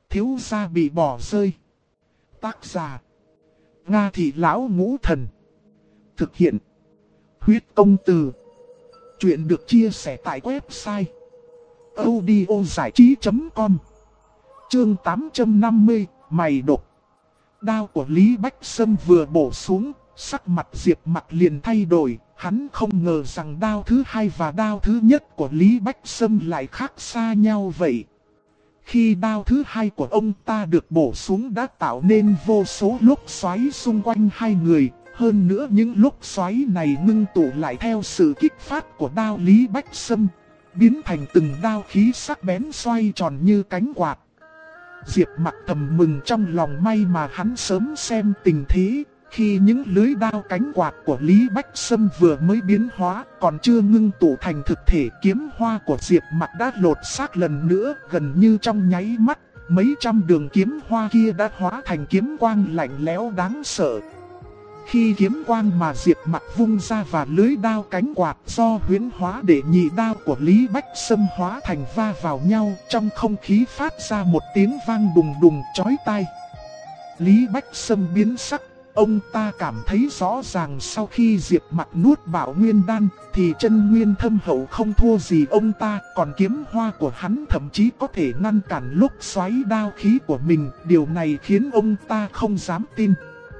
thiếu gia bị bỏ rơi. Tác giả: Nga Thị Lão Ngũ Thần. Thực hiện: Huyết Công Từ. Chuyện được chia sẻ tại website audiozảichí.com. Chương 850, mày đột. Đao của Lý Bách Sâm vừa bổ xuống, sắc mặt Diệp Mặc liền thay đổi. Hắn không ngờ rằng đao thứ hai và đao thứ nhất của Lý Bách Sâm lại khác xa nhau vậy. Khi đao thứ hai của ông ta được bổ xuống đã tạo nên vô số lốc xoáy xung quanh hai người. Hơn nữa những lốc xoáy này ngưng tụ lại theo sự kích phát của đao Lý Bách Sâm, biến thành từng đao khí sắc bén xoay tròn như cánh quạt. Diệp Mặc thầm mừng trong lòng, may mà hắn sớm xem tình thế. Khi những lưới đao cánh quạt của Lý Bách Sâm vừa mới biến hóa, còn chưa ngưng tụ thành thực thể, kiếm hoa của Diệp Mặc đã lột xác lần nữa. Gần như trong nháy mắt, mấy trăm đường kiếm hoa kia đã hóa thành kiếm quang lạnh lẽo đáng sợ. Khi kiếm quang mà Diệp Mặc vung ra và lưới đao cánh quạt do huyễn hóa để nhị đao của Lý Bách Sâm hóa thành va vào nhau, trong không khí phát ra một tiếng vang đùng đùng chói tai. Lý Bách Sâm biến sắc, ông ta cảm thấy rõ ràng sau khi Diệp Mặc nuốt Bảo Nguyên Đan thì chân nguyên thâm hậu không thua gì ông ta, còn kiếm hoa của hắn thậm chí có thể ngăn cản lúc xoáy đao khí của mình, điều này khiến ông ta không dám tin.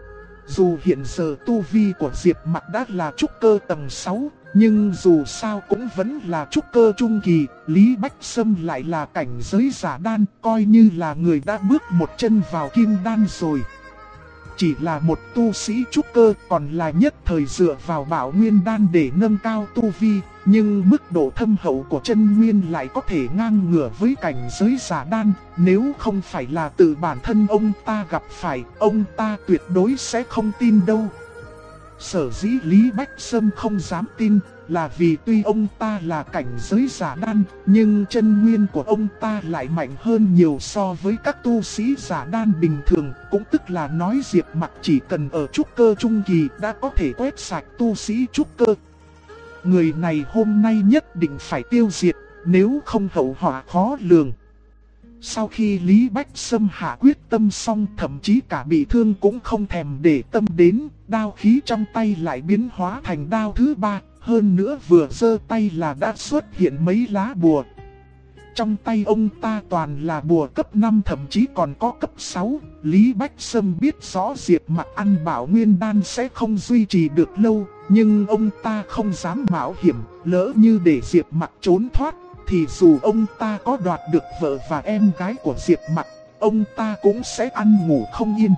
Dù hiện giờ tu vi của Diệp Mặc đã là trúc cơ tầng 6, nhưng dù sao cũng vẫn là trúc cơ trung kỳ. Lý Bách Sâm lại là cảnh giới giả đan, coi như là người đã bước một chân vào kim đan rồi. Chỉ là một tu sĩ trúc cơ, còn là nhất thời dựa vào Bảo Nguyên Đan để nâng cao tu vi, nhưng mức độ thâm hậu của chân nguyên lại có thể ngang ngửa với cảnh giới giả đan. Nếu không phải là tự bản thân ông ta gặp phải, ông ta tuyệt đối sẽ không tin đâu. Sở dĩ Lý Bách Sâm không dám tin là vì tuy ông ta là cảnh giới giả đan, nhưng chân nguyên của ông ta lại mạnh hơn nhiều so với các tu sĩ giả đan bình thường. Cũng tức là nói Diệp Mặc chỉ cần ở trúc cơ trung kỳ đã có thể quét sạch tu sĩ trúc cơ. Người này hôm nay nhất định phải tiêu diệt, nếu không hậu họa khó lường. Sau khi Lý Bách Sâm hạ quyết tâm xong, thậm chí cả bị thương cũng không thèm để tâm đến, đao khí trong tay lại biến hóa thành đao thứ ba. Hơn nữa vừa giơ tay là đã xuất hiện mấy lá bùa. Trong tay ông ta toàn là bùa cấp 5, thậm chí còn có cấp 6. Lý Bách Sâm biết rõ Diệp Mặc ăn Bảo Nguyên Đan sẽ không duy trì được lâu, nhưng ông ta không dám mạo hiểm. Lỡ như để Diệp Mặc trốn thoát thì dù ông ta có đoạt được vợ và em gái của Diệp Mặc, ông ta cũng sẽ ăn ngủ không yên.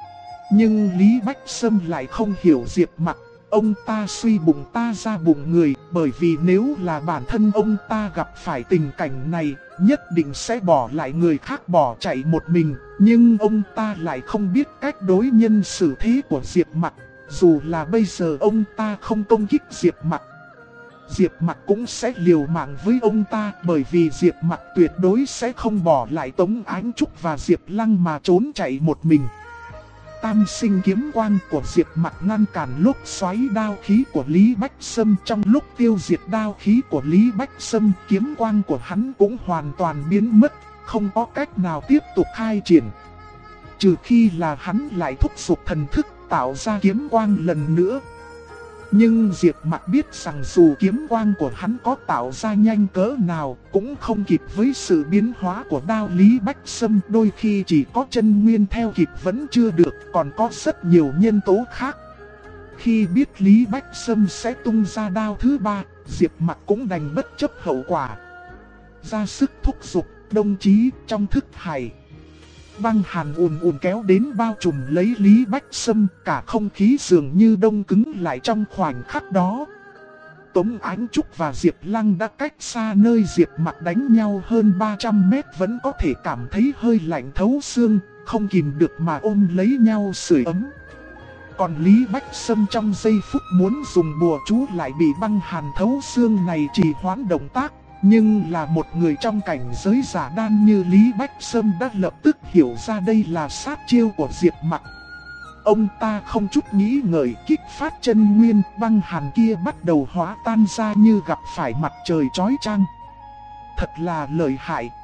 Nhưng Lý Bách Sâm lại không hiểu Diệp Mặc. Ông ta suy bụng ta ra bụng người, bởi vì nếu là bản thân ông ta gặp phải tình cảnh này, nhất định sẽ bỏ lại người khác bỏ chạy một mình. Nhưng ông ta lại không biết cách đối nhân xử thế của Diệp Mặc. Dù là bây giờ ông ta không công kích Diệp Mặc, Diệp Mặc cũng sẽ liều mạng với ông ta, bởi vì Diệp Mặc tuyệt đối sẽ không bỏ lại Tống Ánh Trúc và Diệp Lăng mà trốn chạy một mình. Tam sinh kiếm quang của Diệp Mặc ngăn cản lúc xoáy đao khí của Lý Bách Sâm. Trong lúc tiêu diệt đao khí của Lý Bách Sâm, kiếm quang của hắn cũng hoàn toàn biến mất, không có cách nào tiếp tục khai triển. Trừ khi là hắn lại thúc giục thần thức tạo ra kiếm quang lần nữa. Nhưng Diệp Mặc biết rằng dù kiếm quang của hắn có tạo ra nhanh cỡ nào, cũng không kịp với sự biến hóa của đao Lý Bách Sâm. Đôi khi chỉ có chân nguyên theo kịp vẫn chưa được, còn có rất nhiều nhân tố khác. Khi biết Lý Bách Sâm sẽ tung ra đao thứ ba, Diệp Mặc cũng đành bất chấp hậu quả, ra sức thúc giục đồng chí trong thức hải. Băng hàn ùn ùn kéo đến bao trùm lấy Lý Bách Sâm, cả không khí dường như đông cứng lại trong khoảnh khắc đó. Tống Ánh Trúc và Diệp Lăng đã cách xa nơi Diệp Mặc đánh nhau hơn 300 mét, vẫn có thể cảm thấy hơi lạnh thấu xương, không kìm được mà ôm lấy nhau sưởi ấm. Còn Lý Bách Sâm trong giây phút muốn dùng bùa chú lại bị băng hàn thấu xương này trì hoãn động tác. Nhưng là một người trong cảnh giới giả đan như Lý Bách Sâm đã lập tức hiểu ra đây là sát chiêu của Diệp Mặc. Ông ta không chút nghĩ ngợi kích phát chân nguyên, băng hàn kia bắt đầu hóa tan ra như gặp phải mặt trời chói chang. Thật là lợi hại,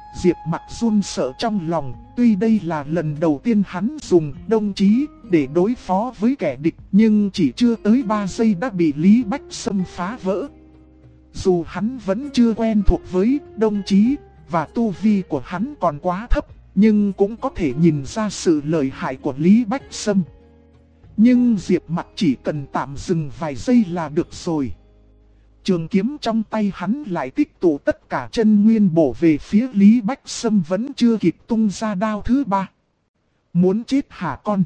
Diệp Mặc run sợ trong lòng, tuy đây là lần đầu tiên hắn dùng đồng chí để đối phó với kẻ địch, nhưng chỉ chưa tới 3 giây đã bị Lý Bách Sâm phá vỡ. Dù hắn vẫn chưa quen thuộc với đồng chí, và tu vi của hắn còn quá thấp, nhưng cũng có thể nhìn ra sự lợi hại của Lý Bách Sâm. Nhưng Diệp Mặc chỉ cần tạm dừng vài giây là được rồi. Trường kiếm trong tay hắn lại tích tụ tất cả chân nguyên bổ về phía Lý Bách Sâm, vẫn chưa kịp tung ra đao thứ 3. Muốn chết hả con?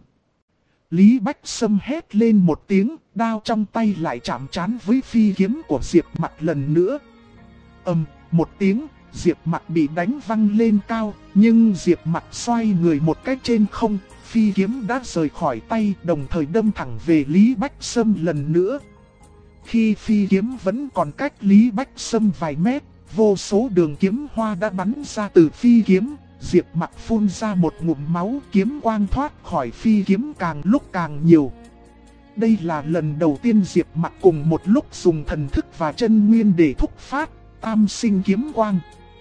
Lý Bách Sâm hét lên một tiếng, đao trong tay lại chạm trán với phi kiếm của Diệp Mặc lần nữa. Một tiếng, Diệp Mặc bị đánh văng lên cao, nhưng Diệp Mặc xoay người một cách trên không, phi kiếm đã rời khỏi tay, đồng thời đâm thẳng về Lý Bách Sâm lần nữa. Khi phi kiếm vẫn còn cách Lý Bách Sâm vài mét, vô số đường kiếm hoa đã bắn ra từ phi kiếm. Diệp Mặc phun ra một ngụm máu, kiếm quang thoát khỏi phi kiếm càng lúc càng nhiều. Đây là lần đầu tiên Diệp Mặc cùng một lúc dùng thần thức và chân nguyên để thúc phát tam sinh kiếm quang.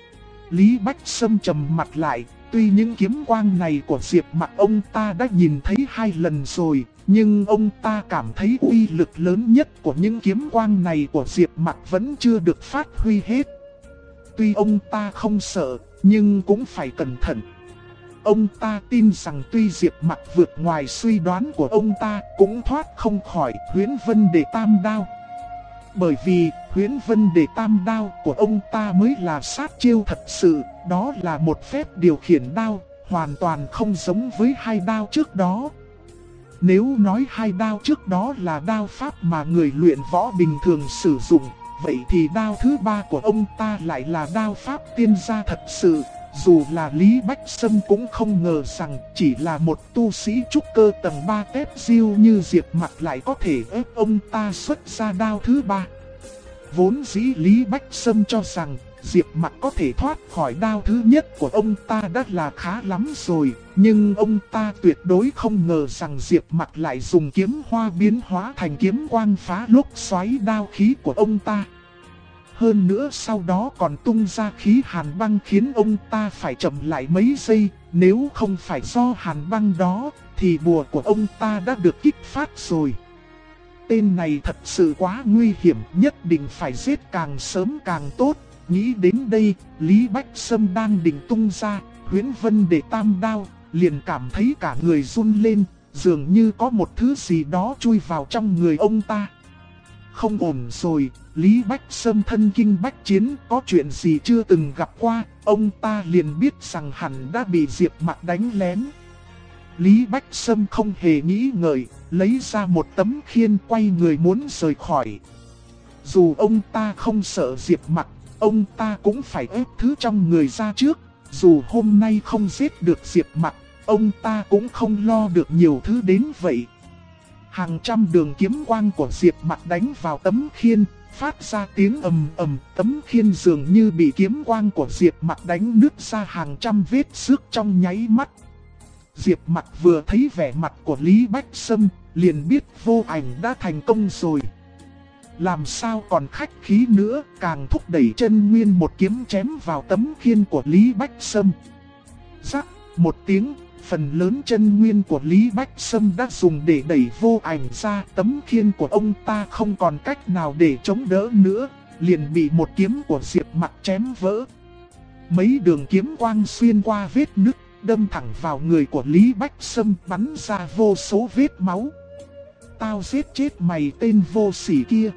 Lý Bách Sâm trầm mặt lại, tuy những kiếm quang này của Diệp Mặc ông ta đã nhìn thấy 2 lần rồi, nhưng ông ta cảm thấy uy lực lớn nhất của những kiếm quang này của Diệp Mặc vẫn chưa được phát huy hết. Tuy ông ta không sợ, nhưng cũng phải cẩn thận. Ông ta tin rằng tuy Diệp Mặc vượt ngoài suy đoán của ông ta, cũng thoát không khỏi Huyễn Vân Đề Tam Đao. Bởi vì Huyễn Vân Đề Tam Đao của ông ta mới là sát chiêu thật sự, đó là một phép điều khiển đao, hoàn toàn không giống với 2 đao trước đó. Nếu nói 2 đao trước đó là đao pháp mà người luyện võ bình thường sử dụng, vậy thì đao thứ 3 của ông ta lại là đao pháp tiên gia thật sự. Dù là Lý Bách Sâm cũng không ngờ rằng chỉ là một tu sĩ trúc cơ tầng 3 tép diêu như Diệp Mặc lại có thể ép ông ta xuất ra đao thứ 3. Vốn dĩ Lý Bách Sâm cho rằng Diệp Mặc có thể thoát khỏi đao thứ nhất của ông ta đã là khá lắm rồi, nhưng ông ta tuyệt đối không ngờ rằng Diệp Mặc lại dùng kiếm hoa biến hóa thành kiếm quang phá lốc xoáy đao khí của ông ta. Hơn nữa sau đó còn tung ra khí hàn băng khiến ông ta phải chậm lại mấy giây, nếu không phải do hàn băng đó thì bùa của ông ta đã được kích phát rồi. Tên này thật sự quá nguy hiểm, nhất định phải giết càng sớm càng tốt. Nghĩ đến đây, Lý Bách Sâm đang định tung ra Huyễn Vân Đề Tam Đao, liền cảm thấy cả người run lên, dường như có một thứ gì đó chui vào trong người ông ta. Không ổn rồi, Lý Bách Sâm thân kinh bách chiến, có chuyện gì chưa từng gặp qua, ông ta liền biết rằng hẳn đã bị Diệp Mặc đánh lén. Lý Bách Sâm không hề nghĩ ngợi, lấy ra một tấm khiên quay người muốn rời khỏi. Dù ông ta không sợ Diệp Mặc, ông ta cũng phải ép thứ trong người ra trước. Dù hôm nay không giết được Diệp Mặc, ông ta cũng không lo được nhiều thứ đến vậy. Hàng trăm đường kiếm quang của Diệp Mặc đánh vào tấm khiên, phát ra tiếng ầm ầm, tấm khiên dường như bị kiếm quang của Diệp Mặc đánh nứt ra hàng trăm vết xước trong nháy mắt. Diệp Mặc vừa thấy vẻ mặt của Lý Bách Sâm, liền biết vô ảnh đã thành công rồi. Làm sao còn khách khí nữa, càng thúc đẩy chân nguyên một kiếm chém vào tấm khiên của Lý Bách Sâm. Rắc một tiếng, phần lớn chân nguyên của Lý Bách Sâm đã dùng để đẩy vô ảnh ra, tấm khiên của ông ta không còn cách nào để chống đỡ nữa, liền bị một kiếm của Diệp Mặc chém vỡ. Mấy đường kiếm quang xuyên qua vết nứt, đâm thẳng vào người của Lý Bách Sâm, bắn ra vô số vết máu. Tao giết chết mày tên vô sỉ kia.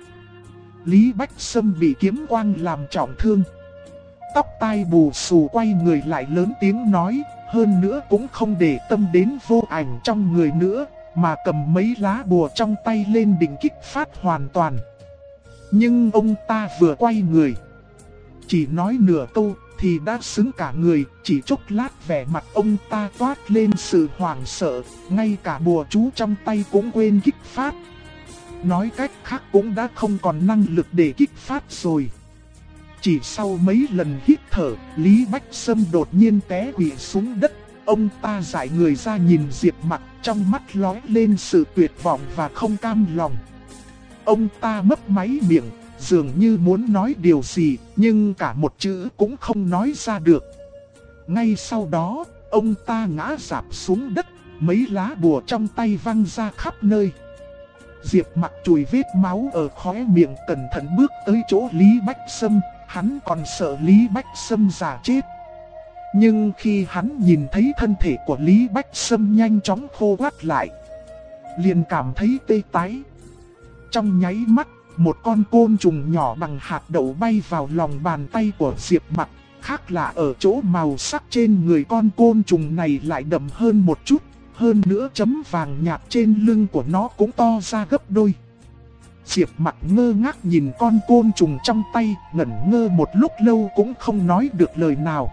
Lý Bách Sâm bị kiếm quang làm trọng thương, tóc tai bù xù, quay người lại lớn tiếng nói, hơn nữa cũng không để tâm đến vô ảnh trong người nữa, mà cầm mấy lá bùa trong tay lên định kích phát hoàn toàn. Nhưng ông ta vừa quay người, chỉ nói nửa câu thì đã sững cả người, chỉ chốc lát vẻ mặt ông ta toát lên sự hoảng sợ, ngay cả bùa chú trong tay cũng quên kích phát. Nói cách khác cũng đã không còn năng lực để kích phát rồi. Chỉ sau mấy lần hít thở, Lý Bách Sâm đột nhiên té quỵ xuống đất. Ông ta giải người ra nhìn Diệp Mặc, trong mắt lóe lên sự tuyệt vọng và không cam lòng. Ông ta mấp máy miệng, dường như muốn nói điều gì, nhưng cả một chữ cũng không nói ra được. Ngay sau đó, ông ta ngã rạp xuống đất, mấy lá bùa trong tay văng ra khắp nơi. Diệp Mặc chùi vết máu ở khóe miệng, cẩn thận bước tới chỗ Lý Bách Sâm. Hắn còn sợ Lý Bách Sâm già chết. Nhưng khi hắn nhìn thấy thân thể của Lý Bách Sâm nhanh chóng khô quắt lại, liền cảm thấy tê tái. Trong nháy mắt, một con côn trùng nhỏ bằng hạt đậu bay vào lòng bàn tay của Diệp Mặc. Khác là ở chỗ màu sắc trên người con côn trùng này lại đậm hơn một chút. Hơn nữa chấm vàng nhạt trên lưng của nó cũng to ra gấp đôi. Diệp Mặc ngơ ngác nhìn con côn trùng trong tay, ngẩn ngơ một lúc lâu cũng không nói được lời nào.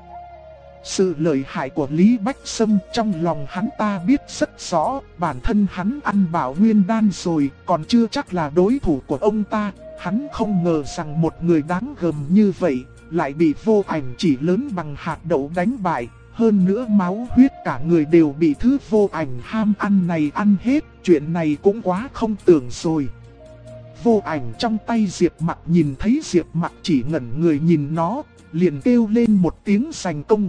Sự lợi hại của Lý Bách Sâm trong lòng hắn ta biết rất rõ, bản thân hắn ăn Bảo Nguyên Đan rồi, còn chưa chắc là đối thủ của ông ta. Hắn không ngờ rằng một người đáng gờm như vậy, lại bị Vô Ảnh chỉ lớn bằng hạt đậu đánh bại. Hơn nữa máu huyết cả người đều bị thứ Vô Ảnh ham ăn này ăn hết, chuyện này cũng quá không tưởng rồi. Vô Ảnh trong tay Diệp Mặc nhìn thấy Diệp Mặc chỉ ngẩn người nhìn nó, liền kêu lên một tiếng giành công.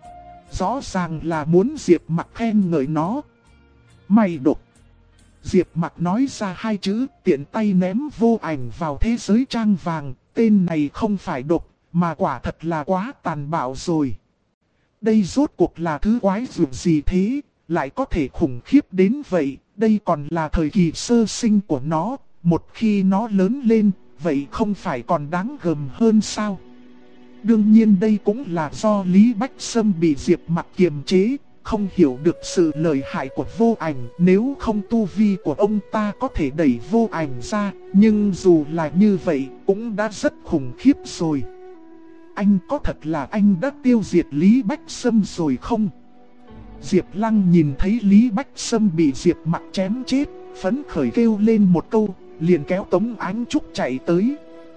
Rõ ràng là muốn Diệp Mặc khen ngợi nó. Mày độc. Diệp Mặc nói ra hai chữ, tiện tay ném Vô Ảnh vào thế giới trang vàng. Tên này không phải độc, mà quả thật là quá tàn bạo rồi. Đây rốt cuộc là thứ quái dữ gì thế, lại có thể khủng khiếp đến vậy. Đây còn là thời kỳ sơ sinh của nó, một khi nó lớn lên, vậy không phải còn đáng gờm hơn sao? Đương nhiên đây cũng là do Lý Bách Sâm bị Diệp Mặc kiềm chế, không hiểu được sự lợi hại của Vô Ảnh. Nếu không tu vi của ông ta có thể đẩy Vô Ảnh ra, nhưng dù là như vậy cũng đã rất khủng khiếp rồi. Anh có thật là anh đã tiêu diệt Lý Bách Sâm rồi không? Diệp Lăng nhìn thấy Lý Bách Sâm bị Diệp Mặc chém chết, phấn khởi kêu lên một câu, liền kéo Tống Ánh Trúc chạy tới.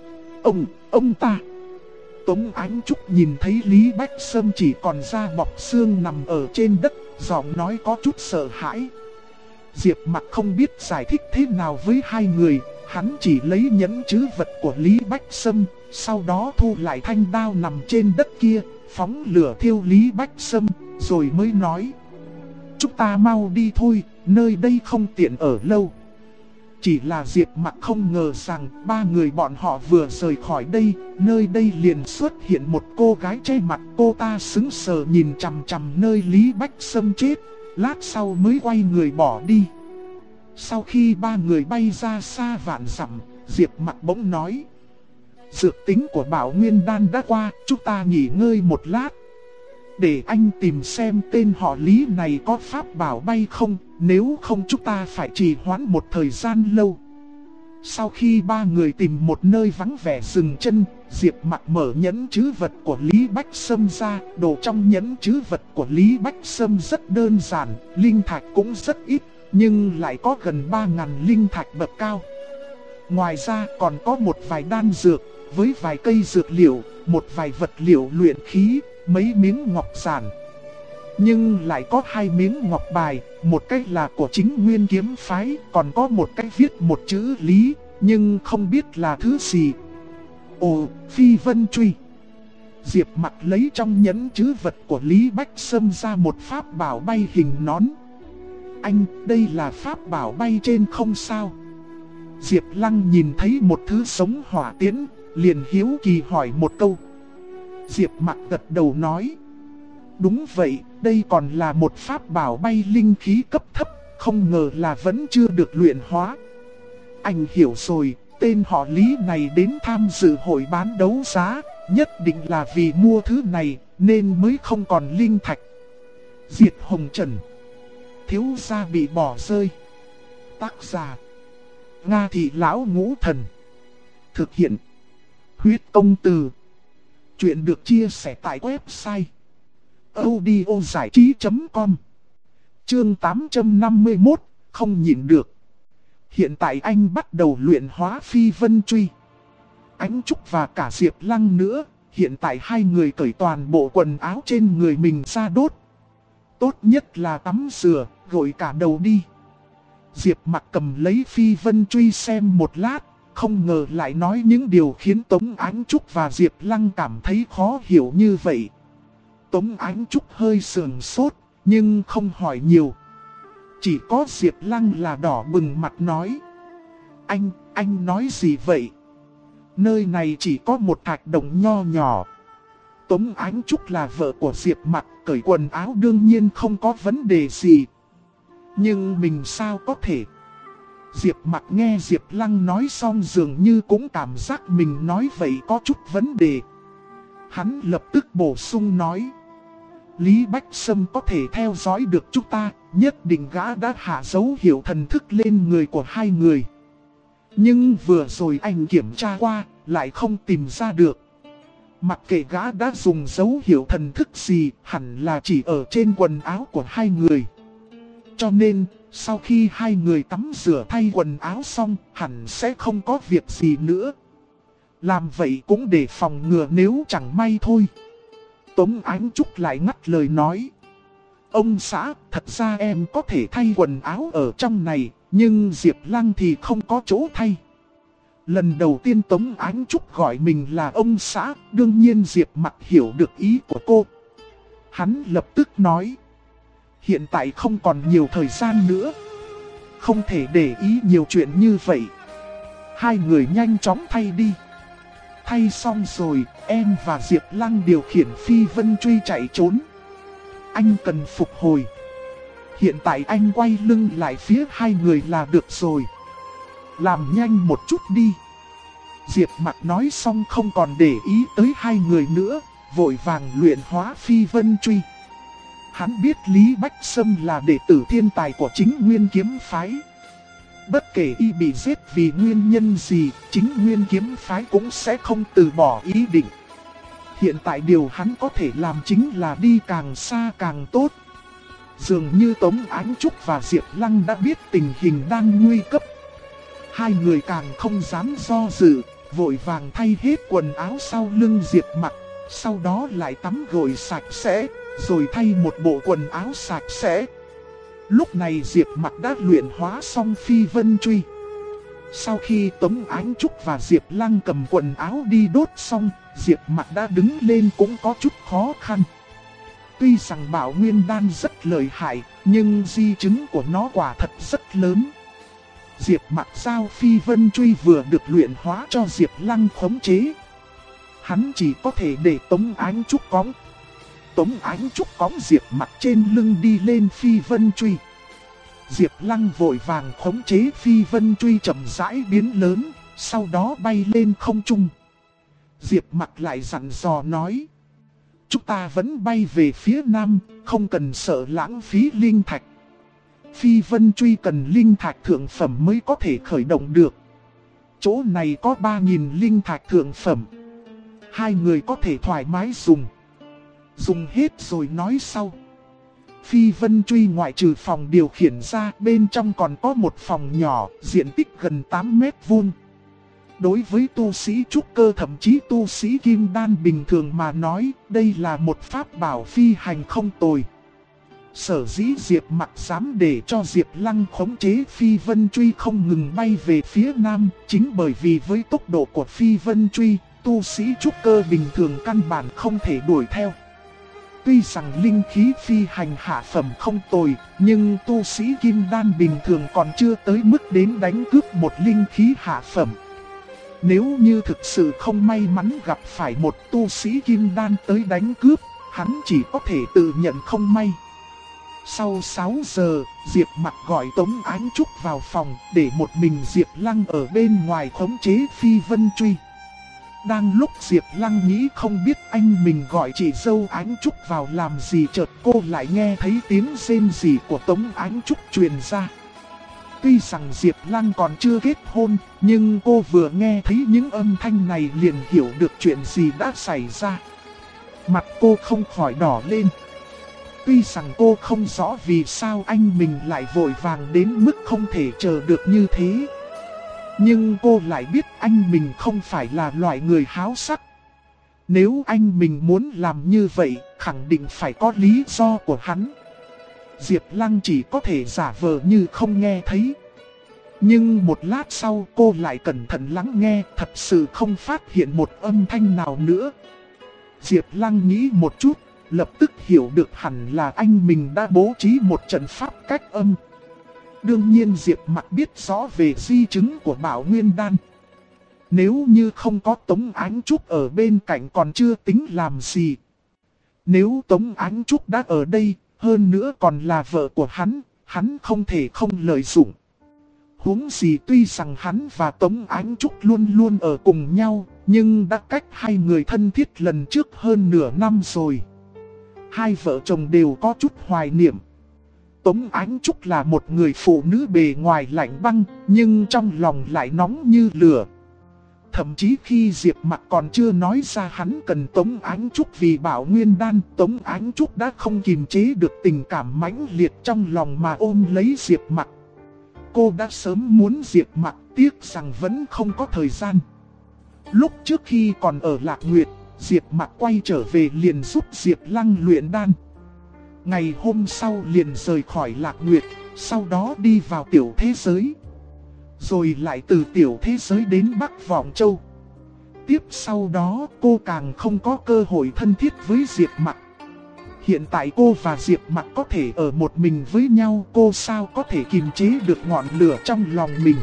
Ông ta! Tống Ánh Trúc nhìn thấy Lý Bách Sâm chỉ còn da bọc xương nằm ở trên đất, giọng nói có chút sợ hãi. Diệp Mặc không biết giải thích thế nào với hai người, hắn chỉ lấy nhẫn trữ vật của Lý Bách Sâm, sau đó thu lại thanh đao nằm trên đất kia, phóng lửa thiêu Lý Bách Sâm, rồi mới nói: chúng ta mau đi thôi, nơi đây không tiện ở lâu. Chỉ là Diệp Mặc không ngờ rằng ba người bọn họ vừa rời khỏi đây, nơi đây liền xuất hiện một cô gái che mặt. Cô ta sững sờ nhìn chằm chằm nơi Lý Bách Sâm chết, lát sau mới quay người bỏ đi. Sau khi ba người bay ra xa vạn dặm, Diệp Mặc bỗng nói: dược tính của Bảo Nguyên Đan đã qua, chúng ta nghỉ ngơi một lát. Để anh tìm xem tên họ Lý này có pháp bảo bay không, nếu không chúng ta phải trì hoãn một thời gian lâu. Sau khi ba người tìm một nơi vắng vẻ dừng chân, Diệp Mặc mở nhẫn trữ vật của Lý Bách Sâm ra. Đồ trong nhẫn trữ vật của Lý Bách Sâm rất đơn giản, linh thạch cũng rất ít, nhưng lại có gần 3.000 linh thạch bậc cao. Ngoài ra còn có một vài đan dược, với vài cây dược liệu, một vài vật liệu luyện khí, mấy miếng ngọc giản. Nhưng lại có 2 miếng ngọc bài, một cái là của chính Nguyên Kiếm Phái, còn có một cái viết một chữ Lý, nhưng không biết là thứ gì. Ồ, Phi Vân Truy. Diệp Mặc lấy trong nhẫn trữ vật của Lý Bách Sâm ra một pháp bảo bay hình nón. Anh, đây là pháp bảo bay trên không sao? Diệp Lăng nhìn thấy một thứ sống hỏa tiễn, liền hiếu kỳ hỏi một câu. Diệp Mặc gật đầu nói: đúng vậy, đây còn là một pháp bảo bay linh khí cấp thấp, không ngờ là vẫn chưa được luyện hóa. Anh hiểu rồi, tên họ Lý này đến tham dự hội bán đấu giá, nhất định là vì mua thứ này, nên mới không còn linh thạch. Diệt Hồng Trần. Thiếu gia bị bỏ rơi. Tác giả: Nga Thị Lão Ngũ Thần. Thực hiện: Huyết Công Từ. Chuyện được chia sẻ tại website audiozảichí.com. Chương 851, không nhịn được. Hiện tại anh bắt đầu luyện hóa Phi Vân Truy. Ánh Trúc và cả Diệp Lăng nữa, hiện tại hai người cởi toàn bộ quần áo trên người mình ra đốt. Tốt nhất là tắm rửa, gội cả đầu đi. Diệp Mặc cầm lấy Phi Vân Truy xem một lát, không ngờ lại nói những điều khiến Tống Ánh Trúc và Diệp Lăng cảm thấy khó hiểu như vậy. Tống Ánh Trúc hơi sườn sốt, nhưng không hỏi nhiều. Chỉ có Diệp Lăng là đỏ bừng mặt nói. Anh nói gì vậy? Nơi này chỉ có một thạch động nho nhỏ. Tống Ánh Trúc là vợ của Diệp Mặc, cởi quần áo đương nhiên không có vấn đề gì. Nhưng mình sao có thể? Diệp Mặc nghe Diệp Lăng nói xong dường như cũng cảm giác mình nói vậy có chút vấn đề. Hắn lập tức bổ sung nói. Lý Bách Sâm có thể theo dõi được chúng ta, nhất định gã đã hạ dấu hiệu thần thức lên người của hai người. Nhưng vừa rồi anh kiểm tra qua, lại không tìm ra được. Mặc kệ gã đã dùng dấu hiệu thần thức gì, hẳn là chỉ ở trên quần áo của hai người. Cho nên, sau khi hai người tắm rửa thay quần áo xong, hẳn sẽ không có việc gì nữa. Làm vậy cũng để phòng ngừa nếu chẳng may thôi. Tống Ánh Trúc lại ngắt lời nói. Ông xã, thật ra em có thể thay quần áo ở trong này, nhưng Diệp Lăng thì không có chỗ thay. Lần đầu tiên Tống Ánh Trúc gọi mình là ông xã, đương nhiên Diệp Mặc hiểu được ý của cô. Hắn lập tức nói. Hiện tại không còn nhiều thời gian nữa. Không thể để ý nhiều chuyện như vậy. Hai người nhanh chóng thay đi. Thay xong rồi, em và Diệp Lăng điều khiển Phi Vân Truy chạy trốn. Anh cần phục hồi. Hiện tại anh quay lưng lại phía hai người là được rồi. Làm nhanh một chút đi. Diệp Mặc nói xong không còn để ý tới hai người nữa, vội vàng luyện hóa Phi Vân Truy. Hắn biết Lý Bách Sâm là đệ tử thiên tài của chính Nguyên Kiếm Phái. Bất kể y bị giết vì nguyên nhân gì, chính Nguyên Kiếm Phái cũng sẽ không từ bỏ ý định. Hiện tại điều hắn có thể làm chính là đi càng xa càng tốt. Dường như Tống Ánh Trúc và Diệp Lăng đã biết tình hình đang nguy cấp. Hai người càng không dám do dự, vội vàng thay hết quần áo sau lưng Diệp Mặc, sau đó lại tắm gội sạch sẽ, rồi thay một bộ quần áo sạch sẽ. Lúc này Diệp Mặc đã luyện hóa xong Phi Vân Truy. Sau khi Tống Ánh Trúc và Diệp Lăng cầm quần áo đi đốt xong, Diệp Mặc đã đứng lên cũng có chút khó khăn. Tuy rằng Bảo Nguyên Đan rất lợi hại, nhưng di chứng của nó quả thật rất lớn. Diệp Mặc giao Phi Vân Truy vừa được luyện hóa cho Diệp Lăng khống chế. Hắn chỉ có thể để Tống Ánh Trúc cõng. Tống Ánh Trúc cõng Diệp Mặc trên lưng đi lên Phi Vân Truy. Diệp Lăng vội vàng khống chế Phi Vân Truy chậm rãi biến lớn, sau đó bay lên không trung. Diệp Mặc lại dặn dò nói. Chúng ta vẫn bay về phía nam, không cần sợ lãng phí linh thạch. Phi Vân Truy cần linh thạch thượng phẩm mới có thể khởi động được. Chỗ này có 3.000 linh thạch thượng phẩm. Hai người có thể thoải mái dùng. Dùng hết rồi nói sau. Phi Vân Truy ngoại trừ phòng điều khiển ra, bên trong còn có một phòng nhỏ, diện tích gần 8 mét vuông. Đối với tu sĩ trúc cơ thậm chí tu sĩ kim đan bình thường mà nói, đây là một pháp bảo phi hành không tồi. Sở dĩ Diệp Mặc dám để cho Diệp Lăng khống chế Phi Vân Truy không ngừng bay về phía nam, chính bởi vì với tốc độ của Phi Vân Truy, tu sĩ trúc cơ bình thường căn bản không thể đuổi theo. Tuy rằng linh khí phi hành hạ phẩm không tồi, nhưng tu sĩ kim đan bình thường còn chưa tới mức đến đánh cướp một linh khí hạ phẩm. Nếu như thực sự không may mắn gặp phải một tu sĩ kim đan tới đánh cướp, hắn chỉ có thể tự nhận không may. Sau 6 giờ, Diệp Mặc gọi Tống Ánh Trúc vào phòng, để một mình Diệp Lăng ở bên ngoài khống chế Phi Vân Truy. Đang lúc Diệp Lăng nghĩ không biết anh mình gọi chị dâu Ánh Trúc vào làm gì, chợt cô lại nghe thấy tiếng rên rỉ của Tống Ánh Trúc truyền ra. Tuy rằng Diệp Lăng còn chưa kết hôn, nhưng cô vừa nghe thấy những âm thanh này liền hiểu được chuyện gì đã xảy ra. Mặt cô không khỏi đỏ lên. Tuy rằng cô không rõ vì sao anh mình lại vội vàng đến mức không thể chờ được như thế. Nhưng cô lại biết anh mình không phải là loại người háo sắc. Nếu anh mình muốn làm như vậy, khẳng định phải có lý do của hắn. Diệp Lăng chỉ có thể giả vờ như không nghe thấy. Nhưng một lát sau cô lại cẩn thận lắng nghe, thật sự không phát hiện một âm thanh nào nữa. Diệp Lăng nghĩ một chút, lập tức hiểu được hẳn là anh mình đã bố trí một trận pháp cách âm. Đương nhiên Diệp Mặc biết rõ về di chứng của Bảo Nguyên Đan. Nếu như không có Tống Ánh Trúc ở bên cạnh còn chưa tính làm gì. Nếu Tống Ánh Trúc đã ở đây, hơn nữa còn là vợ của hắn không thể không lợi dụng. Huống gì tuy rằng hắn và Tống Ánh Trúc luôn luôn ở cùng nhau, nhưng đã cách hai người thân thiết lần trước hơn nửa năm rồi. Hai vợ chồng đều có chút hoài niệm. Tống Ánh Trúc là một người phụ nữ bề ngoài lạnh băng, nhưng trong lòng lại nóng như lửa. Thậm chí khi Diệp Mặc còn chưa nói ra hắn cần Tống Ánh Trúc vì Bảo Nguyên Đan, Tống Ánh Trúc đã không kiềm chế được tình cảm mãnh liệt trong lòng mà ôm lấy Diệp Mặc. Cô đã sớm muốn Diệp Mặc, tiếc rằng vẫn không có thời gian. Lúc trước khi còn ở Lạc Nguyệt, Diệp Mặc quay trở về liền giúp Diệp Lăng luyện đan. Ngày hôm sau liền rời khỏi Lạc Nguyệt, sau đó đi vào tiểu thế giới. Rồi lại từ tiểu thế giới đến Bắc Vọng Châu. Tiếp sau đó cô càng không có cơ hội thân thiết với Diệp Mặc. Hiện tại cô và Diệp Mặc có thể ở một mình với nhau, cô sao có thể kiềm chế được ngọn lửa trong lòng mình.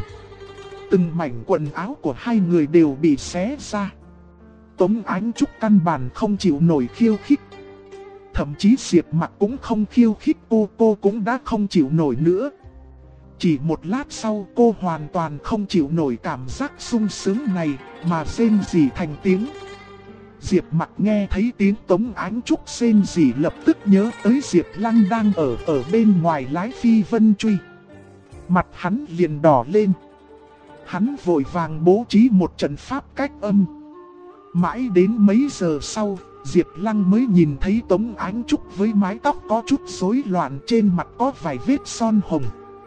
Từng mảnh quần áo của hai người đều bị xé ra. Tống Ánh Trúc căn bản không chịu nổi khiêu khích. Thậm chí Diệp Mặc cũng không khiêu khích cô cũng đã không chịu nổi nữa. Chỉ một lát sau cô hoàn toàn không chịu nổi cảm giác sung sướng này mà rên rỉ thành tiếng. Diệp Mặc nghe thấy tiếng Tống Ánh Trúc rên rỉ lập tức nhớ tới Diệp Lăng đang ở bên ngoài lái phi vân truy. Mặt hắn liền đỏ lên. Hắn vội vàng bố trí một trận pháp cách âm. Mãi đến mấy giờ sau, Diệp Lăng mới nhìn thấy Tống Ánh Trúc với mái tóc có chút rối loạn, trên mặt có vài vết son hồng.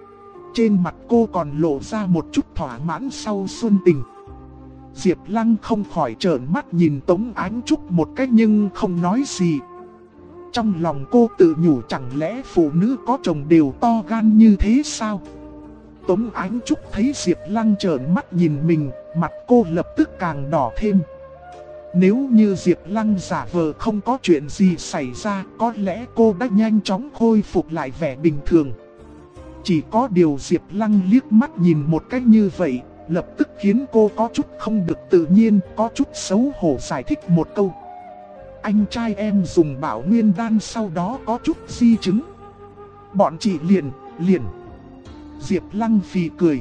Trên mặt cô còn lộ ra một chút thỏa mãn sau xuân tình. Diệp Lăng không khỏi trợn mắt nhìn Tống Ánh Trúc một cách nhưng không nói gì. Trong lòng cô tự nhủ chẳng lẽ phụ nữ có chồng đều to gan như thế sao? Tống Ánh Trúc thấy Diệp Lăng trợn mắt nhìn mình, mặt cô lập tức càng đỏ thêm. Nếu như Diệp Lăng giả vờ không có chuyện gì xảy ra, có lẽ cô đã nhanh chóng khôi phục lại vẻ bình thường. Chỉ có điều Diệp Lăng liếc mắt nhìn một cách như vậy, lập tức khiến cô có chút không được tự nhiên, có chút xấu hổ giải thích một câu. Anh trai em dùng Bảo Nguyên Đan sau đó có chút di chứng. Bọn chị liền. Diệp Lăng phì cười.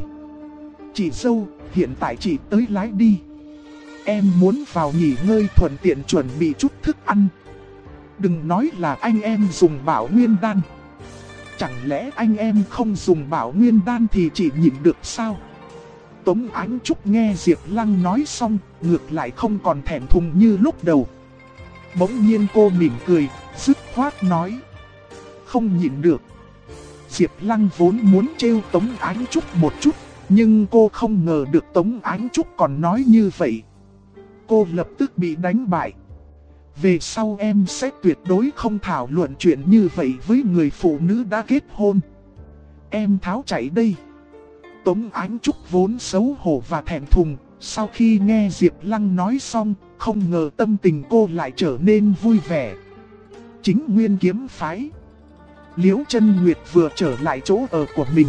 Chị dâu, hiện tại chị tới lái đi. Em muốn vào nghỉ ngơi thuận tiện chuẩn bị chút thức ăn. Đừng nói là anh em dùng Bảo Nguyên Đan. Chẳng lẽ anh em không dùng Bảo Nguyên Đan thì chị nhịn được sao? Tống Ánh Trúc nghe Diệp Lăng nói xong, ngược lại không còn thẹn thùng như lúc đầu. Bỗng nhiên cô mỉm cười, dứt khoát nói. Không nhịn được. Diệp Lăng vốn muốn trêu Tống Ánh Trúc một chút, nhưng cô không ngờ được Tống Ánh Trúc còn nói như vậy. Cô lập tức bị đánh bại. Về sau em sẽ tuyệt đối không thảo luận chuyện như vậy với người phụ nữ đã kết hôn. Em tháo chạy đây. Tống Ánh Trúc vốn xấu hổ và thẹn thùng, sau khi nghe Diệp Lăng nói xong, không ngờ tâm tình cô lại trở nên vui vẻ. Chính Nguyên Kiếm Phái. Liễu Chân Nguyệt vừa trở lại chỗ ở của mình.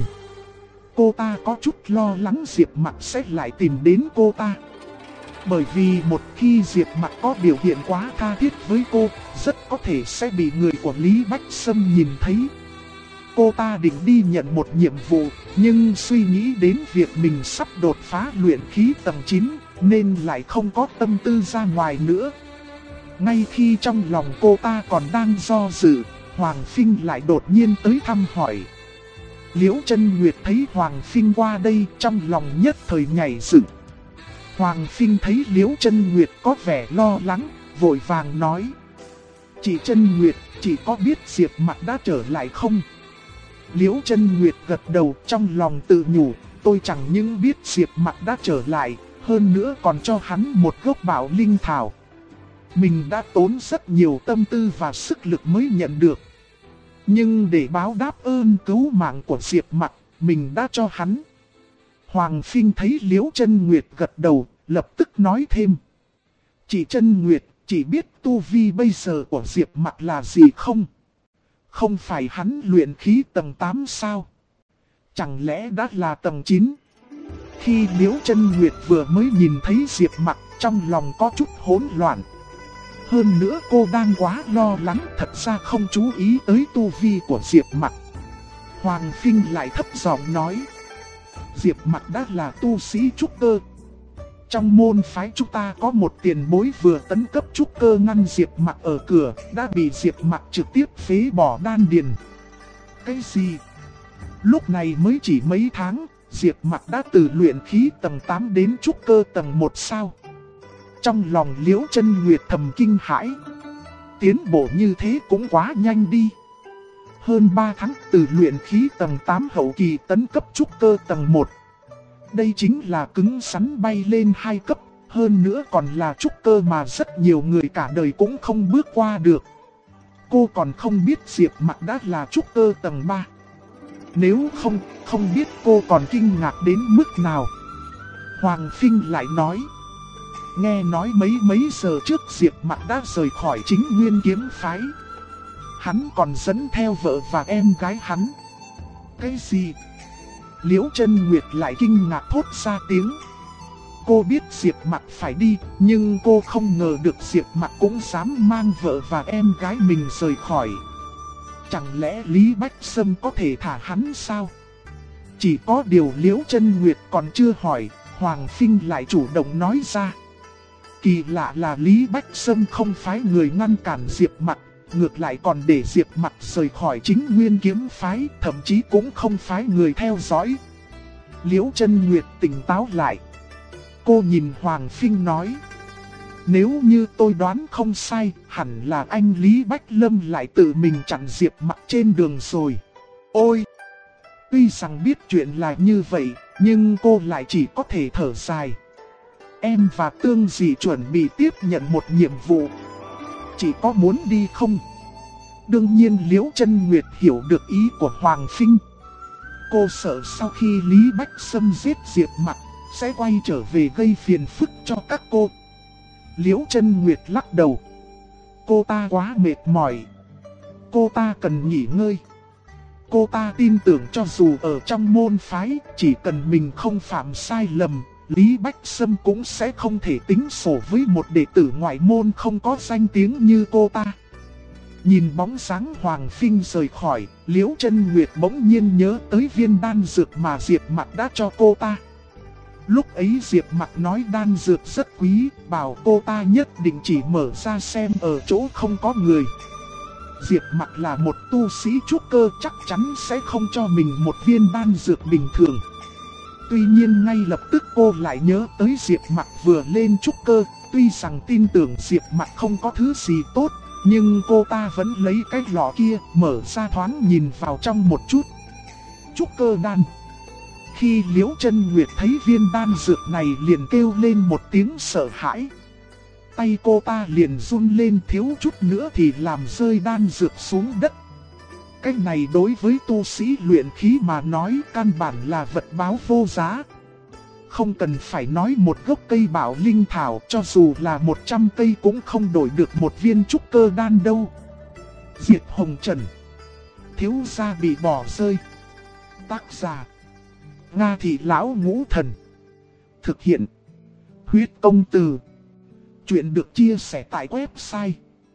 Cô ta có chút lo lắng Diệp Mặc sẽ lại tìm đến cô ta. Bởi vì một khi Diệp Mặc có biểu hiện quá tha thiết với cô, rất có thể sẽ bị người của Lý Bách Sâm nhìn thấy. Cô ta định đi nhận một nhiệm vụ, nhưng suy nghĩ đến việc mình sắp đột phá luyện khí tầng 9, nên lại không có tâm tư ra ngoài nữa. Ngay khi trong lòng cô ta còn đang do dự, Hoàng Phinh lại đột nhiên tới thăm hỏi. Liễu Chân Nguyệt thấy Hoàng Phinh qua đây, trong lòng nhất thời nhảy dựng. Hoàng Phinh thấy Liễu Chân Nguyệt có vẻ lo lắng, vội vàng nói. Chị Chân Nguyệt, chị có biết Diệp Mặc đã trở lại không? Liễu Chân Nguyệt gật đầu, trong lòng tự nhủ, tôi chẳng những biết Diệp Mặc đã trở lại, hơn nữa còn cho hắn một gốc bảo linh thảo. Mình đã tốn rất nhiều tâm tư và sức lực mới nhận được. Nhưng để báo đáp ơn cứu mạng của Diệp Mặc, mình đã cho hắn. Hoàng Phinh thấy Liễu Chân Nguyệt gật đầu, lập tức nói thêm. Chị Chân Nguyệt, Chỉ biết tu vi bây giờ của Diệp Mặc là gì không? Không phải hắn luyện khí tầng 8 sao? Chẳng lẽ đã là tầng 9? Khi Liễu Chân Nguyệt vừa mới nhìn thấy Diệp Mặc, trong lòng có chút hỗn loạn. Hơn nữa cô đang quá lo lắng, thật ra không chú ý tới tu vi của Diệp Mặc. Hoàng Phinh lại thấp giọng nói. Diệp Mặc đã là tu sĩ trúc cơ. Trong môn phái chúng ta có một tiền bối vừa tấn cấp trúc cơ ngăn Diệp Mặc ở cửa, đã bị Diệp Mặc trực tiếp phế bỏ đan điền. Cái gì? Lúc này mới chỉ mấy tháng, Diệp Mặc đã từ luyện khí tầng 8 đến trúc cơ tầng 1 sao? Trong lòng Liễu Chân Nguyệt thầm kinh hãi. Tiến bộ như thế cũng quá nhanh đi. Hơn 3 tháng từ luyện khí tầng 8 hậu kỳ tấn cấp trúc cơ tầng 1. Đây chính là cứng rắn bay lên 2 cấp, hơn nữa còn là trúc cơ mà rất nhiều người cả đời cũng không bước qua được. Cô còn không biết Diệp Mặc đã là trúc cơ tầng 3. Nếu không biết cô còn kinh ngạc đến mức nào. Hoàng Phinh lại nói. Nghe nói mấy giờ trước Diệp Mặc đã rời khỏi Chính Nguyên kiếm phái. Hắn còn dẫn theo vợ và em gái hắn. Cái gì? Liễu Chân Nguyệt lại kinh ngạc thốt ra tiếng. Cô biết Diệp Mặc phải đi, nhưng cô không ngờ được Diệp Mặc cũng dám mang vợ và em gái mình rời khỏi. Chẳng lẽ Lý Bách Sâm có thể thả hắn sao? Chỉ có điều Liễu Chân Nguyệt còn chưa hỏi, Hoàng Phinh lại chủ động nói ra. Kỳ lạ là Lý Bách Sâm không phái người ngăn cản Diệp Mặc, ngược lại còn để Diệp Mặc rời khỏi Chính Nguyên kiếm phái, thậm chí cũng không phái người theo dõi. Liễu Chân Nguyệt tỉnh táo lại. Cô nhìn Hoàng Phinh nói. Nếu như tôi đoán không sai, hẳn là anh Lý Bách Lâm lại tự mình chặn Diệp Mặc trên đường rồi. Ôi! Tuy rằng biết chuyện là như vậy, nhưng cô lại chỉ có thể thở dài. Em và Tương Dì chuẩn bị tiếp nhận một nhiệm vụ. Chỉ có muốn đi không? Đương nhiên Liễu Chân Nguyệt hiểu được ý của Hoàng Phinh. Cô sợ sau khi Lý Bách Sâm giết Diệp Mặc, sẽ quay trở về gây phiền phức cho các cô. Liễu Chân Nguyệt lắc đầu. Cô ta quá mệt mỏi. Cô ta cần nghỉ ngơi. Cô ta tin tưởng cho dù ở trong môn phái, chỉ cần mình không phạm sai lầm, Lý Bách Sâm cũng sẽ không thể tính sổ với một đệ tử ngoại môn không có danh tiếng như cô ta. Nhìn bóng dáng Hoàng Phinh rời khỏi, Liễu Chân Nguyệt bỗng nhiên nhớ tới viên đan dược mà Diệp Mặc đã cho cô ta. Lúc ấy Diệp Mặc nói đan dược rất quý, bảo cô ta nhất định chỉ mở ra xem ở chỗ không có người. Diệp Mặc là một tu sĩ trúc cơ, chắc chắn sẽ không cho mình một viên đan dược bình thường. Tuy nhiên ngay lập tức cô lại nhớ tới Diệp Mặc vừa lên trúc cơ, tuy rằng tin tưởng Diệp Mặc không có thứ gì tốt, nhưng cô ta vẫn lấy cái lọ kia, mở ra thoáng nhìn vào trong một chút. Trúc cơ đan. Khi Liễu Chân Nguyệt thấy viên đan dược này liền kêu lên một tiếng sợ hãi. Tay cô ta liền run lên, thiếu chút nữa thì làm rơi đan dược xuống đất. Cái này đối với tu sĩ luyện khí mà nói căn bản là vật báo vô giá. Không cần phải nói một gốc cây bảo linh thảo, cho dù là 100 cây cũng không đổi được một viên trúc cơ đan đâu. Diệt Hồng Trần. Thiếu gia bị bỏ rơi. Tác giả Nga Thị Lão Ngũ Thần. Thực hiện Huyết Công Từ. Chuyện được chia sẻ tại website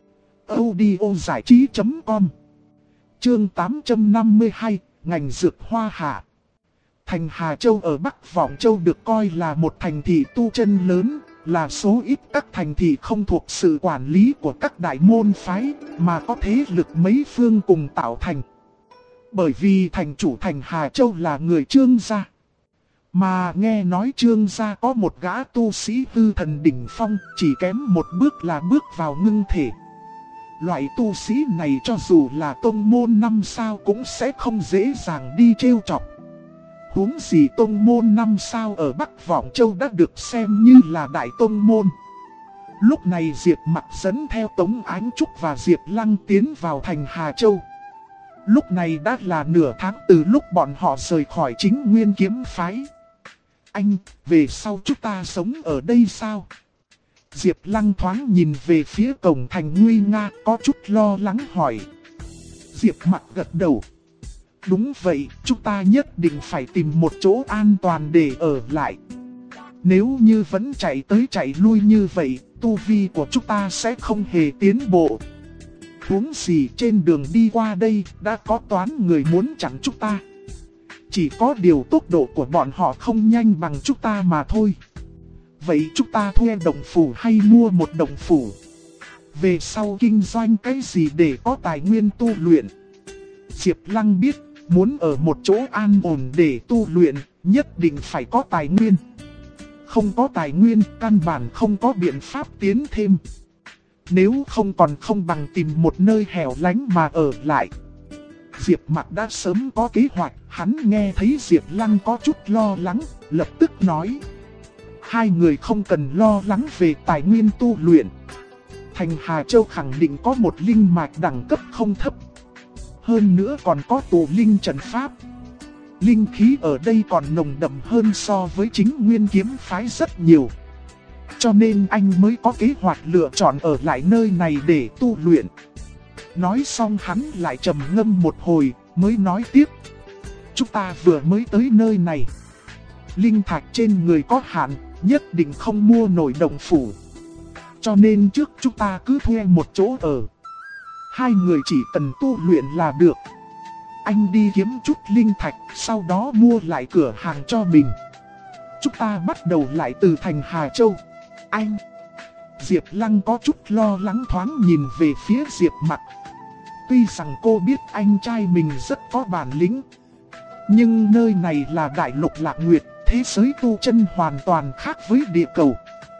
audiozảichí.com. Chương 852, ngành dược hoa hạ. Thành Hà Châu ở Bắc Vọng Châu được coi là một thành thị tu chân lớn, là số ít các thành thị không thuộc sự quản lý của các đại môn phái, mà có thế lực mấy phương cùng tạo thành. Bởi vì thành chủ Thành Hà Châu là người Trương gia. Mà nghe nói Trương gia có một gã tu sĩ hư thần đỉnh phong, chỉ kém một bước là bước vào ngưng thể. Loại tu sĩ này cho dù là tông môn 5 sao cũng sẽ không dễ dàng đi trêu chọc. Huống gì tông môn 5 sao ở Bắc Vọng Châu đã được xem như là đại tông môn. Lúc này Diệp Mặc dẫn theo Tống Ánh Trúc và Diệp Lăng tiến vào Thành Hà Châu. Lúc này đã là nửa tháng từ lúc bọn họ rời khỏi Chính Nguyên kiếm phái. Anh, về sau chúng ta sống ở đây sao? Diệp Lăng thoáng nhìn về phía cổng thành nguy nga, có chút lo lắng hỏi. Diệp Mặc gật đầu. Đúng vậy, chúng ta nhất định phải tìm một chỗ an toàn để ở lại. Nếu như vẫn chạy tới chạy lui như vậy, tu vi của chúng ta sẽ không hề tiến bộ. Huống gì trên đường đi qua đây đã có toán người muốn chặn chúng ta. Chỉ có điều tốc độ của bọn họ không nhanh bằng chúng ta mà thôi. Vậy chúng ta thuê động phủ hay mua một động phủ? Về sau kinh doanh cái gì để có tài nguyên tu luyện? Diệp Lăng biết, muốn ở một chỗ an ổn để tu luyện, nhất định phải có tài nguyên. Không có tài nguyên, căn bản không có biện pháp tiến thêm. Nếu không còn không bằng tìm một nơi hẻo lánh mà ở lại. Diệp Mặc đã sớm có kế hoạch, hắn nghe thấy Diệp Lăng có chút lo lắng, lập tức nói. Hai người không cần lo lắng về tài nguyên tu luyện. Thành Hà Châu khẳng định có một linh mạch đẳng cấp không thấp. Hơn nữa còn có tụ linh trận pháp. Linh khí ở đây còn nồng đậm hơn so với chính Nguyên Kiếm Phái rất nhiều. Cho nên anh mới có kế hoạch lựa chọn ở lại nơi này để tu luyện. Nói xong hắn lại trầm ngâm một hồi, mới nói tiếp. Chúng ta vừa mới tới nơi này. Linh thạch trên người có hạn, nhất định không mua nổi động phủ. Cho nên trước chúng ta cứ thuê một chỗ ở. Hai người chỉ cần tu luyện là được. Anh đi kiếm chút linh thạch, sau đó mua lại cửa hàng cho mình. Chúng ta bắt đầu lại từ thành Hà Châu. Anh! Diệp Lăng có chút lo lắng thoáng nhìn về phía Diệp Mặc. Tuy rằng cô biết anh trai mình rất có bản lĩnh, nhưng nơi này là đại lục Lạc Nguyệt, thế giới tu chân hoàn toàn khác với địa cầu.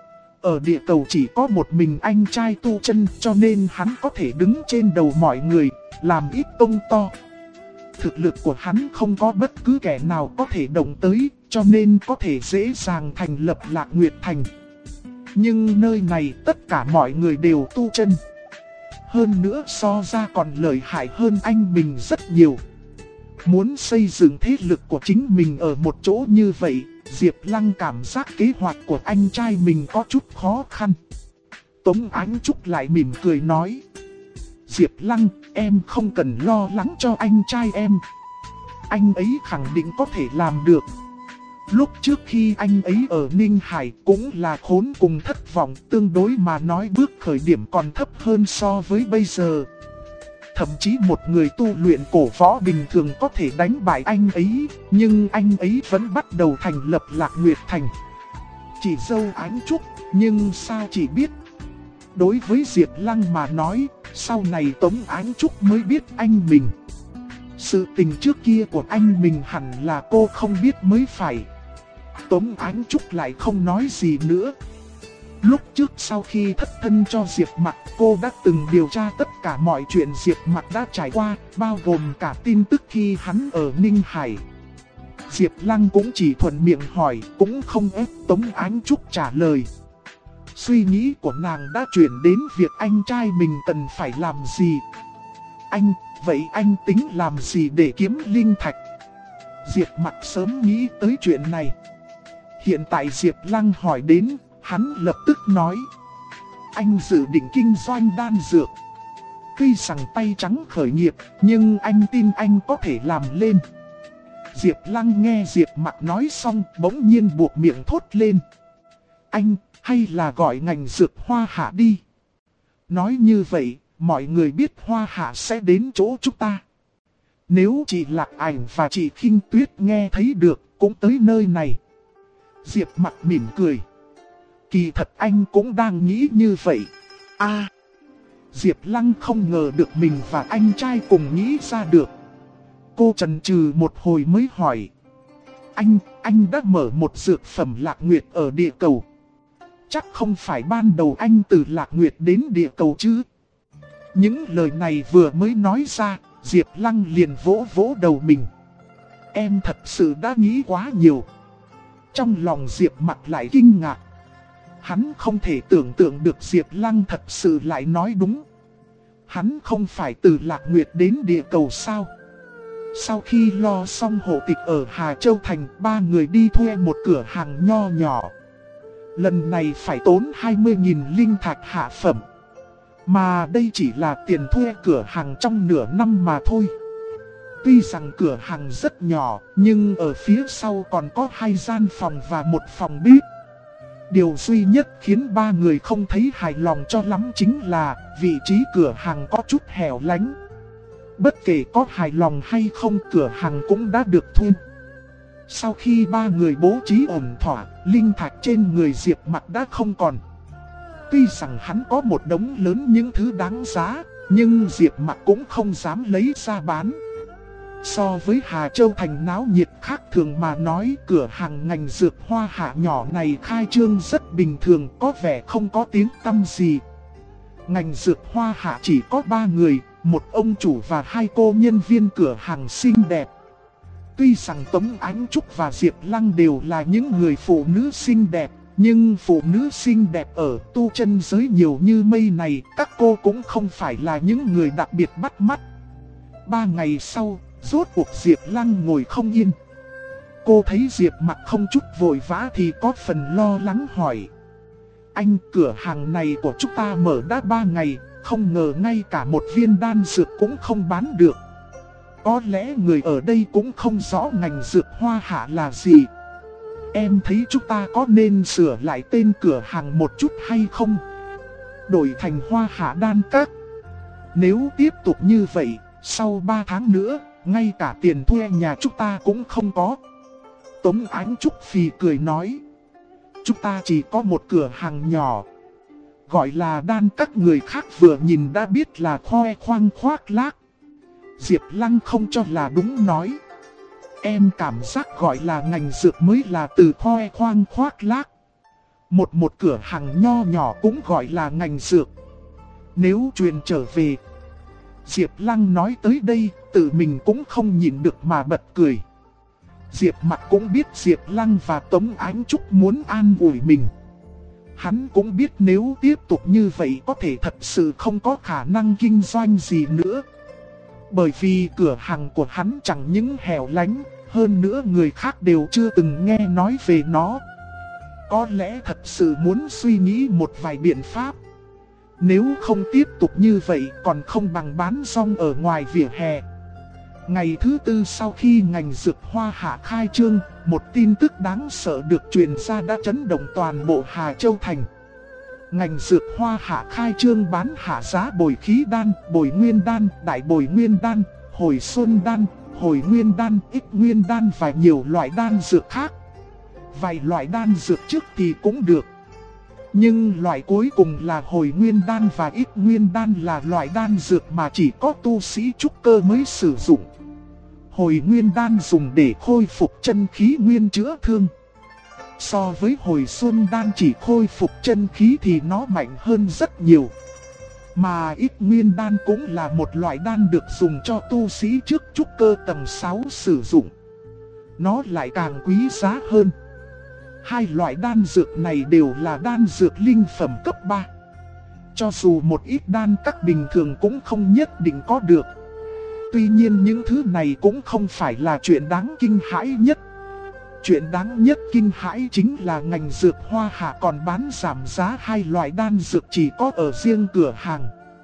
Ở địa cầu chỉ có một mình anh trai tu chân, cho nên hắn có thể đứng trên đầu mọi người, làm ít công to. Thực lực của hắn không có bất cứ kẻ nào có thể động tới, cho nên có thể dễ dàng thành lập Lạc Nguyệt Thành. Nhưng nơi này tất cả mọi người đều tu chân. Hơn nữa so ra còn lợi hại hơn anh mình rất nhiều. Muốn xây dựng thế lực của chính mình ở một chỗ như vậy, Diệp Lăng cảm giác kế hoạch của anh trai mình có chút khó khăn. Tống Ánh Trúc lại mỉm cười nói. Diệp Lăng, em không cần lo lắng cho anh trai em. Anh ấy khẳng định có thể làm được. Lúc trước khi anh ấy ở Ninh Hải cũng là khốn cùng thất vọng, tương đối mà nói bước khởi điểm còn thấp hơn so với bây giờ. Thậm chí một người tu luyện cổ võ bình thường có thể đánh bại anh ấy, nhưng anh ấy vẫn bắt đầu thành lập Lạc Nguyệt Thành. Chỉ dâu Ánh Trúc, nhưng sao chỉ biết. Đối với Diệp Lăng mà nói, sau này Tống Ánh Trúc mới biết anh mình. Sự tình trước kia của anh mình hẳn là cô không biết mới phải. Tống Ánh Trúc lại không nói gì nữa. Lúc trước sau khi thất thân cho Diệp Mặc, cô đã từng điều tra tất cả mọi chuyện Diệp Mặc đã trải qua, bao gồm cả tin tức khi hắn ở Ninh Hải. Diệp Lăng cũng chỉ thuận miệng hỏi, cũng không ép Tống Ánh Trúc trả lời. Suy nghĩ của nàng đã chuyển đến việc anh trai mình cần phải làm gì. Vậy anh tính làm gì để kiếm linh thạch? Diệp Mặc sớm nghĩ tới chuyện này. Hiện tại Diệp Lăng hỏi đến, hắn lập tức nói. Anh dự định kinh doanh đan dược. Tuy rằng tay trắng khởi nghiệp, nhưng anh tin anh có thể làm lên. Diệp Lăng nghe Diệp Mặc nói xong, bỗng nhiên buột miệng thốt lên. Anh, hay là gọi ngành dược Hoa Hạ đi. Nói như vậy, mọi người biết Hoa Hạ sẽ đến chỗ chúng ta. Nếu chị Lạc Ảnh và chị Khinh Tuyết nghe thấy được, cũng tới nơi này. Diệp Mặc mỉm cười. Kỳ thật anh cũng đang nghĩ như vậy. Diệp Lăng không ngờ được mình và anh trai cùng nghĩ ra được. Cô chần chừ một hồi mới hỏi. Anh đã mở một dược phẩm Lạc Nguyệt ở địa cầu. Chắc không phải ban đầu anh từ Lạc Nguyệt đến địa cầu chứ? Những lời này vừa mới nói ra, Diệp Lăng liền vỗ vỗ đầu mình. Em thật sự đã nghĩ quá nhiều. Trong lòng Diệp Mặc lại kinh ngạc. Hắn không thể tưởng tượng được Diệp Lăng thật sự lại nói đúng. Hắn không phải từ Lạc Nguyệt đến địa cầu sao? Sau khi lo xong hộ tịch ở Hà Châu Thành, ba người đi thuê một cửa hàng nho nhỏ. lần này phải tốn 20.000 linh thạch hạ phẩm. Mà đây chỉ là tiền thuê cửa hàng trong nửa năm mà thôi. Tuy rằng cửa hàng rất nhỏ, nhưng ở phía sau còn có 2 gian phòng và 1 phòng bếp. Điều duy nhất khiến 3 người không thấy hài lòng cho lắm chính là vị trí cửa hàng có chút hẻo lánh. Bất kể có hài lòng hay không, cửa hàng cũng đã được thuê. Sau khi 3 người bố trí ổn thỏa, linh thạch trên người Diệp Mặc đã không còn. Tuy rằng hắn có một đống lớn những thứ đáng giá, nhưng Diệp Mặc cũng không dám lấy ra bán. So với Hà Châu thành náo nhiệt khác thường mà nói, cửa hàng ngành dược hoa hạ nhỏ này khai trương rất bình thường, có vẻ không có tiếng tăm gì. Ngành dược hoa hạ chỉ có 3 người, một ông chủ và 2 cô nhân viên cửa hàng xinh đẹp. Tuy rằng Tống Ánh Trúc và Diệp Lăng đều là những người phụ nữ xinh đẹp, nhưng phụ nữ xinh đẹp ở tu chân giới nhiều như mây này, các cô cũng không phải là những người đặc biệt bắt mắt. 3 ngày sau, rốt cuộc Diệp Lăng ngồi không yên. Cô thấy Diệp Mặc không chút vội vã thì có phần lo lắng hỏi: anh, cửa hàng này của chúng ta mở đã 3 ngày, không ngờ ngay cả một viên đan dược cũng không bán được. Có lẽ người ở đây cũng không rõ ngành dược hoa hạ là gì. Em thấy chúng ta có nên sửa lại tên cửa hàng một chút hay không? Đổi thành Hoa Hạ Đan Các. Nếu tiếp tục như vậy, sau 3 tháng nữa, ngay cả tiền thuê nhà chúng ta cũng không có. Tống Ánh Trúc phì cười nói: chúng ta chỉ có một cửa hàng nhỏ, gọi là Đan Các, người khác vừa nhìn đã biết là khoe khoang khoác lác. Diệp Lăng không cho là đúng nói: em cảm giác gọi là ngành dược mới là từ khoe khoang khoác lác. Một cửa hàng nho nhỏ cũng gọi là ngành dược. Nếu truyền trở về. Diệp Lăng nói tới đây, tự mình cũng không nhịn được mà bật cười. Diệp Mặc cũng biết Diệp Lăng và Tống Ánh Trúc muốn an ủi mình. Hắn cũng biết nếu tiếp tục như vậy có thể thật sự không có khả năng kinh doanh gì nữa. Bởi vì cửa hàng của hắn chẳng những hẻo lánh, hơn nữa người khác đều chưa từng nghe nói về nó. Có lẽ thật sự muốn suy nghĩ một vài biện pháp. Nếu không tiếp tục như vậy còn không bằng bán rong ở ngoài vỉa hè. Ngày thứ 4 sau khi ngành dược hoa hạ khai trương, một tin tức đáng sợ được truyền ra đã chấn động toàn bộ Hà Châu thành. Ngành dược hoa hạ khai trương bán hạ giá bồi khí đan, bồi nguyên đan, đại bồi nguyên đan, hồi xuân đan, hồi nguyên đan, ít nguyên đan và nhiều loại đan dược khác. Vài loại đan dược trước thì cũng được. Nhưng loại cuối cùng là hồi nguyên đan và ít nguyên đan là loại đan dược mà chỉ có tu sĩ trúc cơ mới sử dụng. Hồi nguyên đan dùng để khôi phục chân khí nguyên chữa thương. So với hồi xuân đan chỉ khôi phục chân khí thì nó mạnh hơn rất nhiều. Mà ít nguyên đan cũng là một loại đan được dùng cho tu sĩ trước trúc cơ tầng 6 sử dụng. Nó lại càng quý giá hơn. 2 loại đan dược này đều là đan dược linh phẩm cấp 3. Cho dù một ít đan các bình thường cũng không nhất định có được. Tuy nhiên những thứ này cũng không phải là chuyện đáng kinh hãi nhất. Chuyện đáng nhất kinh hãi chính là ngành dược hoa hạ còn bán giảm giá 2 loại đan dược chỉ có ở riêng cửa hàng.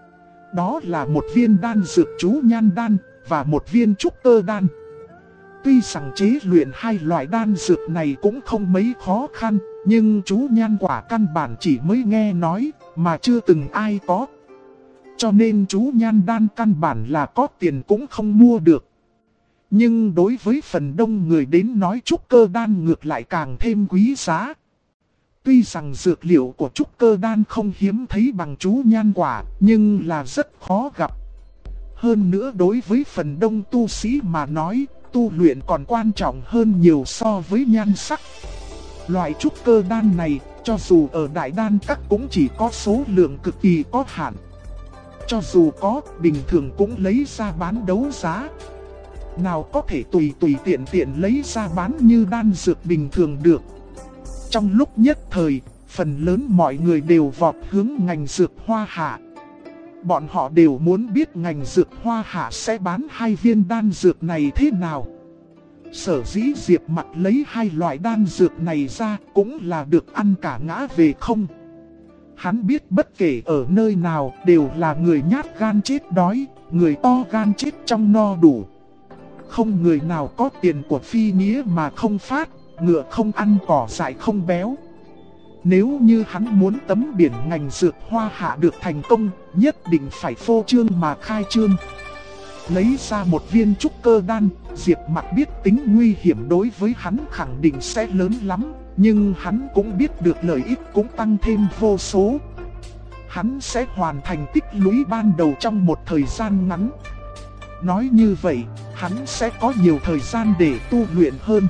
Đó là một viên đan dược chú nhan đan và một viên trúc cơ đan. Tuy rằng chế luyện 2 loại đan dược này cũng không mấy khó khăn, nhưng chú nhan quả căn bản chỉ mới nghe nói mà chưa từng ai có. Cho nên chú nhan đan căn bản là có tiền cũng không mua được. Nhưng đối với phần đông người đến nói trúc cơ đan ngược lại càng thêm quý giá. Tuy rằng dược liệu của trúc cơ đan không hiếm thấy bằng chú nhan quả, nhưng là rất khó gặp. Hơn nữa đối với phần đông tu sĩ mà nói, tu luyện còn quan trọng hơn nhiều so với nhan sắc. Loại trúc cơ đan này, cho dù ở đại đan các cũng chỉ có số lượng cực kỳ có hạn. Cho dù có, bình thường cũng lấy ra bán đấu giá. Nào có thể tùy tiện lấy ra bán như đan dược bình thường được. Trong lúc nhất thời, phần lớn mọi người đều vọt hướng ngành dược hoa hạ. Bọn họ đều muốn biết ngành dược hoa hạ sẽ bán 2 viên đan dược này thế nào. Sở dĩ Diệp Mặc lấy hai loại đan dược này ra cũng là được ăn cả ngã về không. Hắn biết bất kể ở nơi nào đều là người nhát gan chết đói, người to gan chết trong no đủ. Không người nào có tiền của phi nghĩa mà không phát, ngựa không ăn cỏ dại không béo. Nếu như hắn muốn tấm biển ngành dược hoa hạ được thành công, nhất định phải phô trương mà khai trương. Lấy ra một viên trúc cơ đan, Diệp Mặc biết tính nguy hiểm đối với hắn khẳng định sẽ lớn lắm, nhưng hắn cũng biết được lợi ích cũng tăng thêm vô số. Hắn sẽ hoàn thành tích lũy ban đầu trong một thời gian ngắn. Nói như vậy, hắn sẽ có nhiều thời gian để tu luyện hơn.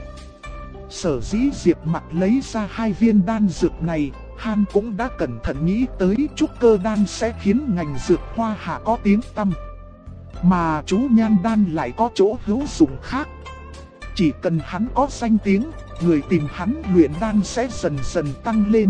Sở dĩ Diệp Mặc lấy ra hai viên đan dược này, hắn cũng đã cẩn thận nghĩ tới trúc cơ đan sẽ khiến ngành dược hoa hạ có tiếng tăm. Mà chú nhan đan lại có chỗ hữu dụng khác. Chỉ cần hắn có danh tiếng, người tìm hắn luyện đan sẽ dần dần tăng lên.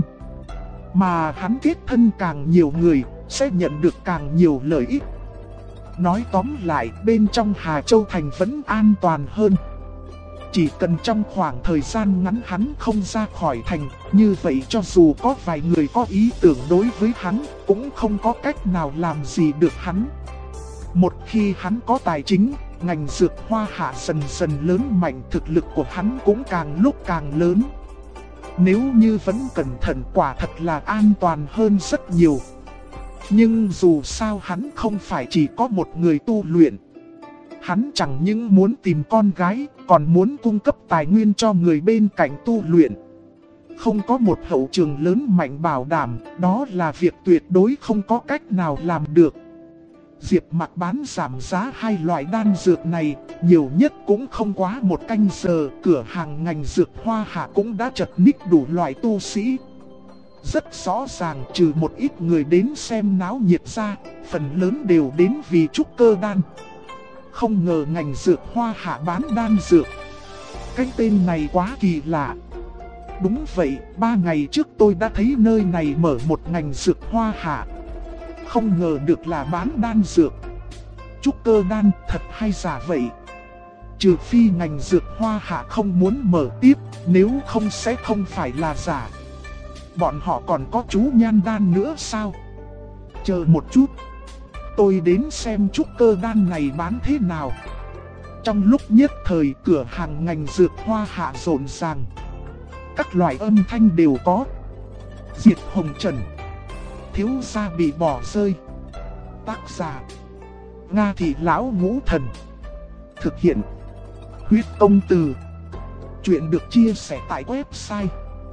Mà hắn kết thân càng nhiều người, sẽ nhận được càng nhiều lợi ích. Nói tóm lại, bên trong Hà Châu Thành vẫn an toàn hơn. Chỉ cần trong khoảng thời gian ngắn hắn không ra khỏi thành, như vậy cho dù có vài người có ý tưởng đối với hắn, cũng không có cách nào làm gì được hắn. Một khi hắn có tài chính, ngành dược hoa hạ dần dần lớn mạnh, thực lực của hắn cũng càng lúc càng lớn. Nếu như vẫn cẩn thận quả thật là an toàn hơn rất nhiều. Nhưng dù sao hắn không phải chỉ có một người tu luyện. Hắn chẳng những muốn tìm con gái, còn muốn cung cấp tài nguyên cho người bên cạnh tu luyện. Không có một hậu trường lớn mạnh bảo đảm, đó là việc tuyệt đối không có cách nào làm được. Diệp Mặc bán giảm giá hai loại đan dược này, nhiều nhất cũng không quá một canh giờ, cửa hàng ngành dược hoa hạ cũng đã chật ních đủ loại tu sĩ. Rất rõ ràng trừ một ít người đến xem náo nhiệt ra, phần lớn đều đến vì trúc cơ đan. Không ngờ ngành dược hoa hạ bán đan dược. Cái tên này quá kỳ lạ. Đúng vậy, 3 ngày trước tôi đã thấy nơi này mở một ngành dược hoa hạ. Không ngờ được là bán đan dược. Trúc cơ đan thật hay giả vậy? Trừ phi ngành dược hoa hạ không muốn mở tiếp, nếu không sẽ không phải là giả. Bọn họ còn có chú nhan đan nữa sao? Chờ một chút, tôi đến xem trúc cơ đan này bán thế nào. Trong lúc nhất thời cửa hàng ngành dược hoa hạ rộn ràng. Các loại âm thanh đều có. Diệt Hồng Trần, thiếu gia bị bỏ rơi. Tác giả Nga Thị Lão Ngũ Thần. Thực hiện Huyết Công Từ. Chuyện được chia sẻ tại website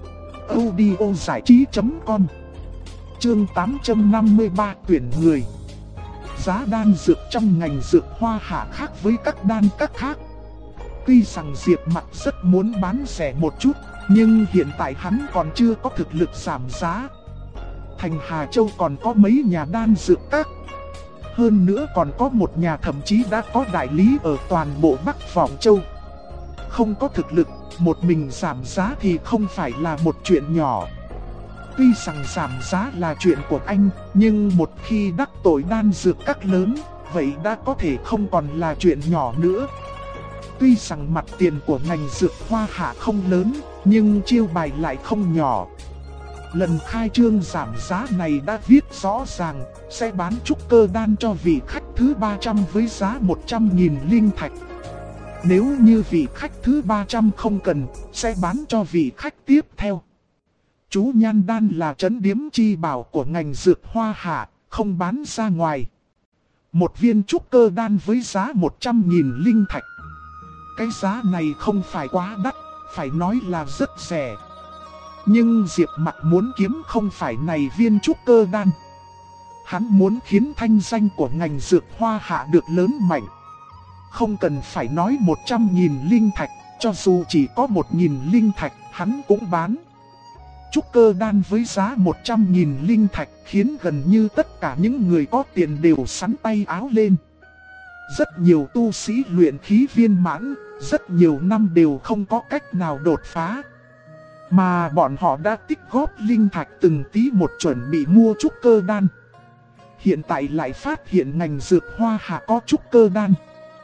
audiozảichí.com. Chương 853 tuyển người. Giá đan dược trong ngành dược hoa hạ khác với các đan các khác. Tuy rằng Diệp Mặc rất muốn bán rẻ một chút, nhưng hiện tại hắn còn chưa có thực lực giảm giá. Thành Hà Châu còn có mấy nhà đan dược các. Hơn nữa còn có một nhà thậm chí đã có đại lý ở toàn bộ Bắc Vọng Châu. Không có thực lực, một mình giảm giá thì không phải là một chuyện nhỏ. Tuy rằng giảm giá là chuyện của anh, nhưng một khi đắc tội đan dược các lớn, vậy đã có thể không còn là chuyện nhỏ nữa. Tuy rằng mặt tiền của ngành dược hoa hạ không lớn, nhưng chiêu bài lại không nhỏ. Lần khai trương giảm giá này đã viết rõ ràng, sẽ bán trúc cơ đan cho vị khách thứ 300 với giá 100.000 linh thạch. Nếu như vị khách thứ 300 không cần, sẽ bán cho vị khách tiếp theo. Chú nhan đan là trấn điếm chi bảo của ngành dược hoa hạ, không bán ra ngoài. Một viên trúc cơ đan với giá 100.000 linh thạch. Cái giá này không phải quá đắt, phải nói là rất rẻ. Nhưng Diệp Mặc muốn kiếm không phải này viên trúc cơ đan. Hắn muốn khiến thanh danh của ngành dược hoa hạ được lớn mạnh. Không cần phải nói 100.000 linh thạch, cho dù chỉ có 1.000 linh thạch, hắn cũng bán. Trúc cơ đan với giá 100.000 linh thạch khiến gần như tất cả những người có tiền đều sắn tay áo lên. Rất nhiều tu sĩ luyện khí viên mãn, rất nhiều năm đều không có cách nào đột phá. Mà bọn họ đã tích góp linh thạch từng tí một chuẩn bị mua trúc cơ đan. Hiện tại lại phát hiện ngành dược hoa hạ có trúc cơ đan.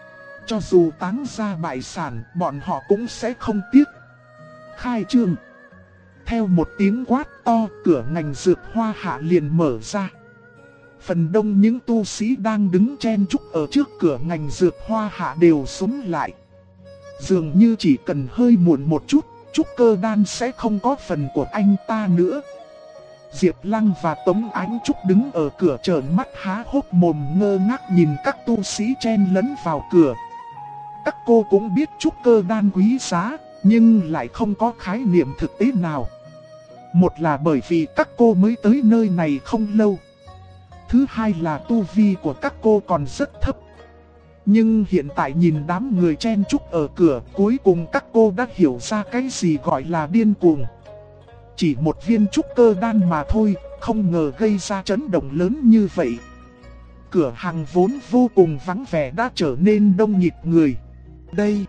Cho dù táng ra bại sản, bọn họ cũng sẽ không tiếc. Khai trương. Theo một tiếng quát to, cửa ngành dược Hoa Hạ liền mở ra. Phần đông những tu sĩ đang đứng chen chúc ở trước cửa ngành dược Hoa Hạ đều súng lại. Dường như chỉ cần hơi muộn một chút, trúc cơ đan sẽ không có phần của anh ta nữa. Diệp Lăng và Tống Ánh Trúc đứng ở cửa trợn mắt há hốc mồm ngơ ngác nhìn các tu sĩ chen lấn vào cửa. Các cô cũng biết trúc cơ đan quý giá, nhưng lại không có khái niệm thực tế nào. Một là bởi vì các cô mới tới nơi này không lâu. Thứ hai là tu vi của các cô còn rất thấp. Nhưng hiện tại nhìn đám người chen chúc ở cửa, cuối cùng các cô đã hiểu ra cái gì gọi là điên cuồng. Chỉ một viên trúc cơ đan mà thôi, không ngờ gây ra chấn động lớn như vậy. Cửa hàng vốn vô cùng vắng vẻ đã trở nên đông nghịt người. Đây.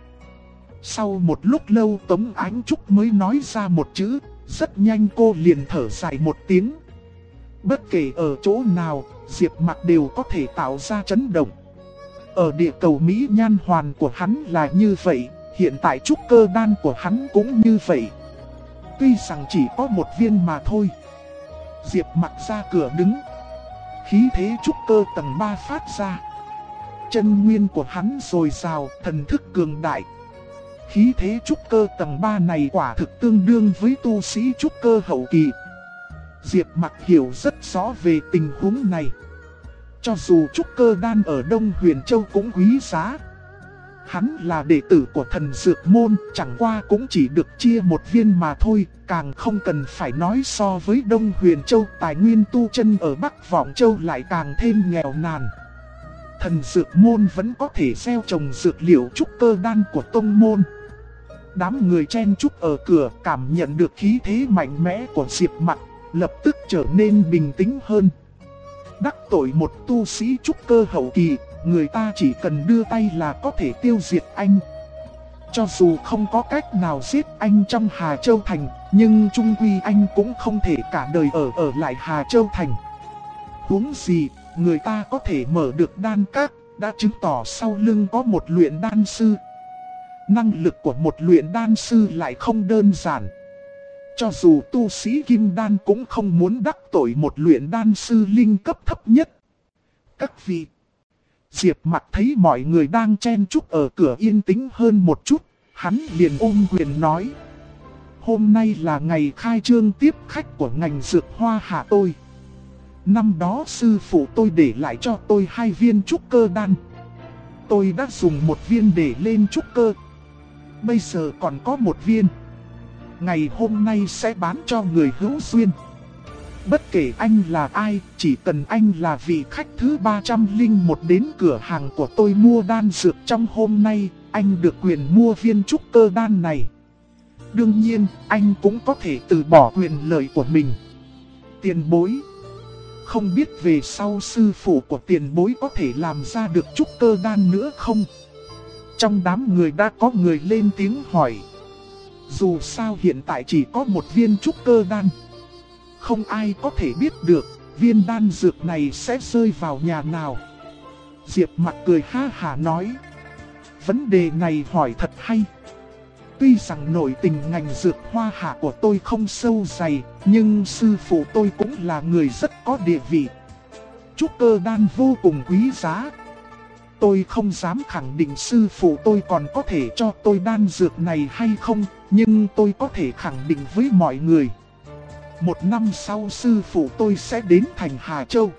Sau một lúc lâu Tống Ánh Trúc mới nói ra một chữ, rất nhanh cô liền thở dài một tiếng. Bất kể ở chỗ nào, Diệp Mặc đều có thể tạo ra chấn động. Ở địa cầu Mỹ Nhan Hoàn của hắn là như vậy, hiện tại trúc cơ đan của hắn cũng như vậy. Tuy rằng chỉ có một viên mà thôi. Diệp Mặc ra cửa đứng. Khí thế trúc cơ tầng 3 phát ra. Chân nguyên của hắn dồi dào, thần thức cường đại. Khí thế trúc cơ tầng 3 này quả thực tương đương với tu sĩ trúc cơ hậu kỳ. Diệp Mặc hiểu rất rõ về tình huống này. Cho dù trúc cơ đan ở Đông Huyền Châu cũng quý giá. Hắn là đệ tử của thần dược môn, chẳng qua cũng chỉ được chia một viên mà thôi. Càng không cần phải nói so với Đông Huyền Châu, tài nguyên tu chân ở Bắc Vọng Châu lại càng thêm nghèo nàn. Thần dược môn vẫn có thể gieo trồng dược liệu trúc cơ đan của tông môn. Đám người chen chúc ở cửa cảm nhận được khí thế mạnh mẽ của Diệp Mặc, lập tức trở nên bình tĩnh hơn. Đắc tội một tu sĩ trúc cơ hậu kỳ, người ta chỉ cần đưa tay là có thể tiêu diệt anh. Cho dù không có cách nào giết anh trong Hà Châu Thành, nhưng chung quy anh cũng không thể cả đời ở lại Hà Châu Thành. Huống gì, người ta có thể mở được đan các, đã chứng tỏ sau lưng có một luyện đan sư. Năng lực của một luyện đan sư lại không đơn giản. Cho dù tu sĩ kim đan cũng không muốn đắc tội một luyện đan sư linh cấp thấp nhất. Các vị, Diệp Mặc thấy mọi người đang chen chúc ở cửa yên tĩnh hơn một chút, hắn liền ôm quyền nói. Hôm nay là ngày khai trương tiếp khách của ngành dược Hoa Hạ tôi. Năm đó sư phụ tôi để lại cho tôi 2 viên trúc cơ đan. Tôi đã dùng 1 viên để lên trúc cơ. Bây giờ còn có 1 viên. Ngày hôm nay sẽ bán cho người hữu duyên. Bất kể anh là ai, chỉ cần anh là vị khách thứ 301 đến cửa hàng của tôi mua đan dược trong hôm nay, anh được quyền mua viên trúc cơ đan này. Đương nhiên, anh cũng có thể từ bỏ quyền lợi của mình. Tiền bối. Không biết về sau sư phụ của tiền bối có thể làm ra được trúc cơ đan nữa không? Trong đám người đã có người lên tiếng hỏi. Dù sao hiện tại chỉ có 1 viên trúc cơ đan. Không ai có thể biết được viên đan dược này sẽ rơi vào nhà nào. Diệp Mặc cười ha hả nói. Vấn đề này hỏi thật hay. Tuy rằng nội tình ngành dược Hoa Hạ của tôi không sâu dày, nhưng sư phụ tôi cũng là người rất có địa vị. Trúc cơ đan vô cùng quý giá. Tôi không dám khẳng định sư phụ tôi còn có thể cho tôi đan dược này hay không, nhưng tôi có thể khẳng định với mọi người. 1 năm sau sư phụ tôi sẽ đến thành Hà Châu.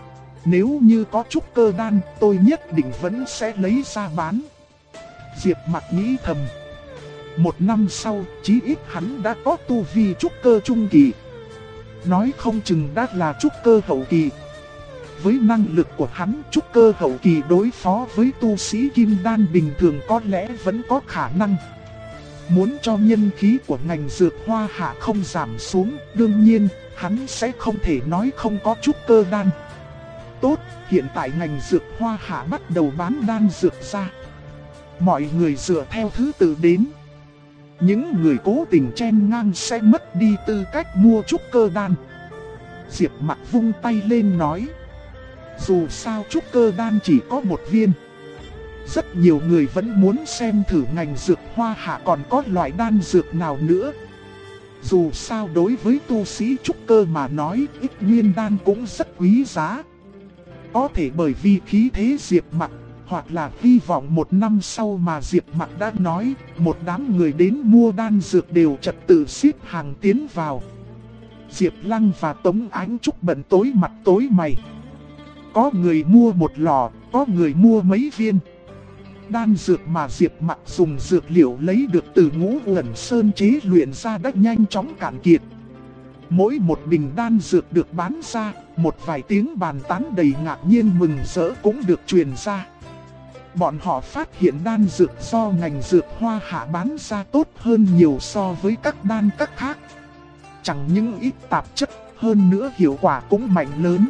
Nếu như có trúc cơ đan, tôi nhất định vẫn sẽ lấy ra bán. Diệp Mặc nghĩ thầm. 1 năm sau, chí ít hắn đã có tu vi trúc cơ trung kỳ. Nói không chừng đã là trúc cơ hậu kỳ. Với năng lực của hắn, trúc cơ hậu kỳ đối phó với tu sĩ kim đan bình thường có lẽ vẫn có khả năng. Muốn cho nhân khí của ngành dược Hoa Hạ không giảm xuống, đương nhiên, hắn sẽ không thể nói không có trúc cơ đan. Tốt, hiện tại ngành dược Hoa Hạ bắt đầu bán đan dược ra. Mọi người dựa theo thứ tự đến. Những người cố tình chen ngang sẽ mất đi tư cách mua trúc cơ đan. Diệp Mặc vung tay lên nói. Dù sao trúc cơ đan chỉ có 1 viên. Rất nhiều người vẫn muốn xem thử ngành dược Hoa Hạ còn có loại đan dược nào nữa. Dù sao đối với tu sĩ trúc cơ mà nói, ít nguyên đan cũng rất quý giá. Có thể bởi vì khí thế Diệp Mặc, hoặc là hy vọng một năm sau mà Diệp Mặc đã nói, một đám người đến mua đan dược đều trật tự xếp hàng tiến vào. Diệp Lăng và Tống Ánh Trúc bận tối mặt tối mày. Có người mua một lọ, có người mua mấy viên. Đan dược mà Diệp Mặc dùng dược liệu lấy được từ Ngũ Uẩn Sơn chế luyện ra đã nhanh chóng cạn kiệt. Mỗi một bình đan dược được bán ra, một vài tiếng bàn tán đầy ngạc nhiên mừng rỡ cũng được truyền ra. Bọn họ phát hiện đan dược do ngành dược Hoa Hạ bán ra tốt hơn nhiều so với các đan các khác. Chẳng những ít tạp chất, hơn nữa hiệu quả cũng mạnh lớn.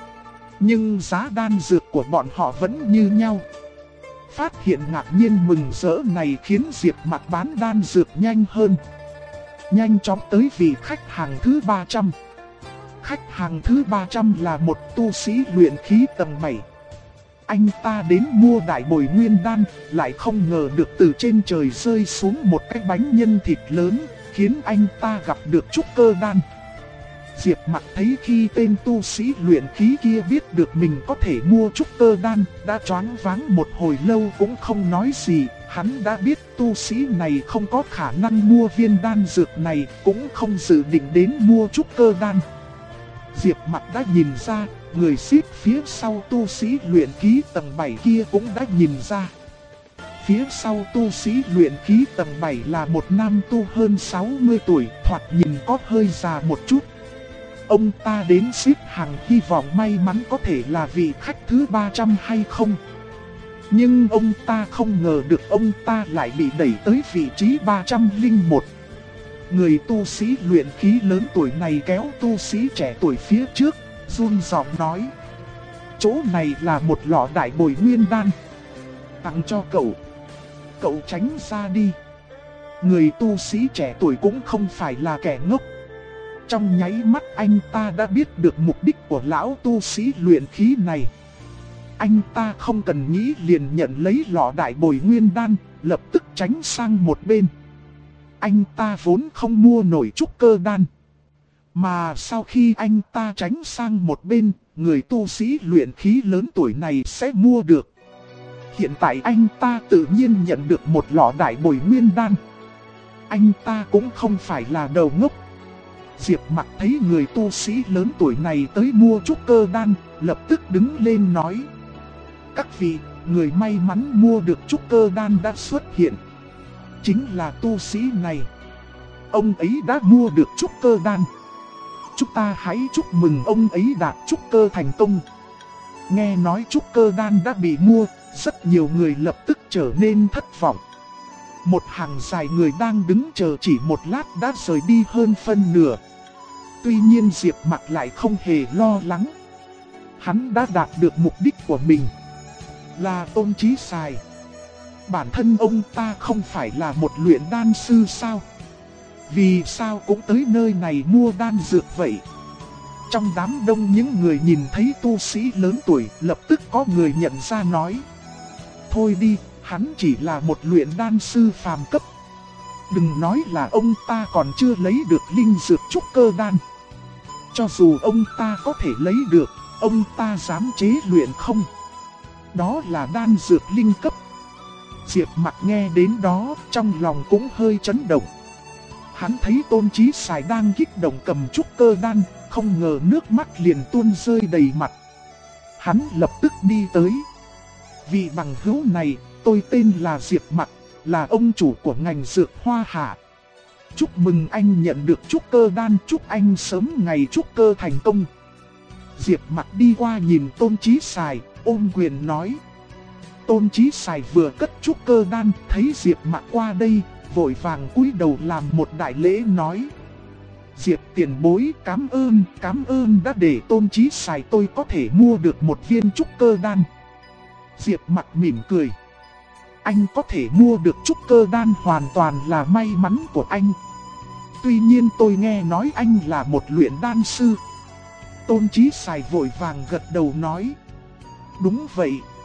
Nhưng giá đan dược của bọn họ vẫn như nhau. Phát hiện ngạc nhiên mừng rỡ này khiến Diệp Mặc bán đan dược nhanh hơn. Nhanh chóng tới vị khách hàng thứ 300. Khách hàng thứ 300 là một tu sĩ luyện khí tầng 7. Anh ta đến mua đại bồi nguyên đan, lại không ngờ được từ trên trời rơi xuống một cái bánh nhân thịt lớn, khiến anh ta gặp được trúc cơ đan. Diệp Mặc thấy khi tên tu sĩ luyện khí kia biết được mình có thể mua trúc cơ đan, đã choáng váng một hồi lâu cũng không nói gì. Hắn đã biết tu sĩ này không có khả năng mua viên đan dược này, cũng không dự định đến mua trúc cơ đan. Diệp Mặc đã nhìn ra, người xếp phía sau tu sĩ luyện khí tầng 7 kia cũng đã nhìn ra. Phía sau tu sĩ luyện khí tầng 7 là một nam tu hơn 60 tuổi, thoạt nhìn có hơi già một chút. Ông ta đến xếp hàng hy vọng may mắn có thể là vị khách thứ 300 hay không. Nhưng ông ta không ngờ được ông ta lại bị đẩy tới vị trí 301. Người tu sĩ luyện khí lớn tuổi này kéo tu sĩ trẻ tuổi phía trước, run giọng nói: chỗ này là một lọ đại bồi nguyên đan, tặng cho cậu. Cậu tránh ra đi. Người tu sĩ trẻ tuổi cũng không phải là kẻ ngốc. Trong nháy mắt anh ta đã biết được mục đích của lão tu sĩ luyện khí này. Anh ta không cần nghĩ liền nhận lấy lọ đại bồi nguyên đan, lập tức tránh sang một bên. Anh ta vốn không mua nổi trúc cơ đan. Mà sau khi anh ta tránh sang một bên, người tu sĩ luyện khí lớn tuổi này sẽ mua được. Hiện tại anh ta tự nhiên nhận được một lọ đại bồi nguyên đan. Anh ta cũng không phải là đầu ngốc. Diệp Mặc thấy người tu sĩ lớn tuổi này tới mua trúc cơ đan, lập tức đứng lên nói: các vị, người may mắn mua được trúc cơ đan đã xuất hiện. Chính là tu sĩ này. Ông ấy đã mua được trúc cơ đan. Chúng ta hãy chúc mừng ông ấy đạt trúc cơ thành công. Nghe nói trúc cơ đan đã bị mua, rất nhiều người lập tức trở nên thất vọng. Một hàng dài người đang đứng chờ chỉ một lát đã rời đi hơn phân nửa. Tuy nhiên Diệp Mặc lại không hề lo lắng. Hắn đã đạt được mục đích của mình, là Tôn Chí Sài. Bản thân ông ta không phải là một luyện đan sư sao? Vì sao cũng tới nơi này mua đan dược vậy? Trong đám đông những người nhìn thấy tu sĩ lớn tuổi, lập tức có người nhận ra nói: thôi đi, hắn chỉ là một luyện đan sư phàm cấp. Đừng nói là ông ta còn chưa lấy được linh dược trúc cơ đan. Cho dù ông ta có thể lấy được, ông ta dám chế luyện không? Đó là đan dược linh cấp. Diệp Mặc nghe đến đó, trong lòng cũng hơi chấn động. Hắn thấy Tôn Chí Sài đang kích động cầm trúc cơ đan, không ngờ nước mắt liền tuôn rơi đầy mặt. Hắn lập tức đi tới. Vị bằng hữu này, tôi tên là Diệp Mặc, là ông chủ của ngành dược Hoa Hạ. Chúc mừng anh nhận được trúc cơ đan, chúc anh sớm ngày trúc cơ thành công. Diệp Mặc đi qua nhìn Tôn Chí Sài, ôm quyền nói. Tôn Chí Sài vừa cất trúc cơ đan, thấy Diệp Mặc qua đây, vội vàng cúi đầu làm một đại lễ nói: Diệp tiền bối, cảm ơn đã để Tôn Chí Sài tôi có thể mua được một viên trúc cơ đan. Diệp Mặc mỉm cười. Anh có thể mua được trúc cơ đan hoàn toàn là may mắn của anh. Tuy nhiên tôi nghe nói anh là một luyện đan sư. Tôn Chí Sài vội vàng gật đầu nói: đúng vậy,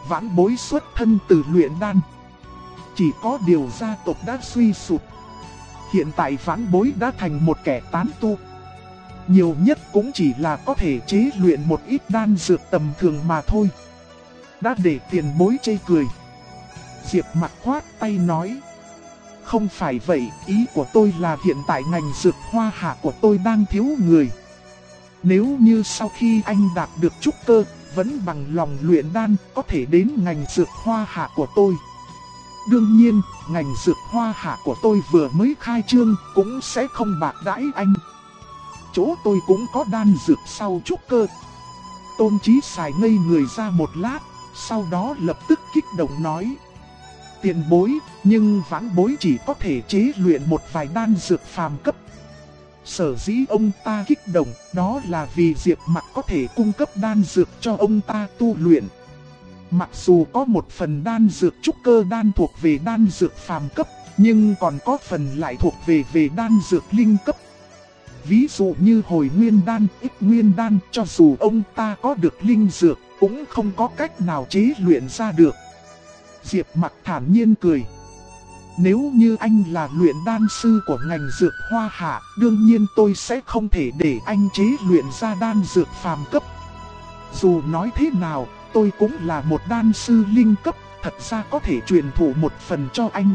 Vãn bối xuất thân từ luyện đan. Chỉ có điều gia tộc đã suy sụp. Hiện tại vãn bối đã thành một kẻ tán tu. Nhiều nhất cũng chỉ là có thể chế luyện một ít đan dược tầm thường mà thôi. Đã để tiền bối chê cười. Diệp Mặc khoát tay nói. Không phải vậy, ý của tôi là hiện tại ngành dược hoa hạ của tôi đang thiếu người. Nếu như sau khi anh đạt được trúc cơ, vẫn bằng lòng luyện đan, có thể đến ngành dược hoa hạ của tôi. Đương nhiên, ngành dược hoa hạ của tôi vừa mới khai trương, cũng sẽ không bạc đãi anh. Chỗ tôi cũng có đan dược sau trúc cơ. Tôn Chí Sài ngây người ra một lát, sau đó lập tức kích động nói. Tiền bối, nhưng vãn bối chỉ có thể chế luyện một vài đan dược phàm cấp. Sở dĩ ông ta kích động, đó là vì Diệp Mặc có thể cung cấp đan dược cho ông ta tu luyện. Mặc dù có một phần đan dược trúc cơ đan thuộc về đan dược phàm cấp, nhưng còn có phần lại thuộc về đan dược linh cấp. Ví dụ như hồi nguyên đan, ích nguyên đan, cho dù ông ta có được linh dược, cũng không có cách nào chế luyện ra được. Diệp Mặc thản nhiên cười. Nếu như anh là luyện đan sư của ngành dược hoa hạ, đương nhiên tôi sẽ không thể để anh chế luyện ra đan dược phàm cấp. Dù nói thế nào, tôi cũng là một đan sư linh cấp, thật ra có thể truyền thụ một phần cho anh.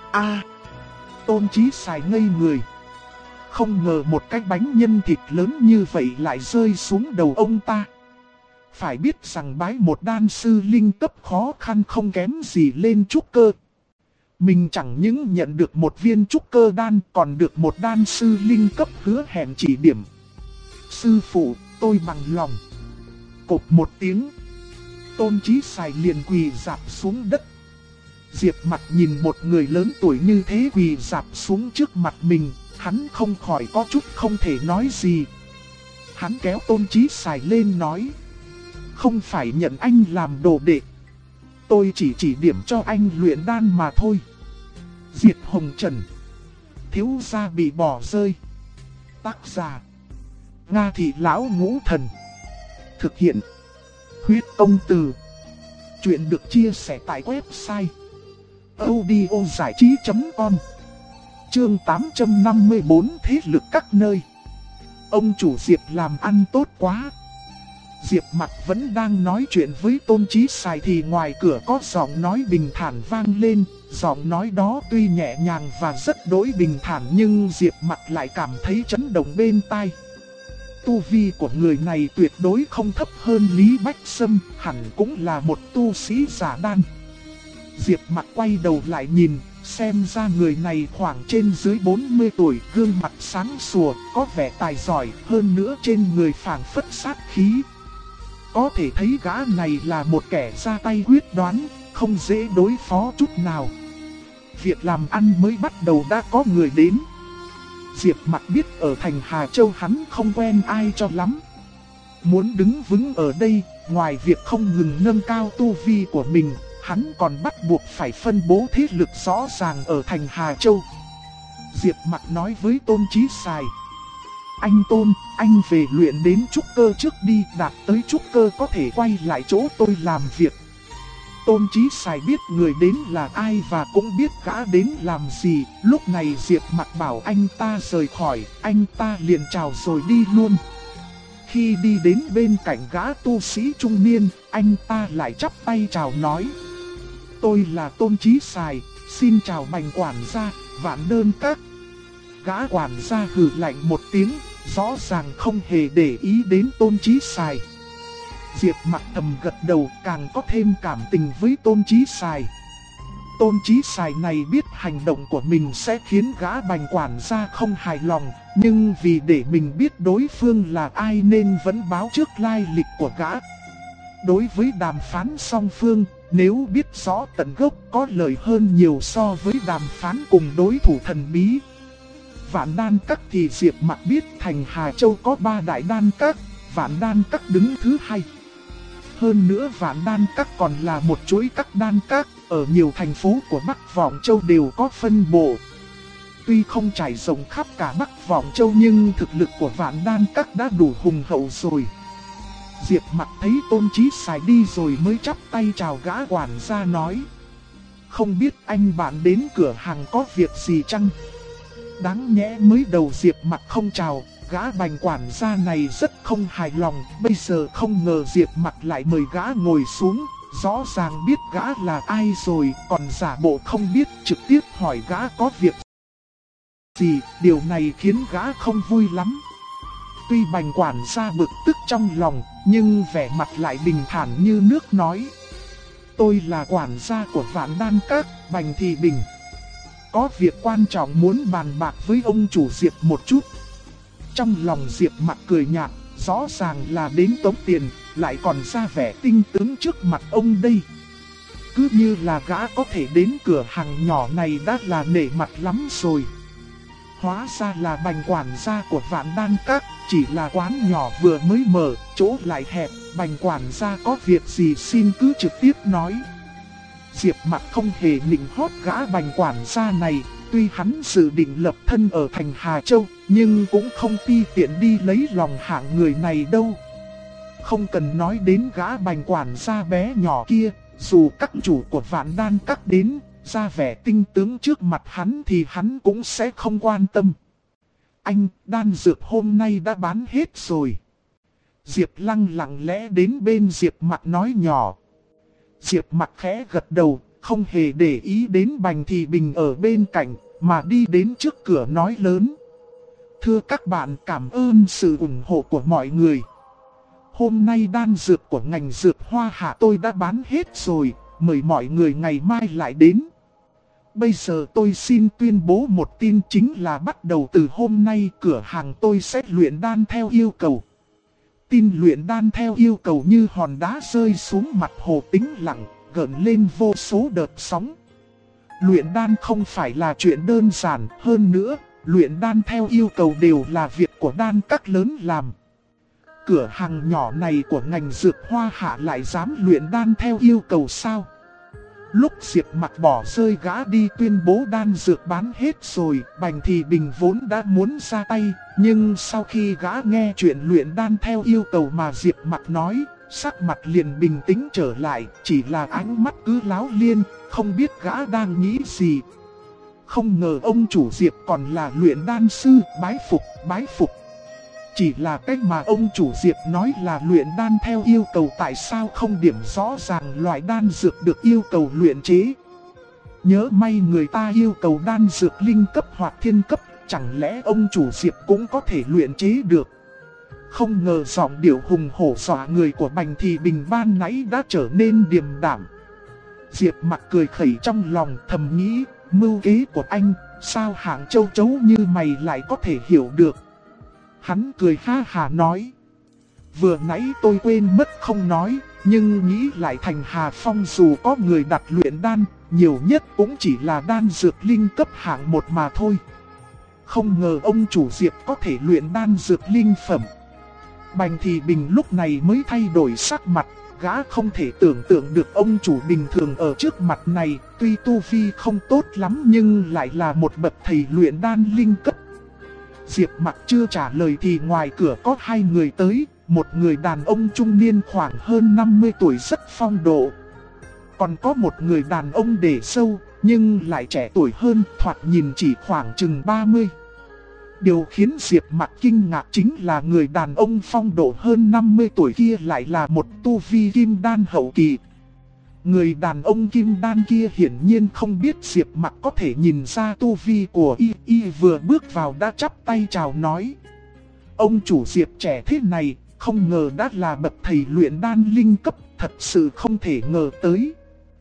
Tôn Chí Sài ngây người. Không ngờ một cái bánh nhân thịt lớn như vậy lại rơi xuống đầu ông ta. Phải biết rằng bái một đan sư linh cấp khó khăn không kém gì lên trúc cơ. Mình chẳng những nhận được một viên trúc cơ đan, còn được một đan sư linh cấp hứa hẹn chỉ điểm. Sư phụ, tôi bằng lòng. Cộp một tiếng, Tôn Chí Sài liền quỳ rạp xuống đất. Diệp Mặc nhìn một người lớn tuổi như thế quỳ rạp xuống trước mặt mình, hắn không khỏi có chút không thể nói gì. Hắn kéo Tôn Chí Sài lên nói. Không phải nhận anh làm đồ đệ. Tôi chỉ điểm cho anh luyện đan mà thôi. Diệt Hồng Trần. Thiếu gia bị bỏ rơi. Tác giả. Nga Thị Lão Ngũ Thần. Thực hiện. Huyết Công Từ. Chuyện được chia sẻ tại website audiozảichí.com. Chương 854 Thế lực các nơi. Ông chủ Diệp làm ăn tốt quá. Diệp Mặc vẫn đang nói chuyện với Tôn Chí Sài thì ngoài cửa có giọng nói bình thản vang lên. Giọng nói đó tuy nhẹ nhàng và rất đối bình thản, nhưng Diệp Mặc lại cảm thấy chấn động bên tai. Tu vi của người này tuyệt đối không thấp hơn Lý Bách Sâm, hẳn cũng là một tu sĩ giả đan. Diệp Mặc quay đầu lại nhìn, xem ra người này khoảng trên dưới 40 tuổi, gương mặt sáng sủa, có vẻ tài giỏi, hơn nữa trên người phảng phất sát khí. Có thể thấy gã này là một kẻ ra tay quyết đoán, không dễ đối phó chút nào. Việc làm ăn mới bắt đầu đã có người đến. Diệp Mặc biết ở thành Hà Châu hắn không quen ai cho lắm. Muốn đứng vững ở đây, ngoài việc không ngừng nâng cao tu vi của mình, hắn còn bắt buộc phải phân bố thế lực rõ ràng ở thành Hà Châu. Diệp Mặc nói với Tôn Chí Sài. Anh Tôn, anh về luyện đến trúc cơ trước đi, đạt tới trúc cơ có thể quay lại chỗ tôi làm việc. Tôn Chí Sài biết người đến là ai và cũng biết gã đến làm gì. Lúc này Diệp Mặc bảo anh ta rời khỏi, anh ta liền chào rồi đi luôn. Khi đi đến bên cạnh gã tu sĩ trung niên, anh ta lại chắp tay chào nói. Tôi là Tôn Chí Sài, xin chào Bành quản gia, Vạn Đơn Các. Gã quản gia hừ lạnh một tiếng, rõ ràng không hề để ý đến Tôn Chí Sài. Diệp Mặc thầm gật đầu, càng có thêm cảm tình với Tôn Chí Sài. Tôn Chí Sài này biết hành động của mình sẽ khiến gã Bành quản gia không hài lòng, nhưng vì để mình biết đối phương là ai nên vẫn báo trước lai lịch của gã. Đối với đàm phán song phương, nếu biết rõ tận gốc có lợi hơn nhiều so với đàm phán cùng đối thủ thần bí. Vạn Đan Các thì Diệp Mặc biết thành Hà Châu có 3 đại đan các, Vạn Đan Các đứng thứ 2. Hơn nữa Vạn Đan Các còn là một chuỗi các đan các, ở nhiều thành phố của Bắc Vọng Châu đều có phân bộ. Tuy không trải rộng khắp cả Bắc Vọng Châu nhưng thực lực của Vạn Đan Các đã đủ hùng hậu rồi. Diệp Mặc thấy Tôn Chí Sài đi rồi mới chắp tay chào gã quản gia nói. Không biết anh bạn đến cửa hàng có việc gì chăng? Đáng nhẽ mới đầu Diệp Mặc không chào, gã Bành quản gia này rất không hài lòng. Bây giờ không ngờ Diệp Mặc lại mời gã ngồi xuống, rõ ràng biết gã là ai rồi, còn giả bộ không biết, trực tiếp hỏi gã có việc gì. Điều này khiến gã không vui lắm. Tuy Bành quản gia bực tức trong lòng, nhưng vẻ mặt lại bình thản như nước nói. Tôi là quản gia của Vạn Đan Các, Bành Thị Bình. Có việc quan trọng muốn bàn bạc với ông chủ Diệp một chút. Trong lòng Diệp Mặc cười nhạt, rõ ràng là đến tống tiền, lại còn ra vẻ tinh tướng trước mặt ông đây. Cứ như là gã có thể đến cửa hàng nhỏ này đã là nể mặt lắm rồi. Hóa ra là Bành quản gia của Vạn Đan Các, chỉ là quán nhỏ vừa mới mở, chỗ lại hẹp. Bành quản gia có việc gì xin cứ trực tiếp nói. Diệp Mặc không hề nịnh hót gã Bành quản gia này. Tuy hắn dự định lập thân ở thành Hà Châu, nhưng cũng không ti tiện đi lấy lòng hạng người này đâu. Không cần nói đến gã Bành quản gia bé nhỏ kia, dù các chủ của Vạn Đan Các đến, ra vẻ tinh tướng trước mặt hắn thì hắn cũng sẽ không quan tâm. Anh, đan dược hôm nay đã bán hết rồi. Diệp Lăng lặng lẽ đến bên Diệp Mặc nói nhỏ. Diệp Mặc khẽ gật đầu, không hề để ý đến Bành Thị Bình ở bên cạnh, mà đi đến trước cửa nói lớn. Thưa các bạn, cảm ơn sự ủng hộ của mọi người. Hôm nay đan dược của ngành dược Hoa Hạ tôi đã bán hết rồi, mời mọi người ngày mai lại đến. Bây giờ tôi xin tuyên bố một tin, chính là bắt đầu từ hôm nay cửa hàng tôi sẽ luyện đan theo yêu cầu. Tin luyện đan theo yêu cầu như hòn đá rơi xuống mặt hồ tĩnh lặng, gợn lên vô số đợt sóng. Luyện đan không phải là chuyện đơn giản, hơn nữa, luyện đan theo yêu cầu đều là việc của đan các lớn làm. Cửa hàng nhỏ này của ngành dược Hoa Hạ lại dám luyện đan theo yêu cầu sao? Lúc Diệp Mặc bỏ rơi gã đi tuyên bố đan dược bán hết rồi, Bành Thị Bình vốn đã muốn ra tay, nhưng sau khi gã nghe chuyện luyện đan theo yêu cầu mà Diệp Mặc nói, sắc mặt liền bình tĩnh trở lại, chỉ là ánh mắt cứ láo liên, không biết gã đang nghĩ gì. Không ngờ ông chủ Diệp còn là luyện đan sư, bái phục, bái phục. Chỉ là cách mà ông chủ Diệp nói là luyện đan theo yêu cầu, tại sao không điểm rõ ràng loại đan dược được yêu cầu luyện chế. Nhớ may người ta yêu cầu đan dược linh cấp hoặc thiên cấp, chẳng lẽ ông chủ Diệp cũng có thể luyện chế được. Không ngờ giọng điệu hùng hổ dọa người của Bành Thị Bình ban nãy đã trở nên điềm đạm. Diệp Mặc cười khẩy trong lòng, thầm nghĩ, mưu kế của anh, sao hạng châu chấu như mày lại có thể hiểu được. Hắn cười ha hà nói. Vừa nãy tôi quên mất không nói, nhưng nghĩ lại thành Hà Phong dù có người đặt luyện đan, nhiều nhất cũng chỉ là đan dược linh cấp hạng 1 mà thôi. Không ngờ ông chủ Diệp có thể luyện đan dược linh phẩm. Bành Thị Bình lúc này mới thay đổi sắc mặt, gã không thể tưởng tượng được ông chủ bình thường ở trước mặt này, tuy tu vi không tốt lắm nhưng lại là một bậc thầy luyện đan linh cấp. Diệp Mặc chưa trả lời thì ngoài cửa có hai người tới, một người đàn ông trung niên khoảng hơn 50 tuổi rất phong độ. Còn có một người đàn ông để sâu, nhưng lại trẻ tuổi hơn, thoạt nhìn chỉ khoảng chừng 30. Điều khiến Diệp Mặc kinh ngạc chính là người đàn ông phong độ hơn 50 tuổi kia lại là một tu vi kim đan hậu kỳ. Người đàn ông kim đan kia hiển nhiên không biết Diệp Mặc có thể nhìn ra tu vi của y vừa bước vào đã chắp tay chào nói. Ông chủ Diệp trẻ thế này, không ngờ đã là bậc thầy luyện đan linh cấp, thật sự không thể ngờ tới.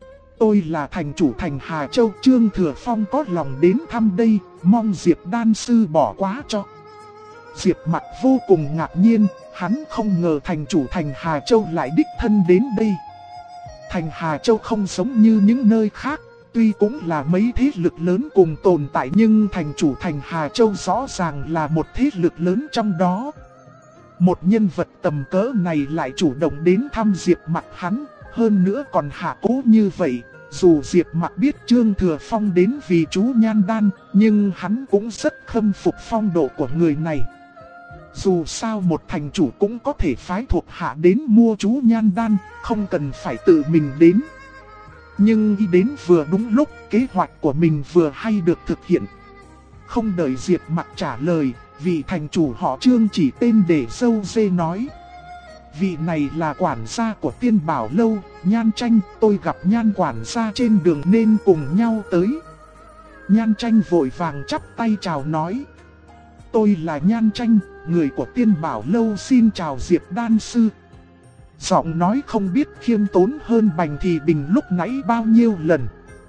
Tôi là thành chủ thành Hà Châu, Trương Thừa Phong có lòng đến thăm đây, mong Diệp đan sư bỏ quá cho. Diệp Mặc vô cùng ngạc nhiên, hắn không ngờ thành chủ thành Hà Châu lại đích thân đến đây. Thành Hà Châu không giống như những nơi khác, tuy cũng là mấy thế lực lớn cùng tồn tại nhưng thành chủ thành Hà Châu rõ ràng là một thế lực lớn trong đó. Một nhân vật tầm cỡ này lại chủ động đến thăm Diệp Mặc hắn, hơn nữa còn hạ cố như vậy. Dù Diệp Mặc biết Trương Thừa Phong đến vì chú Nhan Đan, nhưng hắn cũng rất khâm phục phong độ của người này. Dù sao một thành chủ cũng có thể phái thuộc hạ đến mua chú nhan đan, không cần phải tự mình đến. Nhưng y đến vừa đúng lúc, kế hoạch của mình vừa hay được thực hiện. Không đợi Diệp Mặc trả lời, vị thành chủ họ Trương chỉ tên để dâu dê nói. Vị này là quản gia của Tiên Bảo Lâu, Nhan Tranh, tôi gặp Nhan quản gia trên đường nên cùng nhau tới. Nhan Tranh vội vàng chắp tay chào nói. Tôi là Nhan Tranh, người của Tiên Bảo Lâu, xin chào Diệp đan sư. Giọng nói không biết khiêm tốn hơn Bành Thị Bình lúc nãy bao nhiêu lần.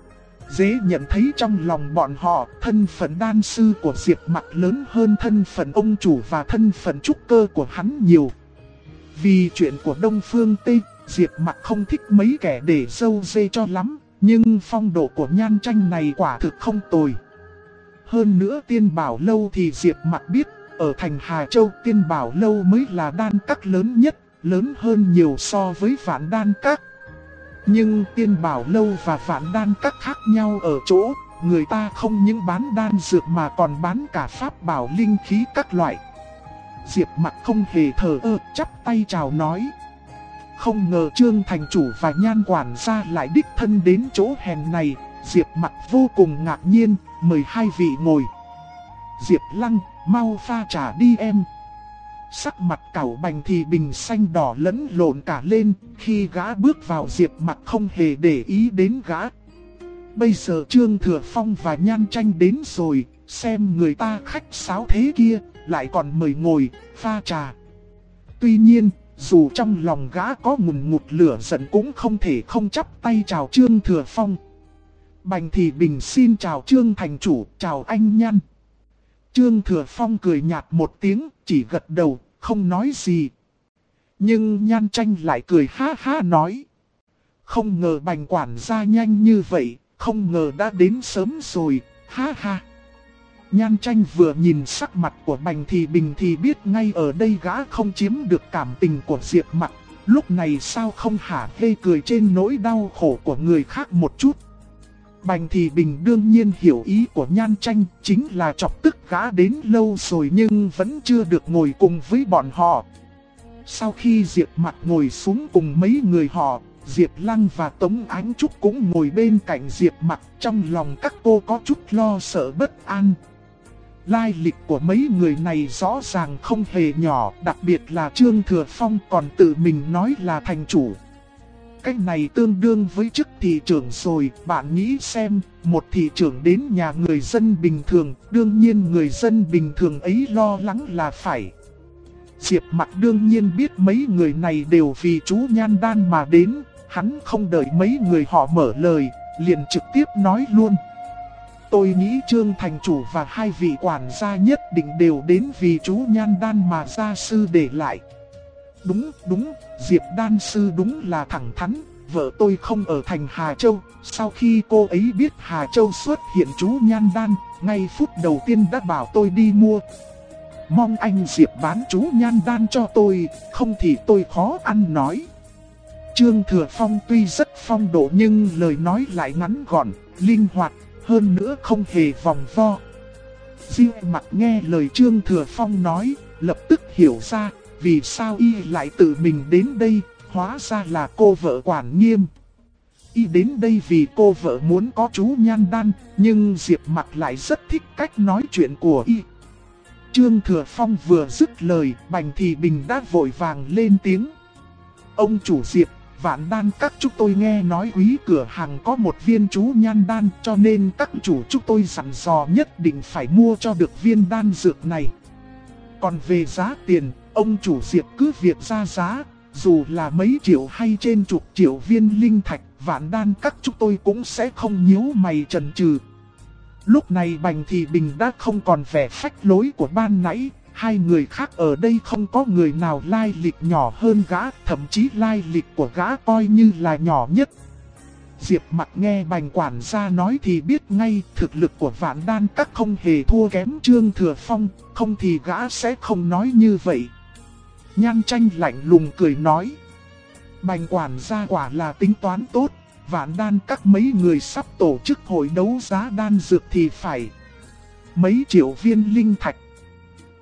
Dễ nhận thấy trong lòng bọn họ, thân phận đan sư của Diệp Mặc lớn hơn thân phận ông chủ và thân phận trúc cơ của hắn nhiều. Vì chuyện của Đông Phương Tê, Diệp Mặc không thích mấy kẻ để dâu dê cho lắm, nhưng phong độ của Nhan Tranh này quả thực không tồi. Hơn nữa Tiên Bảo Lâu thì Diệp Mặc biết, ở thành Hà Châu Tiên Bảo Lâu mới là đan các lớn nhất, lớn hơn nhiều so với Vạn Đan Các. Nhưng Tiên Bảo Lâu và Vạn Đan Các khác nhau ở chỗ, người ta không những bán đan dược mà còn bán cả pháp bảo linh khí các loại. Diệp Mặc không hề thờ ơ, chắp tay chào nói. Không ngờ Trương thành chủ và Nhan quản gia lại đích thân đến chỗ hèn này. Diệp Mặc vô cùng ngạc nhiên, mời hai vị ngồi. Diệp Lăng, mau pha trà đi em. Sắc mặt Cẩu Bành Thị Bình xanh đỏ lẫn lộn cả lên, khi gã bước vào Diệp Mặc không hề để ý đến gã. Bây giờ Trương Thừa Phong và Nhan Tranh đến rồi, xem người ta khách sáo thế kia, lại còn mời ngồi, pha trà. Tuy nhiên, dù trong lòng gã có ngùn ngụt lửa giận cũng không thể không chắp tay chào Trương Thừa Phong. Bành Thị Bình xin chào Trương thành chủ, chào anh Nhan. Trương Thừa Phong cười nhạt một tiếng, chỉ gật đầu, không nói gì. Nhưng Nhan Tranh lại cười ha ha nói. Không ngờ Bành quản gia nhanh như vậy, không ngờ đã đến sớm rồi, ha ha. Nhan Tranh vừa nhìn sắc mặt của Bành Thị Bình thì biết ngay ở đây gã không chiếm được cảm tình của Diệp Mặc. Lúc này sao không hả hê cười trên nỗi đau khổ của người khác một chút. Bành Thị Bình đương nhiên hiểu ý của Nhan Tranh, chính là chọc tức gã đến lâu rồi nhưng vẫn chưa được ngồi cùng với bọn họ. Sau khi Diệp Mặc ngồi xuống cùng mấy người họ, Diệp Lăng và Tống Ánh Trúc cũng ngồi bên cạnh Diệp Mặc, trong lòng các cô có chút lo sợ bất an. Lai lịch của mấy người này rõ ràng không hề nhỏ, đặc biệt là Trương Thừa Phong còn tự mình nói là thành chủ. Cái này tương đương với chức thị trưởng rồi, bạn nghĩ xem, một thị trưởng đến nhà người dân bình thường, đương nhiên người dân bình thường ấy lo lắng là phải. Diệp Mặc đương nhiên biết mấy người này đều vì chú Nhan Đan mà đến, hắn không đợi mấy người họ mở lời, liền trực tiếp nói luôn. Tôi nghĩ Trương thành chủ và hai vị quản gia nhất định đều đến vì chú Nhan Đan mà gia sư để lại. Đúng, Diệp đan sư đúng là thẳng thắn, vợ tôi không ở thành Hà Châu, sau khi cô ấy biết Hà Châu xuất hiện chú Nhan Đan, ngay phút đầu tiên đã bảo tôi đi mua. Mong anh Diệp bán chú Nhan Đan cho tôi, không thì tôi khó ăn nói. Trương Thừa Phong tuy rất phong độ nhưng lời nói lại ngắn gọn, linh hoạt, hơn nữa không hề vòng vo. Diệp Mặc nghe lời Trương Thừa Phong nói, lập tức hiểu ra, vì sao y lại tự mình đến đây, hóa ra là cô vợ quản Nghiêm. Y đến đây vì cô vợ muốn có chú Nhan Đan, nhưng Diệp Mặc lại rất thích cách nói chuyện của y. Trương Thừa Phong vừa dứt lời, Bành Thị Bình đã vội vàng lên tiếng. Ông chủ Diệp, Vạn Đan Các chúng tôi nghe nói quý cửa hàng có một viên chú Nhan Đan, cho nên các chủ chúng tôi dặn dò nhất định phải mua cho được viên đan dược này. Còn về giá tiền, ông chủ Diệp cứ việc ra giá, dù là mấy triệu hay trên chục triệu viên linh thạch, Vạn Đan Các chúng tôi cũng sẽ không nhíu mày chần chừ. Lúc này Bành Thị Bình đã không còn vẻ phách lối của ban nãy, hai người khác ở đây không có người nào lai lịch nhỏ hơn gã, thậm chí lai lịch của gã coi như là nhỏ nhất. Diệp Mặc nghe Bành quản gia nói thì biết ngay thực lực của Vạn Đan Các không hề thua kém Trương Thừa Phong, không thì gã sẽ không nói như vậy. Nhan Tranh lạnh lùng cười nói. Bành quản gia quả là tính toán tốt, Vạn Đan Các mấy người sắp tổ chức hội đấu giá đan dược thì phải. Mấy triệu viên linh thạch.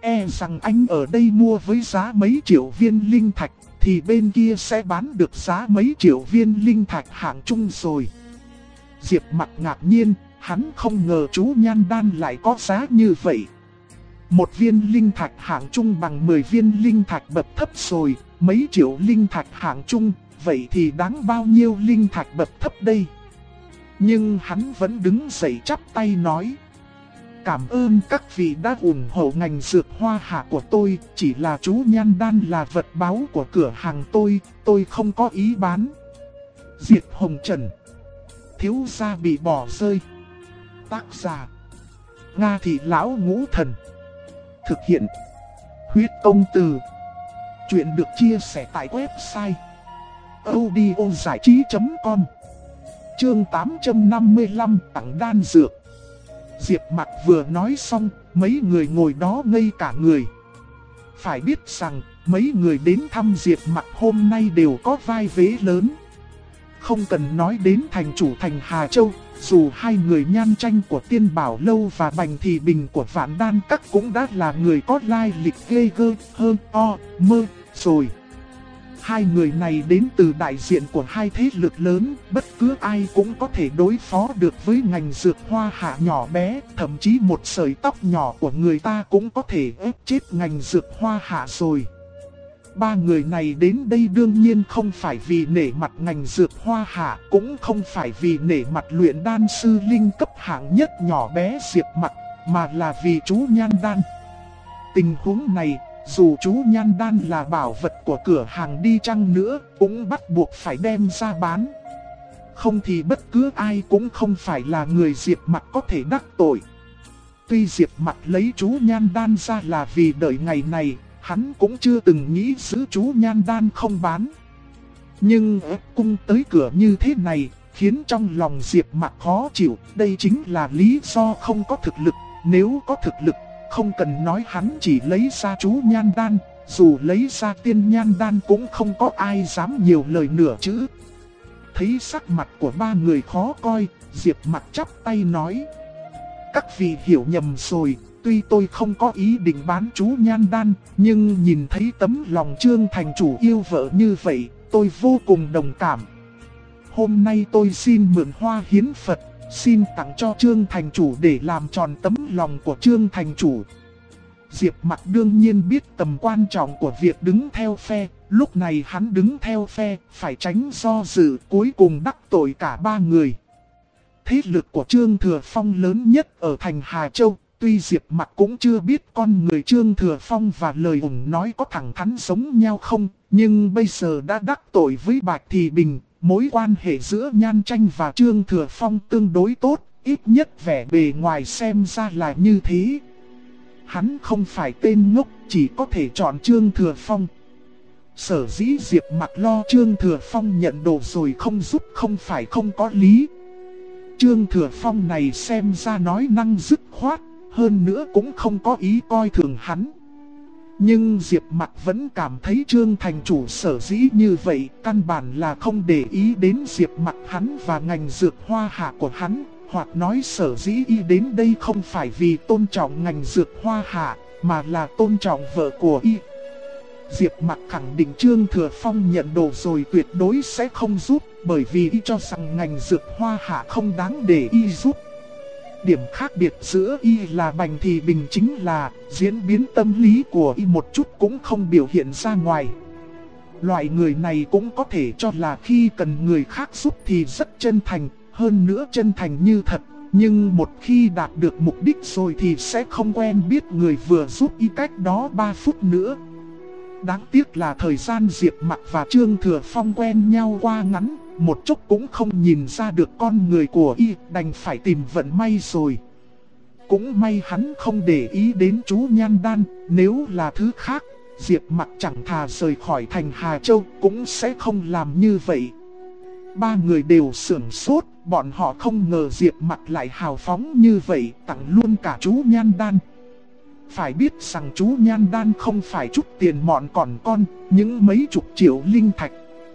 E rằng anh ở đây mua với giá mấy triệu viên linh thạch, thì bên kia sẽ bán được giá mấy triệu viên linh thạch hạng trung rồi. Diệp Mặc ngạc nhiên, hắn không ngờ chú nhan đan lại có giá như vậy. Một viên linh thạch hạng trung bằng 10 viên linh thạch bậc thấp rồi, mấy triệu linh thạch hạng trung, vậy thì đáng bao nhiêu linh thạch bậc thấp đây? Nhưng hắn vẫn đứng dậy chắp tay nói: cảm ơn các vị đã ủng hộ ngành dược hoa hạ của tôi, chỉ là chú nhan đan là vật báu của cửa hàng tôi không có ý bán. Diệt Hồng Trần. Thiếu gia bị bỏ rơi. Tác giả: Nga Thị Lão Ngũ Thần. Thực hiện: Huyết Công Từ. Chuyện được chia sẻ tại website audiozảichí.com. Chương 855 tặng đan dược. Diệp Mặc vừa nói xong, mấy người ngồi đó ngây cả người. Phải biết rằng, mấy người đến thăm Diệp Mặc hôm nay đều có vai vế lớn. Không cần nói đến thành chủ thành Hà Châu, dù hai người Nhan Tranh của Tiên Bảo Lâu và Bành Thị Bình của Vạn Đan Các cũng đã là người có lai lịch ghê gơ hơn mơ rồi. Hai người này đến từ đại diện của hai thế lực lớn, bất cứ ai cũng có thể đối phó được với ngành dược hoa hạ nhỏ bé, thậm chí một sợi tóc nhỏ của người ta cũng có thể ép chết ngành dược hoa hạ rồi. Ba người này đến đây đương nhiên không phải vì nể mặt ngành dược hoa hạ, cũng không phải vì nể mặt luyện đan sư linh cấp hạng nhất nhỏ bé Diệp Mặc, mà là vì chú Nhan Đan. Tình huống này, dù chú Nhan Đan là bảo vật của cửa hàng đi chăng nữa, cũng bắt buộc phải đem ra bán. Không thì bất cứ ai cũng không phải là người Diệp Mặc có thể đắc tội. Tuy Diệp Mặc lấy chú Nhan Đan ra là vì đợi ngày này, hắn cũng chưa từng nghĩ giữ chú Nhan Đan không bán. Nhưng ép cung tới cửa như thế này, khiến trong lòng Diệp Mặc khó chịu. Đây chính là lý do không có thực lực. Nếu có thực lực, không cần nói hắn chỉ lấy ra chú Nhan Đan, dù lấy ra Tiên Nhan Đan cũng không có ai dám nhiều lời nửa chữ. Thấy sắc mặt của ba người khó coi, Diệp Mặc chắp tay nói: các vị hiểu nhầm rồi, tuy tôi không có ý định bán chú Nhan Đan, nhưng nhìn thấy tấm lòng Trương thành chủ yêu vợ như vậy, tôi vô cùng đồng cảm. Hôm nay tôi xin mượn hoa hiến Phật, xin tặng cho Trương thành chủ để làm tròn tấm lòng của Trương thành chủ. Diệp Mặc đương nhiên biết tầm quan trọng của việc đứng theo phe, lúc này hắn đứng theo phe, phải tránh do dự, cuối cùng đắc tội cả ba người. Thế lực của Trương Thừa Phong lớn nhất ở thành Hà Châu, tuy Diệp Mặc cũng chưa biết con người Trương Thừa Phong và lời ủng nói có thẳng thắn giống nhau không, nhưng bây giờ đã đắc tội với Bạch Thị Bình, mối quan hệ giữa Nhan Tranh và Trương Thừa Phong tương đối tốt, ít nhất vẻ bề ngoài xem ra là như thế. Hắn không phải tên ngốc, chỉ có thể chọn Trương Thừa Phong. Sở dĩ Diệp Mặc lo Trương Thừa Phong nhận đồ rồi không giúp không phải không có lý. Trương Thừa Phong này xem ra nói năng dứt khoát, hơn nữa cũng không có ý coi thường hắn. Nhưng Diệp Mặc vẫn cảm thấy Trương thành chủ sở dĩ như vậy, căn bản là không để ý đến Diệp Mặc hắn và ngành dược hoa hạ của hắn, hoặc nói sở dĩ y đến đây không phải vì tôn trọng ngành dược hoa hạ, mà là tôn trọng vợ của y. Diệp Mặc khẳng định Trương Thừa Phong nhận đồ rồi tuyệt đối sẽ không giúp, bởi vì y cho rằng ngành dược hoa hạ không đáng để y giúp. Điểm khác biệt giữa y là Bành Thị Bình chính là diễn biến tâm lý của y một chút cũng không biểu hiện ra ngoài. Loại người này cũng có thể cho là khi cần người khác giúp thì rất chân thành, hơn nữa chân thành như thật. Nhưng một khi đạt được mục đích rồi thì sẽ không quen biết người vừa giúp y cách đó 3 phút nữa. Đáng tiếc là thời gian Diệp Mặc và Trương Thừa Phong quen nhau qua ngắn, một chút cũng không nhìn ra được con người của y, đành phải tìm vận may rồi. Cũng may hắn không để ý đến chú Nhan Đan, nếu là thứ khác, Diệp Mặc chẳng thà rời khỏi thành Hà Châu cũng sẽ không làm như vậy. Ba người đều sửng sốt, bọn họ không ngờ Diệp Mặc lại hào phóng như vậy, tặng luôn cả chú Nhan Đan. Phải biết rằng chú Nhan Đan không phải chút tiền mọn còn con, những mấy chục triệu linh thạch.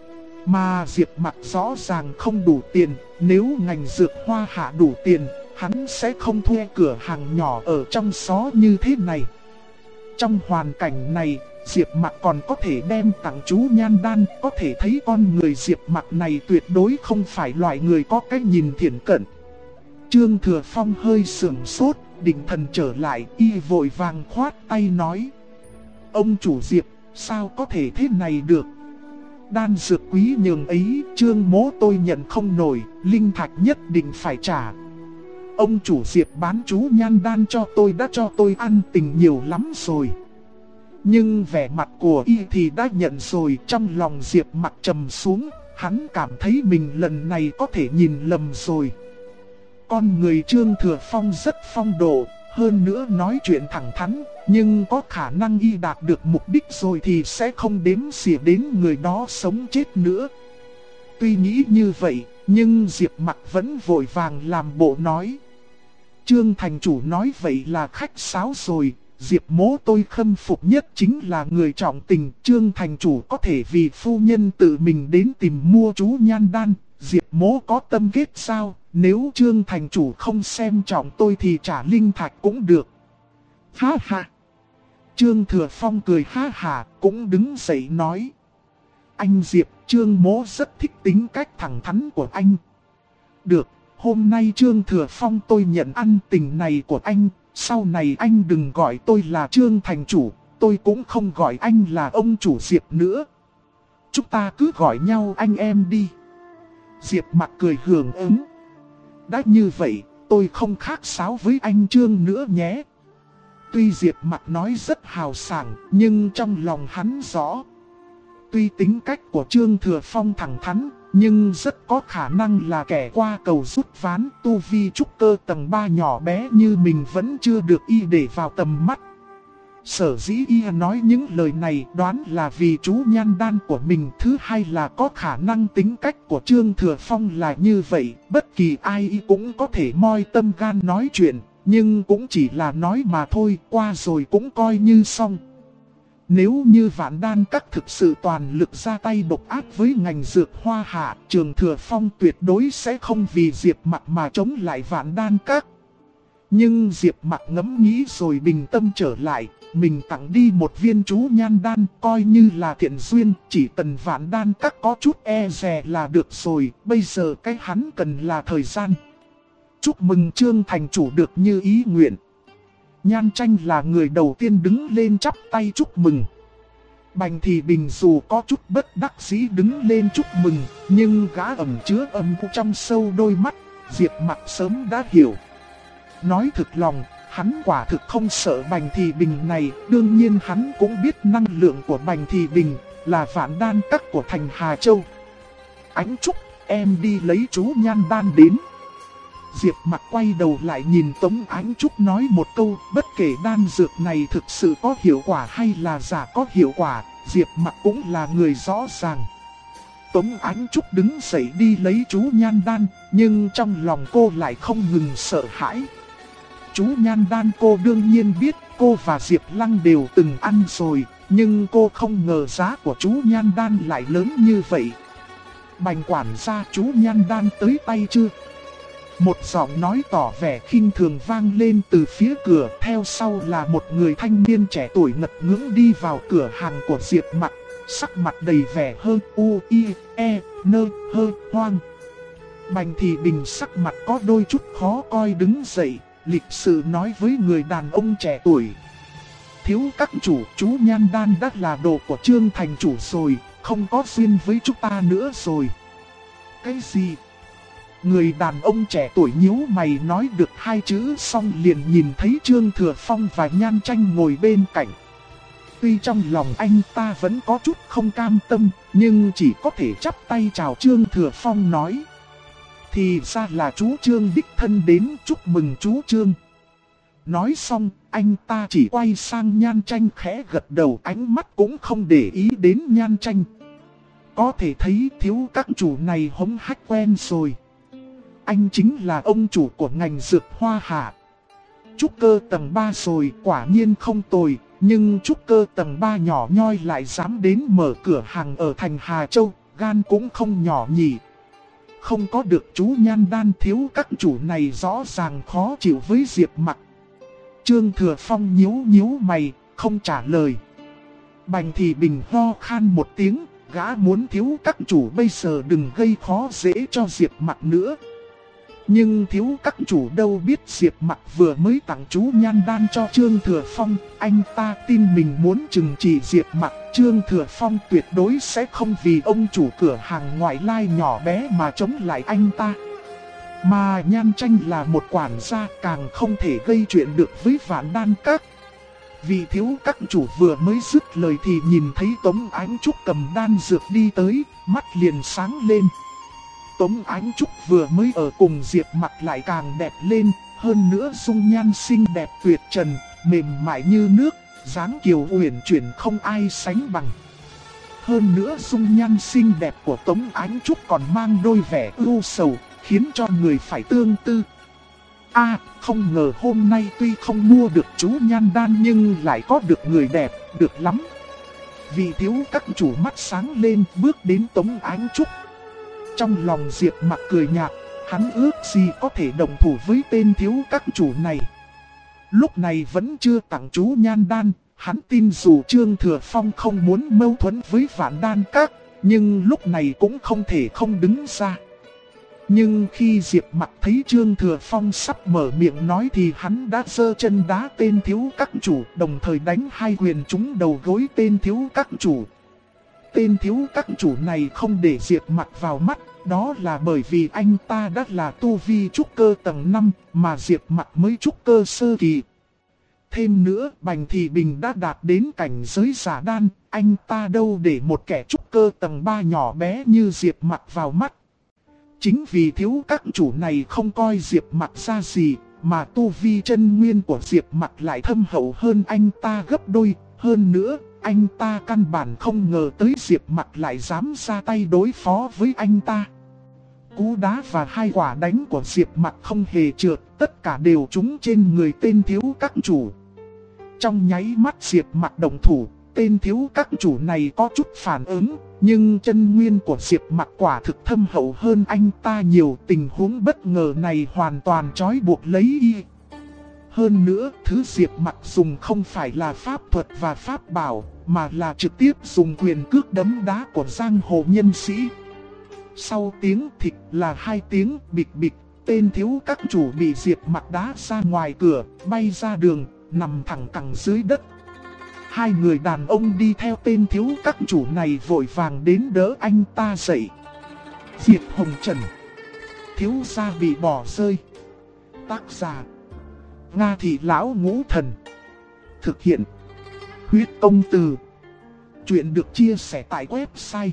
Mà Diệp Mặc rõ ràng không đủ tiền, nếu ngành dược hoa hạ đủ tiền, hắn sẽ không thuê cửa hàng nhỏ ở trong xó như thế này. Trong hoàn cảnh này, Diệp Mặc còn có thể đem tặng chú nhan đan, có thể thấy con người Diệp Mặc này tuyệt đối không phải loại người có cái nhìn thiển cận. Trương Thừa Phong hơi sửng sốt, định thần trở lại, y vội vàng khoát tay nói: ông chủ Diệp, sao có thể thế này được? Đan dược quý nhường ấy, Trương mỗ tôi nhận không nổi, linh thạch nhất định phải trả. Ông chủ Diệp bán chú nhan đan cho tôi đã cho tôi ăn tình nhiều lắm rồi. Nhưng vẻ mặt của y thì đã nhận rồi. Trong lòng Diệp Mặc trầm xuống, hắn cảm thấy mình lần này có thể nhìn lầm rồi. Con người Trương Thừa Phong rất phong độ, hơn nữa nói chuyện thẳng thắn, nhưng có khả năng y đạt được mục đích rồi thì sẽ không đếm xỉa đến người đó sống chết nữa. Tuy nghĩ như vậy, nhưng Diệp Mặc vẫn vội vàng làm bộ nói: Trương thành chủ nói vậy là khách sáo rồi, Diệp mỗ tôi khâm phục nhất chính là người trọng tình. Trương thành chủ có thể vì phu nhân tự mình đến tìm mua chú nhan đan, Diệp mỗ có tâm kết sao? Nếu Trương thành chủ không xem trọng tôi thì trả linh thạch cũng được. Ha ha! Trương Thừa Phong cười ha ha, cũng đứng dậy nói: anh Diệp, Trương mỗ rất thích tính cách thẳng thắn của anh. Được, hôm nay Trương Thừa Phong tôi nhận ăn tình này của anh. Sau này anh đừng gọi tôi là Trương thành chủ, tôi cũng không gọi anh là ông chủ Diệp nữa. Chúng ta cứ gọi nhau anh em đi. Diệp Mặc cười hưởng ứng: đã như vậy, tôi không khác sáo với anh Trương nữa nhé. Tuy Diệp Mặc nói rất hào sảng, nhưng trong lòng hắn rõ. Tuy tính cách của Trương Thừa Phong thẳng thắn, nhưng rất có khả năng là kẻ qua cầu rút ván. Tu vi trúc cơ tầng 3 nhỏ bé như mình vẫn chưa được y để vào tầm mắt. Sở dĩ y nói những lời này đoán là vì chú nhan đan của mình. Thứ hai là có khả năng tính cách của Trương Thừa Phong là như vậy. Bất kỳ ai y cũng có thể moi tâm gan nói chuyện, nhưng cũng chỉ là nói mà thôi, qua rồi cũng coi như xong. Nếu như Vạn Đan Các thực sự toàn lực ra tay độc ác với ngành dược hoa hạ, Trương Thừa Phong tuyệt đối sẽ không vì Diệp Mặc mà chống lại Vạn Đan Các. Nhưng Diệp Mặc ngẫm nghĩ rồi bình tâm trở lại, mình tặng đi một viên chú nhan đan coi như là thiện duyên, chỉ cần Vạn Đan Các có chút e dè là được rồi, bây giờ cái hắn cần là thời gian. Chúc mừng Trương thành chủ được như ý nguyện. Nhan Tranh là người đầu tiên đứng lên chắp tay chúc mừng. Bành Thị Bình dù có chút bất đắc dĩ đứng lên chúc mừng, nhưng gã ẩn chứa âm u trong sâu đôi mắt, Diệp Mặc sớm đã hiểu. Nói thực lòng, hắn quả thực không sợ Bành Thị Bình này. Đương nhiên hắn cũng biết năng lượng của Bành Thị Bình là Vạn Đan Các của thành Hà Châu. Ánh Trúc, em đi lấy chú nhan đan đến. Diệp Mặc quay đầu lại nhìn Tống Ánh Trúc nói một câu: bất kể đan dược này thực sự có hiệu quả hay là giả có hiệu quả, Diệp Mặc cũng là người rõ ràng. Tống Ánh Trúc đứng dậy đi lấy chú nhan đan, nhưng trong lòng cô lại không ngừng sợ hãi. Chú nhan đan cô đương nhiên biết, cô và Diệp Lăng đều từng ăn rồi, nhưng cô không ngờ giá của chú nhan đan lại lớn như vậy. Bành quản gia, chú nhan đan tới tay chưa? Một giọng nói tỏ vẻ khinh thường vang lên từ phía cửa, theo sau là một người thanh niên trẻ tuổi ngật ngưỡng đi vào cửa hàng của Diệp Mặc, sắc mặt đầy vẻ hơn u i e nơ hơ hoang. Bành Thị Bình sắc mặt có đôi chút khó coi đứng dậy, lịch sự nói với người đàn ông trẻ tuổi: thiếu các chủ, chú nhan đan đã là đồ của Trương thành chủ rồi, không có duyên với chúng ta nữa rồi. Cái gì? Người đàn ông trẻ tuổi nhíu mày nói được hai chữ xong liền nhìn thấy Trương Thừa Phong và Nhan Tranh ngồi bên cạnh. Tuy trong lòng anh ta vẫn có chút không cam tâm, nhưng chỉ có thể chắp tay chào Trương Thừa Phong nói: thì ra là chú Trương đích thân đến, chúc mừng chú Trương. Nói xong, anh ta chỉ quay sang Nhan Tranh khẽ gật đầu, ánh mắt cũng không để ý đến Nhan Tranh. Có thể thấy thiếu các chủ này hống hách quen rồi. Anh chính là ông chủ của ngành dược hoa hạ. Trúc cơ tầng 3 rồi, quả nhiên không tồi. Nhưng trúc cơ tầng 3 nhỏ nhoi lại dám đến mở cửa hàng ở thành Hà Châu, gan cũng không nhỏ nhỉ. Không có được chú nhan đan, thiếu các chủ này rõ ràng khó chịu với Diệp Mặc. Trương Thừa Phong nhíu mày, không trả lời. Bành Thị Bình ho khan một tiếng, gã muốn thiếu các chủ bây giờ đừng gây khó dễ cho Diệp Mặc nữa. Nhưng thiếu các chủ đâu biết Diệp Mặc vừa mới tặng chú nhan đan cho Trương Thừa Phong, anh ta tin mình muốn trừng trị Diệp Mặc, Trương Thừa Phong tuyệt đối sẽ không vì ông chủ cửa hàng ngoại lai nhỏ bé mà chống lại anh ta. Mà Nhan Tranh là một quản gia, càng không thể gây chuyện được với Vạn Đan Các. Vị thiếu các chủ vừa mới dứt lời thì nhìn thấy Tống Ánh Trúc cầm đan dược đi tới, mắt liền sáng lên. Tống Ánh Trúc vừa mới ở cùng Diệp Mặc lại càng đẹp lên, hơn nữa dung nhan xinh đẹp tuyệt trần, mềm mại như nước, dáng kiều uyển chuyển không ai sánh bằng. Hơn nữa dung nhan xinh đẹp của Tống Ánh Trúc còn mang đôi vẻ ưu sầu, khiến cho người phải tương tư. Không ngờ hôm nay tuy không mua được chú nhan đan nhưng lại có được người đẹp, được lắm. Vị thiếu các chủ mắt sáng lên bước đến Tống Ánh Trúc. Trong lòng Diệp Mặc cười nhạt, hắn ước gì có thể đồng thủ với tên thiếu các chủ này. Lúc này vẫn chưa tặng chú nhan đan, hắn tin dù Trương Thừa Phong không muốn mâu thuẫn với Vạn Đan Các, nhưng lúc này cũng không thể không đứng ra. Nhưng khi Diệp Mặc thấy Trương Thừa Phong sắp mở miệng nói thì hắn đã giơ chân đá tên thiếu các chủ, đồng thời đánh hai quyền trúng đầu gối tên thiếu các chủ. Tên thiếu các chủ này không để Diệp Mặc vào mắt, đó là bởi vì anh ta đã là tu vi trúc cơ tầng 5, mà Diệp Mặc mới trúc cơ sơ kỳ. Thêm nữa, Bành Thị Bình đã đạt đến cảnh giới giả đan, anh ta đâu để một kẻ trúc cơ tầng 3 nhỏ bé như Diệp Mặc vào mắt. Chính vì thiếu các chủ này không coi Diệp Mặc ra gì, mà tu vi chân nguyên của Diệp Mặc lại thâm hậu hơn anh ta gấp đôi. Hơn nữa, anh ta căn bản không ngờ tới Diệp Mặc lại dám ra tay đối phó với anh ta. Cú đá và hai quả đánh của Diệp Mặc không hề trượt, tất cả đều trúng trên người tên thiếu các chủ. Trong nháy mắt Diệp Mặc đồng thủ, tên thiếu các chủ này có chút phản ứng, nhưng chân nguyên của Diệp Mặc quả thực thâm hậu hơn anh ta nhiều. Tình huống bất ngờ này hoàn toàn trói buộc lấy y. Hơn nữa, thứ Diệp Mặc dùng không phải là pháp thuật và pháp bảo, mà là trực tiếp dùng quyền cước đấm đá của giang hồ nhân sĩ. Sau tiếng thịch là hai tiếng bịch bịch, tên thiếu các chủ bị Diệp Mặc đá ra ngoài cửa, bay ra đường, nằm thẳng cẳng dưới đất. Hai người đàn ông đi theo tên thiếu các chủ này vội vàng đến đỡ anh ta dậy. Diệp Hồng Trần, thiếu gia bị bỏ rơi. Tác giả Nga Thị Lão Ngũ Thần. Thực hiện Huyết Công Từ. Chuyện được chia sẻ tại website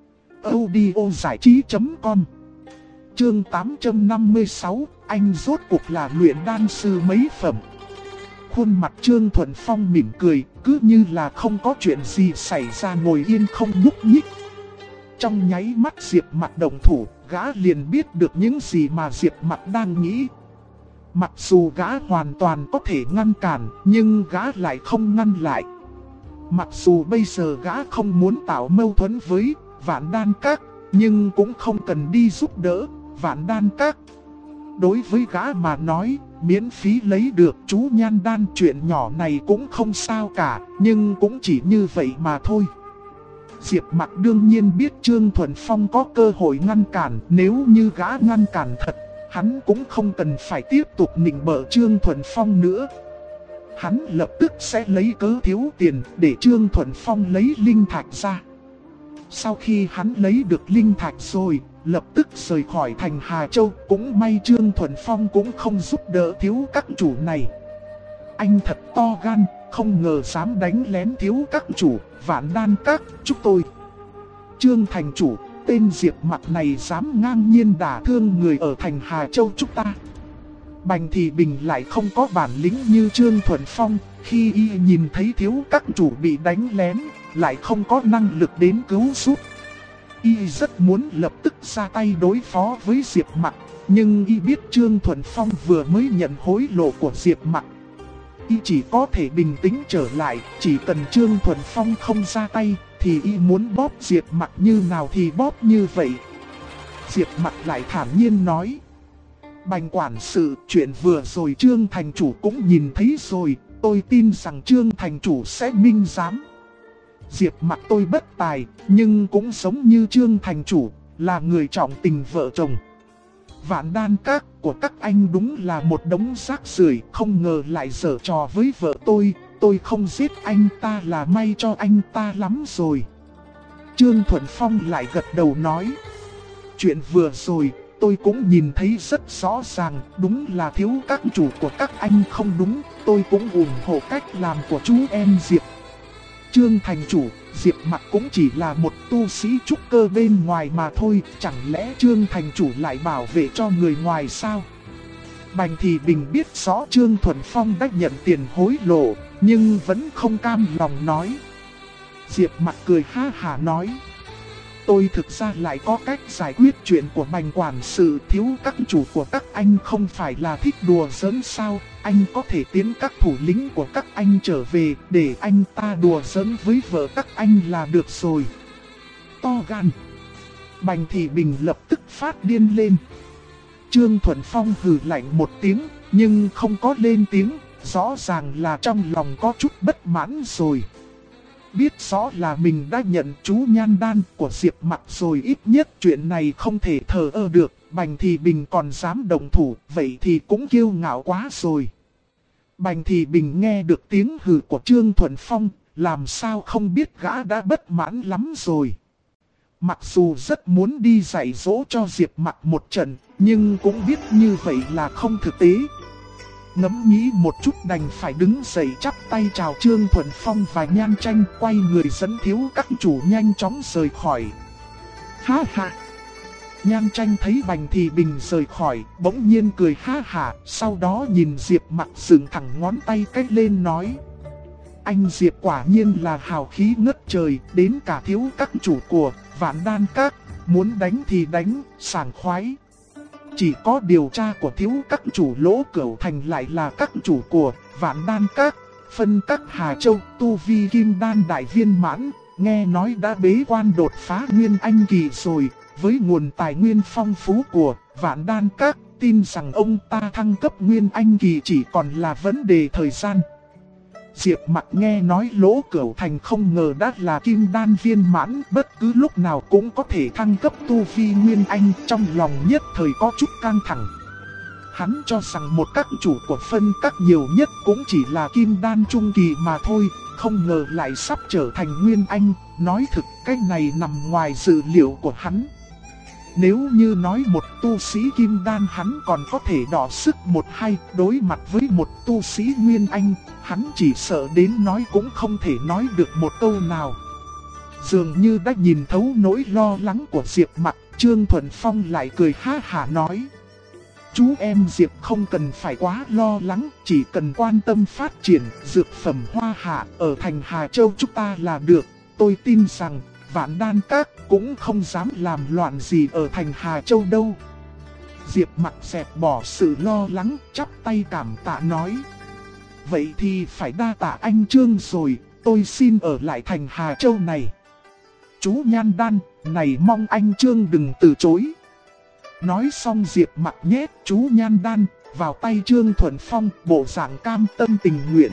audiozảichí.com. Chương 856, anh rốt cuộc là luyện đan sư mấy phẩm. Khuôn mặt Trương Thuần Phong mỉm cười, cứ như là không có chuyện gì xảy ra, ngồi yên không nhúc nhích. Trong nháy mắt Diệp Mặc đồng thủ, gã liền biết được những gì mà Diệp Mặc đang nghĩ. Mặc dù gã hoàn toàn có thể ngăn cản, nhưng gã lại không ngăn lại. Mặc dù bây giờ gã không muốn tạo mâu thuẫn với Vạn Đan Các, nhưng cũng không cần đi giúp đỡ Vạn Đan Các. Đối với gã mà nói, miễn phí lấy được chú nhan đan chuyện nhỏ này cũng không sao cả, nhưng cũng chỉ như vậy mà thôi. Diệp Mặc đương nhiên biết Trương Thuần Phong có cơ hội ngăn cản, nếu như gã ngăn cản thật, hắn cũng không cần phải tiếp tục nịnh bợ Trương Thuần Phong nữa. Hắn lập tức sẽ lấy cớ thiếu tiền để Trương Thuần Phong lấy linh thạch ra. Sau khi hắn lấy được linh thạch rồi, lập tức rời khỏi thành Hà Châu. Cũng may Trương Thuần Phong cũng không giúp đỡ thiếu các chủ này. Anh thật to gan, không ngờ dám đánh lén thiếu các chủ Vạn Đan Các chúng tôi. Trương thành chủ, tên Diệp Mặc này dám ngang nhiên đả thương người ở thành Hà Châu chúng ta. Bành Thị Bình lại không có bản lĩnh như Trương Thuần Phong, khi y nhìn thấy thiếu các chủ bị đánh lén, lại không có năng lực đến cứu giúp. Y rất muốn lập tức ra tay đối phó với Diệp Mặc, nhưng y biết Trương Thuần Phong vừa mới nhận hối lộ của Diệp Mặc. Y chỉ có thể bình tĩnh trở lại, chỉ cần Trương Thuần Phong không ra tay, thì y muốn bóp Diệp Mặc như nào thì bóp như vậy. Diệp Mặc lại thản nhiên nói: Bành quản sự, chuyện vừa rồi Trương thành chủ cũng nhìn thấy rồi, tôi tin rằng Trương thành chủ sẽ minh giám. Diệp Mặc tôi bất tài, nhưng cũng giống như Trương thành chủ, là người trọng tình vợ chồng. Vạn Đan Các của các anh đúng là một đống rác rưởi, không ngờ lại giở trò với vợ tôi không giết anh ta là may cho anh ta lắm rồi. Trương Thuận Phong lại gật đầu nói, chuyện vừa rồi tôi cũng nhìn thấy rất rõ ràng, đúng là thiếu các chủ của các anh không đúng, tôi cũng ủng hộ cách làm của chú em Diệp. Trương thành chủ, Diệp Mặc cũng chỉ là một tu sĩ trúc cơ bên ngoài mà thôi, chẳng lẽ Trương thành chủ lại bảo vệ cho người ngoài sao? Bành Thị Bình biết rõ Trương Thuận Phong đã nhận tiền hối lộ, nhưng vẫn không cam lòng nói. Diệp Mặc cười ha hả nói, tôi thực ra lại có cách giải quyết chuyện của Bành quản sự. Thiếu các chủ của các anh không phải là thích đùa giỡn sao? Anh có thể tiến các thủ lĩnh của các anh trở về để anh ta đùa giỡn với vợ các anh là được rồi. To gan. Bành Thị Bình lập tức phát điên lên. Trương Thuận Phong hừ lạnh một tiếng, nhưng không có lên tiếng, rõ ràng là trong lòng có chút bất mãn rồi. Biết rõ là mình đã nhận chú nhan đan của Diệp Mặc rồi, ít nhất chuyện này không thể thờ ơ được. Bành Thị Bình còn dám động thủ, vậy thì cũng kiêu ngạo quá rồi. Bành Thị Bình nghe được tiếng hừ của Trương Thuận Phong, làm sao không biết gã đã bất mãn lắm rồi. Mặc dù rất muốn đi dạy dỗ cho Diệp Mặc một trận, nhưng cũng biết như vậy là không thực tế. Ngẫm nghĩ một chút đành phải đứng dậy chắp tay chào Trương Thuận Phong và Nhan Tranh, quay người dẫn thiếu các chủ nhanh chóng rời khỏi. Ha ha! Nhan Tranh thấy Bành Thị Bình rời khỏi, bỗng nhiên cười ha hả, sau đó nhìn Diệp Mặc dựng thẳng ngón tay cách lên nói. Anh Diệp quả nhiên là hào khí ngất trời, đến cả thiếu các chủ của Vạn Đan Các, muốn đánh thì đánh, sảng khoái. Chỉ có điều tra của thiếu các chủ Lỗ Cửu Thành lại là các chủ của Vạn Đan Các, phân các Hà Châu, tu vi kim đan đại viên mãn, nghe nói đã bế quan đột phá Nguyên Anh kỳ rồi. Với nguồn tài nguyên phong phú của Vạn Đan Các, tin rằng ông ta thăng cấp Nguyên Anh kỳ chỉ còn là vấn đề thời gian. Diệp Mặc nghe nói Lỗ Cửu Thành không ngờ đã là kim đan viên mãn, bất cứ lúc nào cũng có thể thăng cấp tu vi Nguyên Anh, trong lòng nhất thời có chút căng thẳng. Hắn cho rằng một các chủ của phân các nhiều nhất cũng chỉ là kim đan trung kỳ mà thôi, không ngờ lại sắp trở thành Nguyên Anh, nói thực cái này nằm ngoài dự liệu của hắn. Nếu như nói một tu sĩ kim đan hắn còn có thể đọ sức một hai, đối mặt với một tu sĩ Nguyên Anh, hắn chỉ sợ đến nói cũng không thể nói được một câu nào. Dường như đã nhìn thấu nỗi lo lắng của Diệp Mặc, Trương Thuận Phong lại cười ha hả nói. Chú em Diệp không cần phải quá lo lắng, chỉ cần quan tâm phát triển dược phẩm hoa hạ ở thành Hà Châu chúng ta là được. Tôi tin rằng Vạn Đan Các cũng không dám làm loạn gì ở thành Hà Châu đâu. Diệp Mặc dẹp bỏ sự lo lắng, chắp tay cảm tạ nói. Vậy thì phải đa tạ anh Trương rồi, tôi xin ở lại thành Hà Châu này. Chú Nhan Đan, này mong anh Trương đừng từ chối. Nói xong Diệp Mặc nhét chú Nhan Đan vào tay Trương Thuận Phong, bộ dạng cam tâm tình nguyện.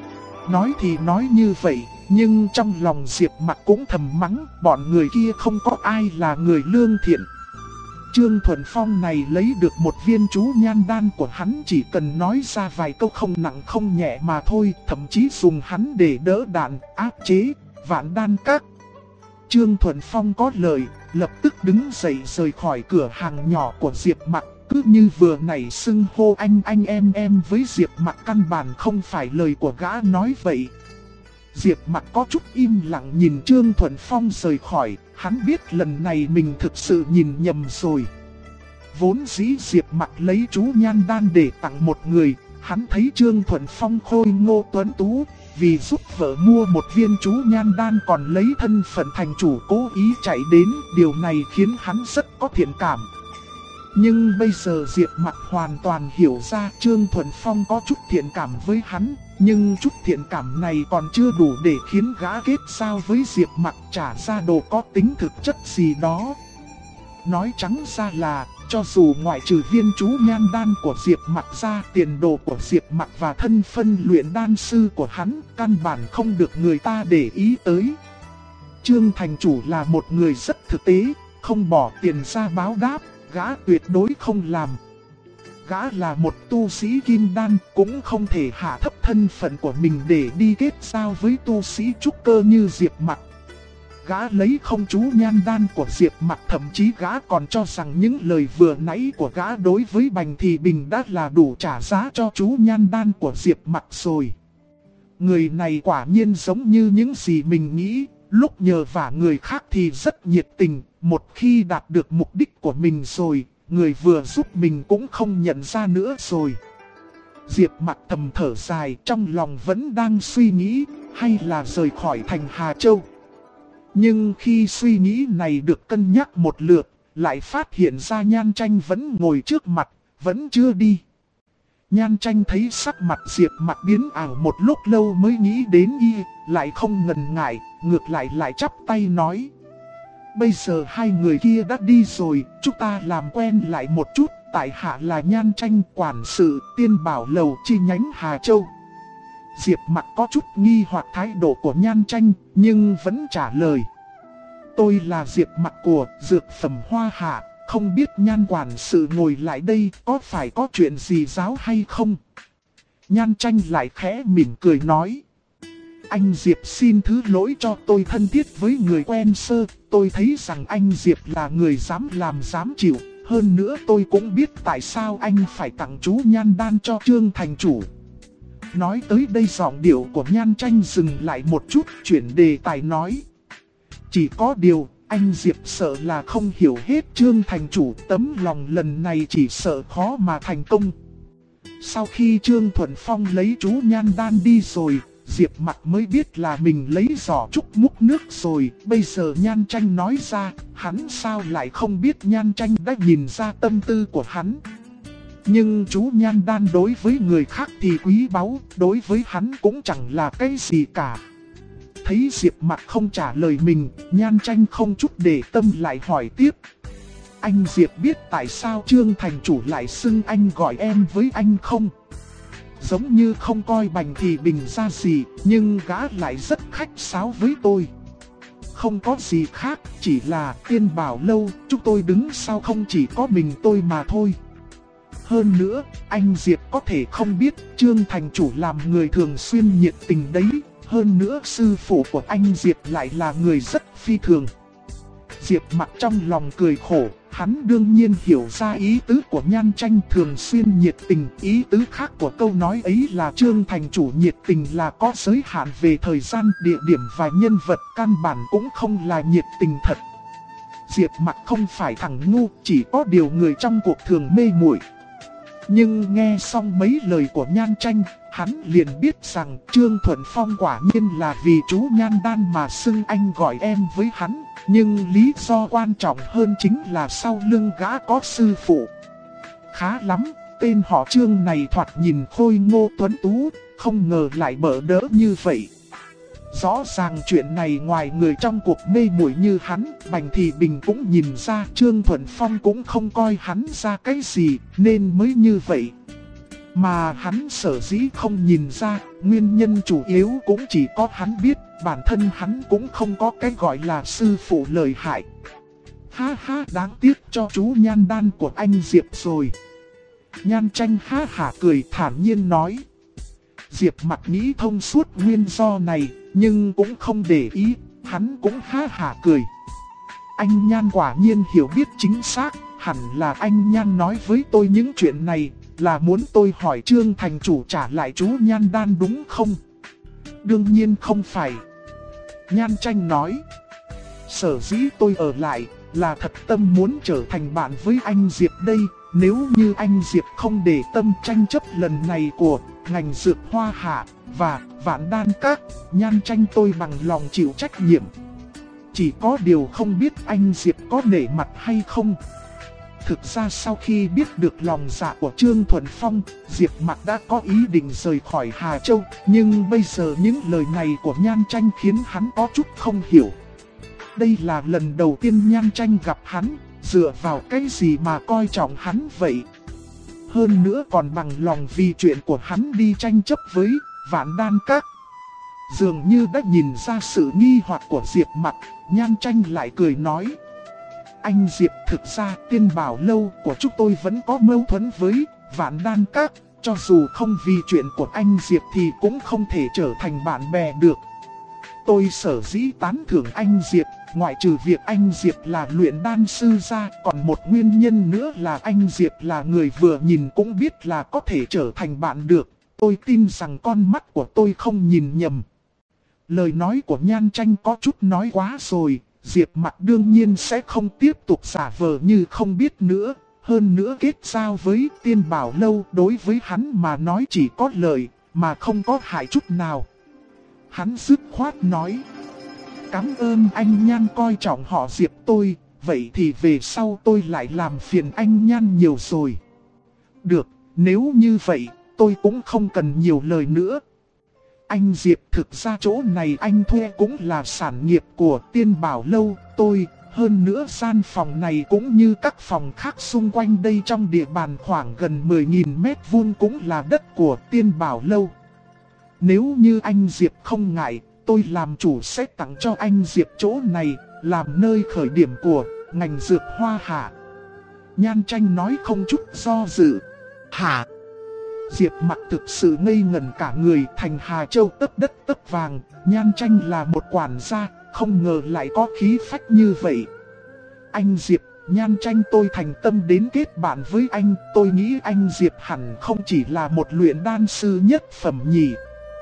Nói thì nói như vậy, nhưng trong lòng Diệp Mặc cũng thầm mắng, bọn người kia không có ai là người lương thiện. Trương Thuận Phong này lấy được một viên chú Nhan Đan của hắn chỉ cần nói ra vài câu không nặng không nhẹ mà thôi, thậm chí dùng hắn để đỡ đạn, áp chế Vạn Đan Các. Trương Thuận Phong có lời, lập tức đứng dậy rời khỏi cửa hàng nhỏ của Diệp Mặc, cứ như vừa nãy xưng hô anh em với Diệp Mặc căn bản không phải lời của gã nói vậy. Diệp Mặc có chút im lặng nhìn Trương Thuận Phong rời khỏi, hắn biết lần này mình thực sự nhìn nhầm rồi. Vốn dĩ Diệp Mặc lấy chú Nhan Đan để tặng một người, hắn thấy Trương Thuận Phong khôi ngô tuấn tú, vì giúp vợ mua một viên chú Nhan Đan còn lấy thân phận thành chủ cố ý chạy đến, điều này khiến hắn rất có thiện cảm. Nhưng bây giờ Diệp Mặc hoàn toàn hiểu ra Trương Thuận Phong có chút thiện cảm với hắn, nhưng chút thiện cảm này còn chưa đủ để khiến gã kết giao với Diệp Mặc trả ra đồ có tính thực chất gì đó. Nói trắng ra là cho dù ngoại trừ viên chú nhan đan của Diệp Mặc ra, tiền đồ của Diệp Mặc và thân phân luyện đan sư của hắn căn bản không được người ta để ý tới. Trương thành chủ là một người rất thực tế, không bỏ tiền ra báo đáp, gã tuyệt đối không làm. Gã là một tu sĩ kim đan, cũng không thể hạ thấp thân phận của mình để đi kết giao với tu sĩ trúc cơ như Diệp Mặc. Gã lấy không chú nhan đan của Diệp Mặc, thậm chí gã còn cho rằng những lời vừa nãy của gã đối với Bành Thị Bình đã là đủ trả giá cho chú nhan đan của Diệp Mặc rồi. Người này quả nhiên giống như những gì mình nghĩ, lúc nhờ vả người khác thì rất nhiệt tình, một khi đạt được mục đích của mình rồi, người vừa giúp mình cũng không nhận ra nữa rồi. Diệp Mặc thầm thở dài, trong lòng vẫn đang suy nghĩ, hay là rời khỏi thành Hà Châu. Nhưng khi suy nghĩ này được cân nhắc một lượt, lại phát hiện ra Nhan Tranh vẫn ngồi trước mặt, vẫn chưa đi. Nhan Tranh thấy sắc mặt Diệp Mặc biến ảo một lúc lâu mới nghĩ đến y, lại không ngần ngại, ngược lại chắp tay nói. Bây giờ hai người kia đã đi rồi, chúng ta làm quen lại một chút, tại hạ là Nhan Tranh, quản sự Tiên Bảo Lầu chi nhánh Hà Châu. Diệp Mặc có chút nghi hoặc thái độ của Nhan Tranh, nhưng vẫn trả lời. Tôi là Diệp Mặc của Dược Phẩm Hoa Hạ, không biết Nhan quản sự ngồi lại đây có phải có chuyện gì giáo hay không? Nhan Tranh lại khẽ mỉm cười nói. Anh Diệp xin thứ lỗi cho tôi thân thiết với người quen sơ, tôi thấy rằng anh Diệp là người dám làm dám chịu. Hơn nữa tôi cũng biết tại sao anh phải tặng chú nhan đan cho Trương thành chủ. Nói tới đây giọng điệu của Nhan Tranh dừng lại một chút, chuyển đề tài nói. Chỉ có điều, anh Diệp sợ là không hiểu hết Trương thành chủ, tấm lòng lần này chỉ sợ khó mà thành công. Sau khi Trương Thuần Phong lấy chú nhan đan đi rồi, Diệp Mặc mới biết là mình lấy giỏ trúc múc nước rồi. Bây giờ Nhan Tranh nói ra, hắn sao lại không biết Nhan Tranh đã nhìn ra tâm tư của hắn. Nhưng chú nhan đan đối với người khác thì quý báu, đối với hắn cũng chẳng là cái gì cả. Thấy Diệp Mặc không trả lời mình, Nhan Tranh không chút để tâm lại hỏi tiếp. Anh Diệp biết tại sao Trương thành chủ lại xưng anh gọi em với anh không? Giống như không coi Bành Thị Bình ra gì, nhưng gã lại rất khách sáo với tôi. Không có gì khác, chỉ là Tiên Bảo Lâu, chúng tôi đứng sau không chỉ có mình tôi mà thôi. Hơn nữa, anh Diệp có thể không biết Trương thành chủ làm người thường xuyên nhiệt tình đấy. Hơn nữa sư phụ của anh Diệp lại là người rất phi thường. Diệp Mặc trong lòng cười khổ, hắn đương nhiên hiểu ra ý tứ của Nhan Tranh thường xuyên nhiệt tình. Ý tứ khác của câu nói ấy là Trương thành chủ nhiệt tình là có giới hạn về thời gian, địa điểm và nhân vật, căn bản cũng không là nhiệt tình thật. Diệp Mặc không phải thằng ngu, chỉ có điều người trong cuộc thường mê muội. Nhưng nghe xong mấy lời của Nhan Tranh, hắn liền biết rằng Trương Thuần Phong quả nhiên là vì chú nhan đan mà xưng anh gọi em với hắn. Nhưng lý do quan trọng hơn chính là sau lưng gã có sư phụ. Khá lắm, tên họ Trương này thoạt nhìn khôi ngô tuấn tú, không ngờ lại bỡ đỡ như vậy. Rõ ràng chuyện này ngoài người trong cuộc mê muội như hắn, Bành Thị Bình cũng nhìn ra, Trương Thuần Phong cũng không coi hắn ra cái gì, nên mới như vậy. Mà hắn sở dĩ không nhìn ra, nguyên nhân chủ yếu cũng chỉ có hắn biết, bản thân hắn cũng không có cái gọi là sư phụ lợi hại. Ha ha, đáng tiếc cho chú nhan đan của anh Diệp rồi. Nhan Tranh ha hả cười thản nhiên nói. Diệp Mặc nghĩ thông suốt nguyên do này, nhưng cũng không để ý, hắn cũng ha hả cười. Anh Nhan quả nhiên hiểu biết chính xác, hẳn là anh Nhan nói với tôi những chuyện này, là muốn tôi hỏi Trương thành chủ trả lại chú nhan đan đúng không? Đương nhiên không phải. Nhan Tranh nói. Sở dĩ tôi ở lại, là thật tâm muốn trở thành bạn với anh Diệp đây. Nếu như anh Diệp không để tâm tranh chấp lần này của ngành dược Hoa Hạ và Vạn Đan Các, Nhan Tranh tôi bằng lòng chịu trách nhiệm. Chỉ có điều không biết anh Diệp có nể mặt hay không. Thực ra sau khi biết được lòng dạ của Trương Thuần Phong, Diệp Mặc đã có ý định rời khỏi Hà Châu. Nhưng bây giờ những lời này của Nhan Tranh khiến hắn có chút không hiểu. Đây là lần đầu tiên Nhan Tranh gặp hắn, dựa vào cái gì mà coi trọng hắn vậy? Hơn nữa còn bằng lòng vì chuyện của hắn đi tranh chấp với Vạn Đan Các. Dường như đã nhìn ra sự nghi hoặc của Diệp Mặc, Nhan Tranh lại cười nói. Anh Diệp, thực ra Tiên Bảo Lâu của chúng tôi vẫn có mâu thuẫn với Vạn Đan Các. Cho dù không vì chuyện của anh Diệp thì cũng không thể trở thành bạn bè được. Tôi sở dĩ tán thưởng anh Diệp, ngoại trừ việc anh Diệp là luyện đan sư ra, còn một nguyên nhân nữa là anh Diệp là người vừa nhìn cũng biết là có thể trở thành bạn được. Tôi tin rằng con mắt của tôi không nhìn nhầm. Lời nói của Nhan Tranh có chút nói quá rồi, Diệp Mặc đương nhiên sẽ không tiếp tục giả vờ như không biết nữa. Hơn nữa kết giao với Tiên Bảo Lâu đối với hắn mà nói chỉ có lợi, mà không có hại chút nào. Hắn dứt khoát nói. Cảm ơn anh Nhan coi trọng họ Diệp tôi, vậy thì về sau tôi lại làm phiền anh Nhan nhiều rồi. Được, nếu như vậy, tôi cũng không cần nhiều lời nữa. Anh Diệp, thực ra chỗ này anh thuê cũng là sản nghiệp của Tiên Bảo Lâu tôi. Hơn nữa gian phòng này cũng như các phòng khác xung quanh đây trong địa bàn khoảng gần 10.000 mét vuông cũng là đất của Tiên Bảo Lâu. Nếu như anh Diệp không ngại, tôi làm chủ sẽ tặng cho anh Diệp chỗ này, làm nơi khởi điểm của ngành dược hoa hạ. Nhan Tranh nói không chút do dự. Hả? Diệp Mặc thực sự ngây ngẩn cả người. Thành Hà Châu tấp đất tấp vàng, Nhan Tranh là một quản gia, không ngờ lại có khí phách như vậy. Anh Diệp, Nhan Tranh tôi thành tâm đến kết bạn với anh. Tôi nghĩ anh Diệp hẳn không chỉ là một luyện đan sư nhất phẩm nhỉ.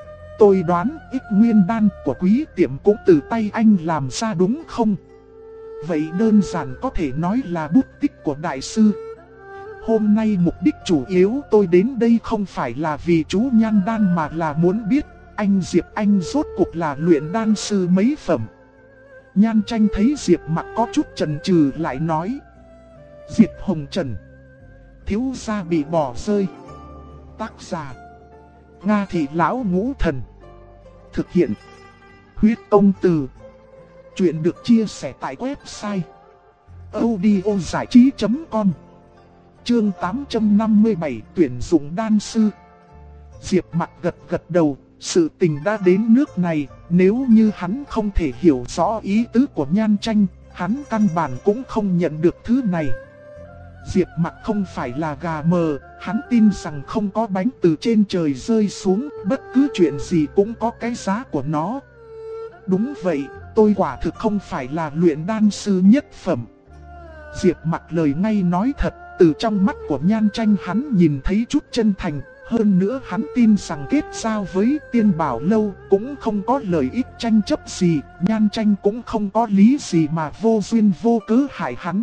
Tôi đoán ít nguyên đan của quý tiệm cũng từ tay anh làm ra đúng không? Vậy đơn giản có thể nói là bút tích của đại sư. Hôm nay mục đích chủ yếu tôi đến đây không phải là vì chú Nhan Đan mà là muốn biết anh Diệp anh rốt cuộc là luyện đan sư mấy phẩm. Nhan Tranh thấy Diệp Mặc có chút chần chừ lại nói. Diệp Hồng Trần, thiếu gia bị bỏ rơi. Tác giả Nga Thị Lão Ngũ Thần. Thực hiện Huyết Công Từ. Chuyện được chia sẻ tại website audiozảichí.com. Chương 857 tuyển dụng đan sư. Diệp Mặc gật gật đầu. Sự tình đã đến nước này, nếu như hắn không thể hiểu rõ ý tứ của Nhan Tranh, hắn căn bản cũng không nhận được thứ này. Diệp Mặc không phải là gà mờ, hắn tin rằng không có bánh từ trên trời rơi xuống, bất cứ chuyện gì cũng có cái giá của nó. Đúng vậy, tôi quả thực không phải là luyện đan sư nhất phẩm. Diệp Mặc lời ngay nói thật, từ trong mắt của Nhan Tranh hắn nhìn thấy chút chân thành. Hơn nữa hắn tin rằng kết giao với Tiên Bảo Lâu cũng không có lợi ích tranh chấp gì, Nhan Tranh cũng không có lý gì mà vô duyên vô cớ hại hắn.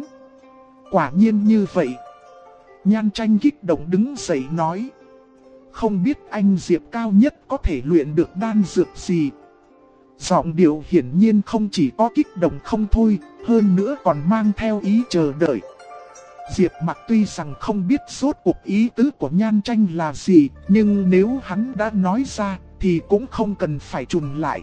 Quả nhiên như vậy. Nhan Tranh kích động đứng dậy nói. Không biết anh Diệp cao nhất có thể luyện được đan dược gì. Giọng điệu hiển nhiên không chỉ có kích động không thôi, hơn nữa còn mang theo ý chờ đợi. Diệp Mặc tuy rằng không biết rốt cuộc ý tứ của Nhan Tranh là gì, nhưng nếu hắn đã nói ra thì cũng không cần phải chùn lại.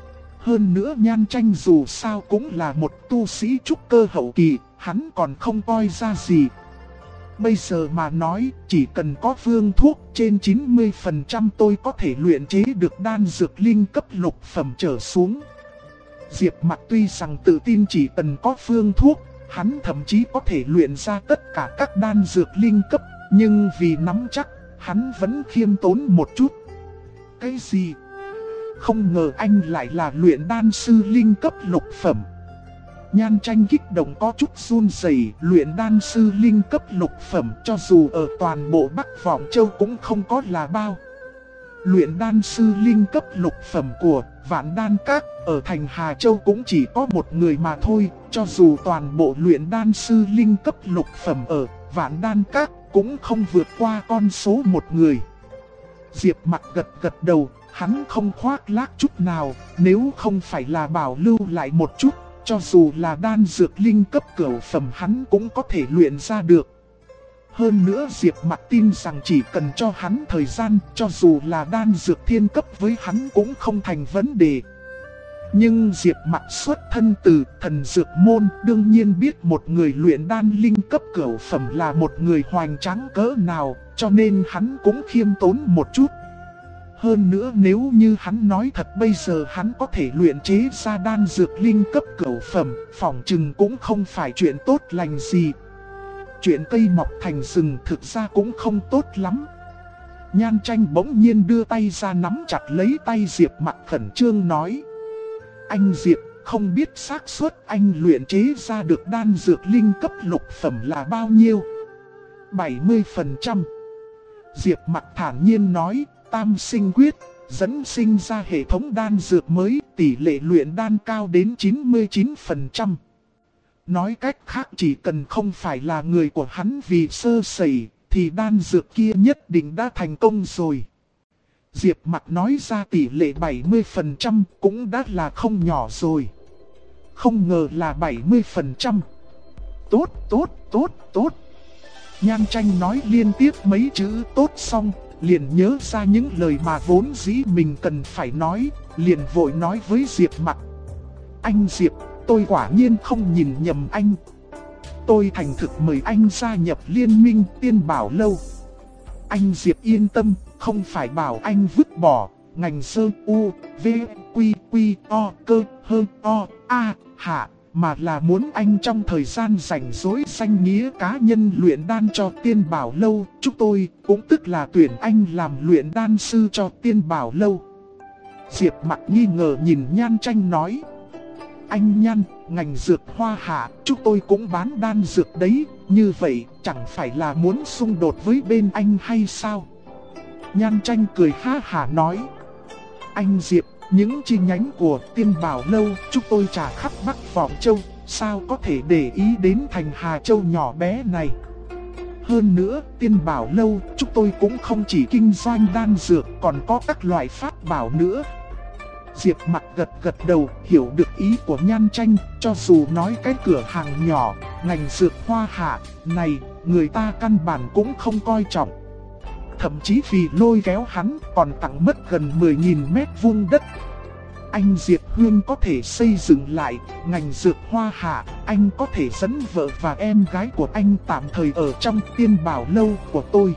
Hơn nữa Nhan Tranh dù sao cũng là một tu sĩ trúc cơ hậu kỳ, hắn còn không coi ra gì. Bây giờ mà nói, chỉ cần có phương thuốc trên 90% tôi có thể luyện chế được đan dược linh cấp lục phẩm trở xuống. Diệp Mặc tuy rằng tự tin chỉ cần có phương thuốc, hắn thậm chí có thể luyện ra tất cả các đan dược linh cấp, nhưng vì nắm chắc, hắn vẫn khiêm tốn một chút. Cái gì? Không ngờ anh lại là luyện đan sư linh cấp lục phẩm. Nhan Tranh kích động có chút run rẩy, luyện đan sư linh cấp lục phẩm cho dù ở toàn bộ Bắc Vọng Châu cũng không có là bao. Luyện đan sư linh cấp lục phẩm của Vạn Đan Các ở thành Hà Châu cũng chỉ có một người mà thôi, cho dù toàn bộ luyện đan sư linh cấp lục phẩm ở Vạn Đan Các cũng không vượt qua con số một người. Diệp Mặc gật gật đầu, hắn không khoác lác chút nào, nếu không phải là bảo lưu lại một chút, cho dù là đan dược linh cấp cửu phẩm hắn cũng có thể luyện ra được. Hơn nữa Diệp Mặc tin rằng chỉ cần cho hắn thời gian, cho dù là đan dược thiên cấp với hắn cũng không thành vấn đề. Nhưng Diệp Mặc xuất thân từ thần dược môn, đương nhiên biết một người luyện đan linh cấp cửu phẩm là một người hoành tráng cỡ nào, cho nên hắn cũng khiêm tốn một chút. Hơn nữa nếu như hắn nói thật bây giờ hắn có thể luyện chế ra đan dược linh cấp cửu phẩm, phỏng chừng cũng không phải chuyện tốt lành gì. Chuyện cây mọc thành rừng thực ra cũng không tốt lắm. Nhan Tranh bỗng nhiên đưa tay ra nắm chặt lấy tay Diệp Mặc, khẩn trương nói: Anh Diệp, không biết xác suất anh luyện chế ra được đan dược linh cấp lục phẩm là bao nhiêu? 70%. Diệp Mặc thản nhiên nói: Tam sinh quyết, dẫn sinh ra hệ thống đan dược mới, tỷ lệ luyện đan cao đến 99%. Nói cách khác chỉ cần không phải là người của hắn vì sơ sẩy, thì đan dược kia nhất định đã thành công rồi. Diệp Mặc nói ra tỷ lệ 70% cũng đã là không nhỏ rồi. Không ngờ là 70%. Tốt, tốt, tốt, tốt. Nhan Tranh nói liên tiếp mấy chữ tốt xong, liền nhớ ra những lời mà vốn dĩ mình cần phải nói, liền vội nói với Diệp Mặc: Anh Diệp, tôi quả nhiên không nhìn nhầm anh. Tôi thành thực mời anh gia nhập liên minh Tiên Bảo Lâu. Anh Diệp yên tâm, không phải bảo anh vứt bỏ ngành sơ u, v, quy, quy, o, cơ, hơ, o, a, hạ, mà là muốn anh trong thời gian rảnh rỗi danh nghĩa cá nhân luyện đan cho Tiên Bảo Lâu. Chúng tôi cũng tức là tuyển anh làm luyện đan sư cho Tiên Bảo Lâu. Diệp Mặc nghi ngờ nhìn Nhan Tranh nói: Anh Nhan, ngành dược hoa hạ, chúng tôi cũng bán đan dược đấy, như vậy chẳng phải là muốn xung đột với bên anh hay sao? Nhan Tranh cười ha hả nói: Anh Diệp, những chi nhánh của Tiên Bảo Lâu chúng tôi trả khắp Bắc Vọng Châu, sao có thể để ý đến thành Hà Châu nhỏ bé này? Hơn nữa, Tiên Bảo Lâu chúng tôi cũng không chỉ kinh doanh đan dược, còn có các loại pháp bảo nữa. Diệp Mặc gật gật đầu, hiểu được ý của Nhan Tranh, cho dù nói cái cửa hàng nhỏ, ngành dược hoa hạ này, người ta căn bản cũng không coi trọng. Thậm chí vì lôi kéo hắn còn tặng mất gần 10.000 mét vuông đất. Anh Diệp Huyên có thể xây dựng lại ngành dược hoa hạ, anh có thể dẫn vợ và em gái của anh tạm thời ở trong Tiên Bảo Lâu của tôi.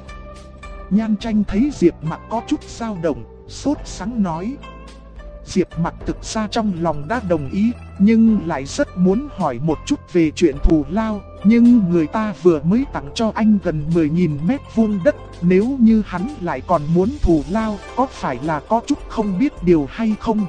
Nhan Tranh thấy Diệp Mặc có chút dao động, sốt sắng nói: Diệp Mặc thực ra trong lòng đã đồng ý, nhưng lại rất muốn hỏi một chút về chuyện thù lao. Nhưng người ta vừa mới tặng cho anh gần 10.000 mét vuông đất, nếu như hắn lại còn muốn thù lao, có phải là có chút không biết điều hay không?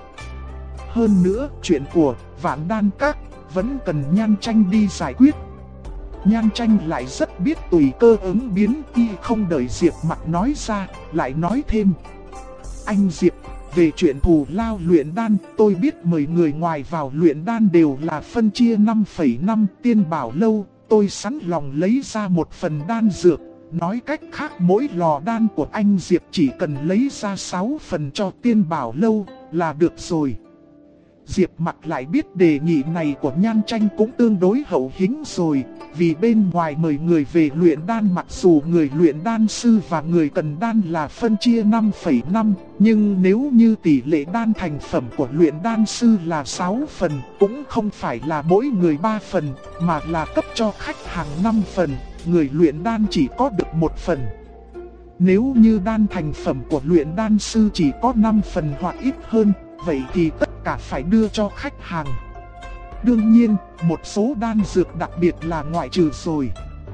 Hơn nữa, chuyện của Vạn Đan Các vẫn cần Nhan Tranh đi giải quyết. Nhan Tranh lại rất biết tùy cơ ứng biến, y không đợi Diệp Mặc nói ra, lại nói thêm: Anh Diệp, về chuyện thù lao luyện đan, tôi biết mời người ngoài vào luyện đan đều là phân chia 5,5 Tiên Bảo Lâu, tôi sẵn lòng lấy ra một phần đan dược. Nói cách khác mỗi lò đan của anh Diệp chỉ cần lấy ra 6 phần cho Tiên Bảo Lâu là được rồi. Diệp Mặc lại biết đề nghị này của Nhan Tranh cũng tương đối hậu hĩnh rồi, vì bên ngoài mời người về luyện đan mặc dù người luyện đan sư và người cần đan là phân chia 5,5, nhưng nếu như tỷ lệ đan thành phẩm của luyện đan sư là 6 phần, cũng không phải là mỗi người 3 phần, mà là cấp cho khách hàng 5 phần, người luyện đan chỉ có được 1 phần. Nếu như đan thành phẩm của luyện đan sư chỉ có 5 phần hoặc ít hơn, vậy thì tất cả phải đưa cho khách hàng. Đương nhiên, một số đan dược đặc biệt là ngoại trừ rồi.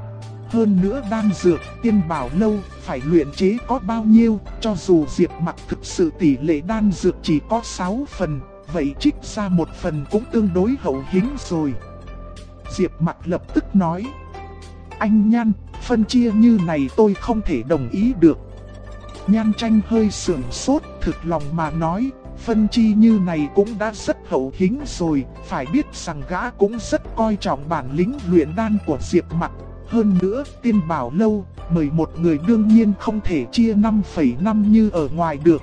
Hơn nữa đan dược Tiên Bảo Lâu phải luyện chế có bao nhiêu, cho dù Diệp Mặc thực sự tỷ lệ đan dược chỉ có 6 phần, vậy trích ra 1 phần cũng tương đối hậu hĩnh rồi. Diệp Mặc lập tức nói: Anh Nhan, phân chia như này tôi không thể đồng ý được. Nhan Tranh hơi sườn sốt, thực lòng mà nói: phân chi như này cũng đã rất hậu hĩnh rồi, phải biết rằng gã cũng rất coi trọng bản lĩnh luyện đan của Diệp Mặc. Hơn nữa, Tiên Bảo Lâu, mời một người đương nhiên không thể chia 5,5 như ở ngoài được.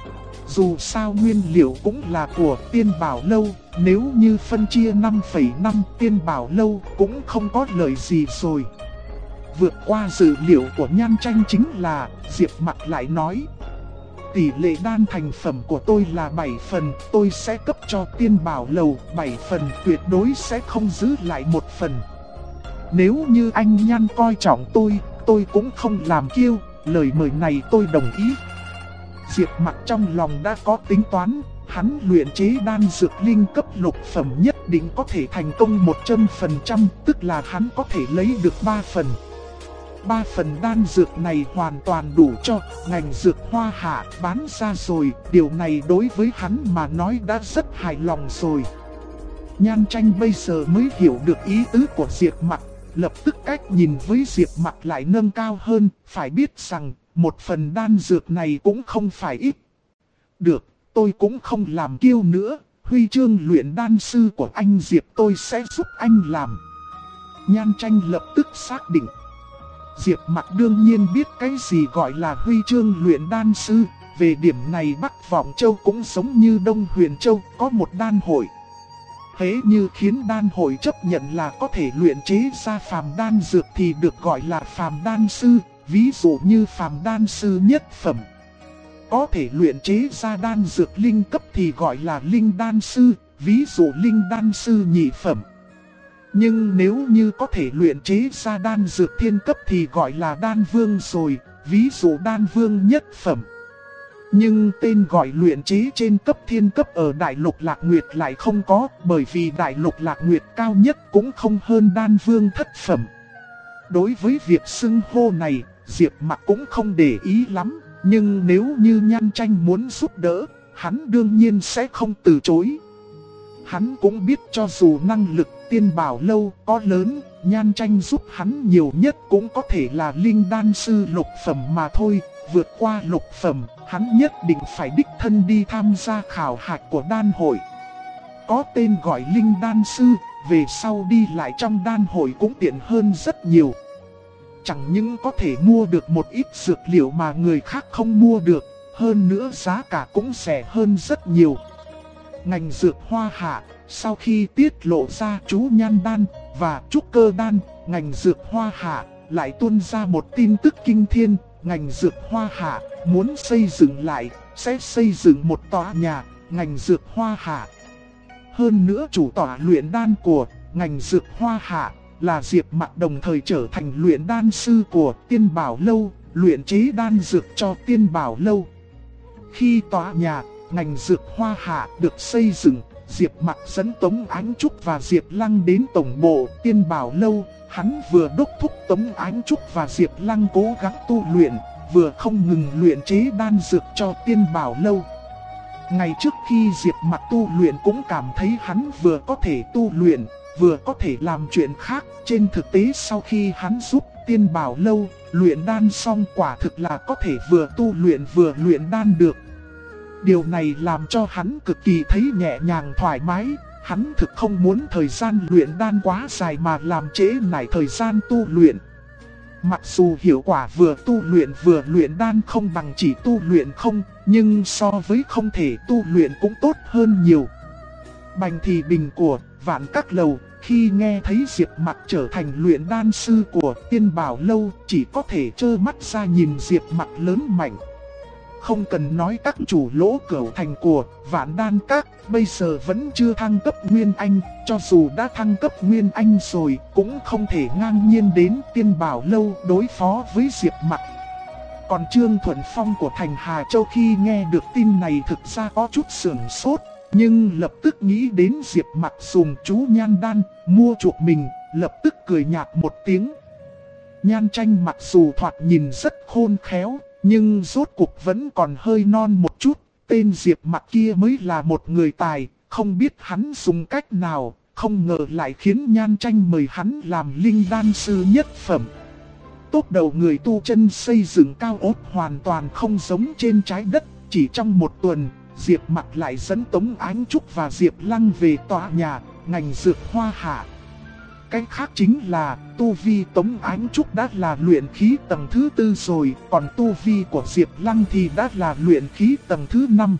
Dù sao nguyên liệu cũng là của Tiên Bảo Lâu, nếu như phân chia 5,5 Tiên Bảo Lâu cũng không có lợi gì rồi. Vượt qua dự liệu của Nhan Tranh chính là, Diệp Mặc lại nói: tỷ lệ đan thành phẩm của tôi là 7 phần, tôi sẽ cấp cho Tiên Bảo Lầu 7 phần, tuyệt đối sẽ không giữ lại 1 phần. Nếu như anh Nhan coi trọng tôi cũng không làm kiêu, lời mời này tôi đồng ý. Diệp Mặc trong lòng đã có tính toán, hắn luyện chế đan dược linh cấp lục phẩm nhất định có thể thành công 100%, tức là hắn có thể lấy được 3 phần. 3 phần đan dược này hoàn toàn đủ cho ngành dược Hoa Hạ bán ra rồi, điều này đối với hắn mà nói đã rất hài lòng rồi. Nhan Tranh bây giờ mới hiểu được ý tứ của Diệp Mặc, lập tức cách nhìn với Diệp Mặc lại nâng cao hơn, phải biết rằng 1 phần đan dược này cũng không phải ít. Được, tôi cũng không làm kiêu nữa, huy chương luyện đan sư của anh Diệp tôi sẽ giúp anh làm. Nhan Tranh lập tức xác định. Diệp Mặc đương nhiên biết cái gì gọi là huy chương luyện đan sư, về điểm này Bắc Vọng Châu cũng giống như Đông Huyền Châu có một đan hội. Thế như khiến đan hội chấp nhận là có thể luyện chế ra phàm đan dược thì được gọi là phàm đan sư, ví dụ như phàm đan sư nhất phẩm. Có thể luyện chế ra đan dược linh cấp thì gọi là linh đan sư, ví dụ linh đan sư nhị phẩm. Nhưng nếu như có thể luyện chế ra đan dược thiên cấp thì gọi là đan vương rồi, ví dụ đan vương nhất phẩm. Nhưng tên gọi luyện chế trên cấp thiên cấp ở Đại Lục Lạc Nguyệt lại không có, bởi vì Đại Lục Lạc Nguyệt cao nhất cũng không hơn đan vương thất phẩm. Đối với việc xưng hô này, Diệp Mặc cũng không để ý lắm, nhưng nếu như Nhan Tranh muốn giúp đỡ, hắn đương nhiên sẽ không từ chối. Hắn cũng biết cho dù năng lực Tiên Bảo Lâu có lớn, Nhan Tranh giúp hắn nhiều nhất cũng có thể là linh đan sư lục phẩm mà thôi. Vượt qua lục phẩm, hắn nhất định phải đích thân đi tham gia khảo hạch của đan hội. Có tên gọi linh đan sư, về sau đi lại trong đan hội cũng tiện hơn rất nhiều. Chẳng những có thể mua được một ít dược liệu mà người khác không mua được, hơn nữa giá cả cũng rẻ hơn rất nhiều. Ngành dược Hoa Hạ, sau khi tiết lộ ra chú nhan đan và trúc cơ đan, ngành dược Hoa Hạ lại tuôn ra một tin tức kinh thiên. Ngành dược Hoa Hạ muốn xây dựng lại, sẽ xây dựng một tòa nhà, ngành dược Hoa Hạ. Hơn nữa chủ tòa luyện đan của ngành dược Hoa Hạ là Diệp Mặc đồng thời trở thành luyện đan sư của Tiên Bảo Lâu, luyện chế đan dược cho Tiên Bảo Lâu. Khi tòa nhà ngành dược Hoa Hạ được xây dựng, Diệp Mặc dẫn Tống Ánh Trúc và Diệp Lăng đến tổng bộ Tiên Bảo Lâu. Hắn vừa đốc thúc Tống Ánh Trúc và Diệp Lăng cố gắng tu luyện, vừa không ngừng luyện chế đan dược cho Tiên Bảo Lâu. Ngày trước khi Diệp Mặc tu luyện cũng cảm thấy hắn vừa có thể tu luyện, vừa có thể làm chuyện khác. Trên thực tế sau khi hắn giúp Tiên Bảo Lâu luyện đan xong, quả thực là có thể vừa tu luyện vừa luyện đan được. Điều này làm cho hắn cực kỳ thấy nhẹ nhàng thoải mái. Hắn thực không muốn thời gian luyện đan quá dài mà làm trễ nải thời gian tu luyện. Mặc dù hiệu quả vừa tu luyện vừa luyện đan không bằng chỉ tu luyện không, nhưng so với không thể tu luyện cũng tốt hơn nhiều. Bành Thị Bình của Vạn Các Lầu khi nghe thấy Diệp Mặc trở thành luyện đan sư của Tiên Bảo Lâu, chỉ có thể trơ mắt ra nhìn Diệp Mặc lớn mạnh. Không cần nói các chủ Lỗ Cửu Thành của Vạn Đan Các bây giờ vẫn chưa thăng cấp Nguyên Anh, cho dù đã thăng cấp Nguyên Anh rồi cũng không thể ngang nhiên đến Tiên Bảo Lâu đối phó với Diệp Mặc. Còn Trương Thuận Phong của thành Hà Châu khi nghe được tin này thực ra có chút sửng sốt, nhưng lập tức nghĩ đến Diệp Mặc dùng chú nhan đan mua chuộc mình, lập tức cười nhạt một tiếng. Nhan Tranh mặc dù thoạt nhìn rất khôn khéo, nhưng rốt cuộc vẫn còn hơi non một chút. Tên Diệp Mặc kia mới là một người tài, không biết hắn dùng cách nào, không ngờ lại khiến Nhan Tranh mời hắn làm linh đan sư nhất phẩm. Tốt đầu người tu chân xây dựng cao ốt hoàn toàn không giống trên trái đất. Chỉ trong một tuần, Diệp Mặc lại dẫn Tống Ánh Trúc và Diệp Lăng về tòa nhà ngành dược Hoa Hạ. Cách khác chính là tu vi Tống Ánh Trúc đã là luyện khí tầng thứ 4 rồi, còn tu vi của Diệp Lăng thì đã là luyện khí tầng thứ 5.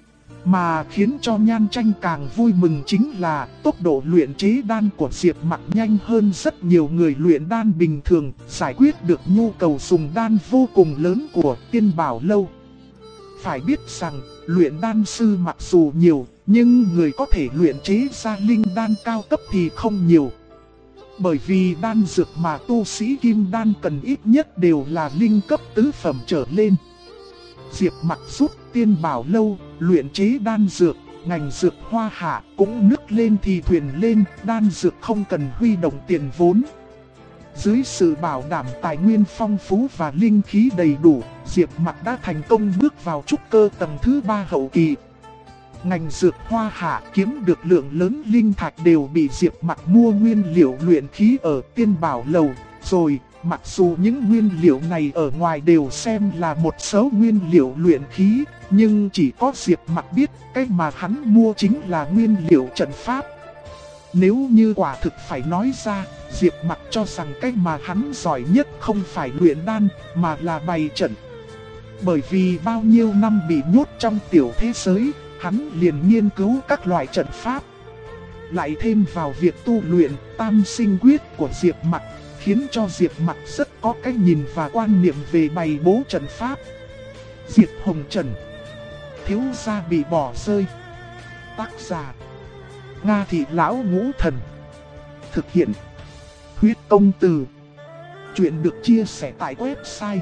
Mà khiến cho Nhan Tranh càng vui mừng chính là tốc độ luyện chế đan của Diệp Mặc nhanh hơn rất nhiều người luyện đan bình thường, giải quyết được nhu cầu dùng đan vô cùng lớn của Tiên Bảo Lâu. phải biết rằng, luyện đan sư mặc dù nhiều, nhưng người có thể luyện chế ra linh đan cao cấp thì không nhiều. Bởi vì đan dược mà tu sĩ kim đan cần ít nhất đều là linh cấp tứ phẩm trở lên. Diệp Mặc giúp Tiên Bảo Lâu luyện chế đan dược, ngành dược hoa hạ cũng nước lên thì thuyền lên, đan dược không cần huy động tiền vốn. Dưới sự bảo đảm tài nguyên phong phú và linh khí đầy đủ, Diệp Mặc đã thành công bước vào trúc cơ tầng thứ 3 hậu kỳ. Ngành dược hoa hạ kiếm được lượng lớn linh thạch đều bị Diệp Mặc mua nguyên liệu luyện khí ở Tiên Bảo Lầu. Rồi, mặc dù những nguyên liệu này ở ngoài đều xem là một số nguyên liệu luyện khí, nhưng chỉ có Diệp Mặc biết cái mà hắn mua chính là nguyên liệu trận pháp. Nếu như quả thực phải nói ra, Diệp Mặc cho rằng cái mà hắn giỏi nhất không phải luyện đan, mà là bày trận. Bởi vì bao nhiêu năm bị nhốt trong tiểu thế giới, hắn liền nghiên cứu các loại trận pháp. Lại thêm vào việc tu luyện tam sinh quyết của Diệp Mặc, khiến cho Diệp Mặc rất có cái nhìn và quan niệm về bày bố trận pháp. Diệp Hồng Trần, thiếu gia bị bỏ rơi. Tác giả Nga Thị Lão Ngũ Thần. Thực hiện Huyết Công Từ. Chuyện được chia sẻ tại website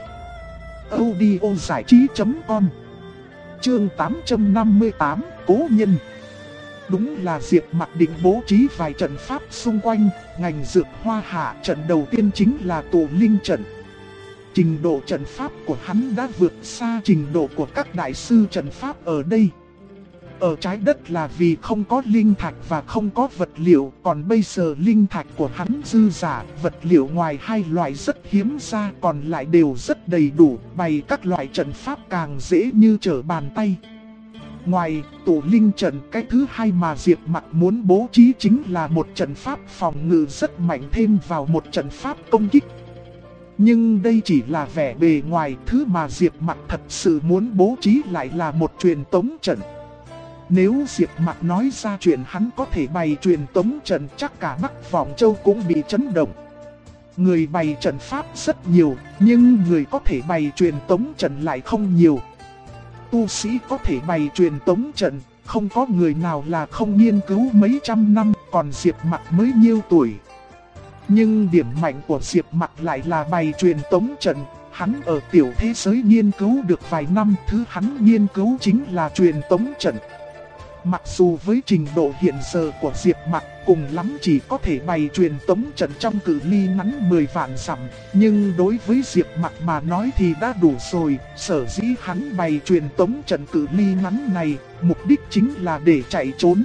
audiozảichí.com. Chương 858, Cố Nhân. Đúng là Diệp Mặc định bố trí vài trận pháp xung quanh ngành dược hoa hạ. Trận đầu tiên chính là tụ linh trận. Trình độ trận pháp của hắn đã vượt xa trình độ của các đại sư trận pháp ở đây. Ở trái đất là vì không có linh thạch và không có vật liệu, còn bây giờ linh thạch của hắn dư giả, vật liệu ngoài hai loại rất hiếm ra còn lại đều rất đầy đủ, bày các loại trận pháp càng dễ như trở bàn tay. Ngoài tụ linh trận, cái thứ hai mà Diệp Mặc muốn bố trí chính là một trận pháp phòng ngự rất mạnh thêm vào một trận pháp công kích. Nhưng đây chỉ là vẻ bề ngoài, thứ mà Diệp Mặc thật sự muốn bố trí lại là một truyền tống trận. Nếu Diệp Mặc nói ra chuyện hắn có thể bày truyền tống trận, chắc cả Bắc Vọng Châu cũng bị chấn động. Người bày trận pháp rất nhiều, nhưng người có thể bày truyền tống trận lại không nhiều. Tu sĩ có thể bày truyền tống trận, không có người nào là không nghiên cứu mấy trăm năm, còn Diệp Mặc mới nhiêu tuổi. Nhưng điểm mạnh của Diệp Mặc lại là bày truyền tống trận. Hắn ở tiểu thế giới nghiên cứu được vài năm, thứ hắn nghiên cứu chính là truyền tống trận. Mặc dù với trình độ hiện giờ của Diệp Mặc cùng lắm chỉ có thể bày truyền tống trận trong cự ly ngắn 10 vạn dặm, nhưng đối với Diệp Mặc mà nói thì đã đủ rồi. Sở dĩ hắn bày truyền tống trận cự ly ngắn này, mục đích chính là để chạy trốn.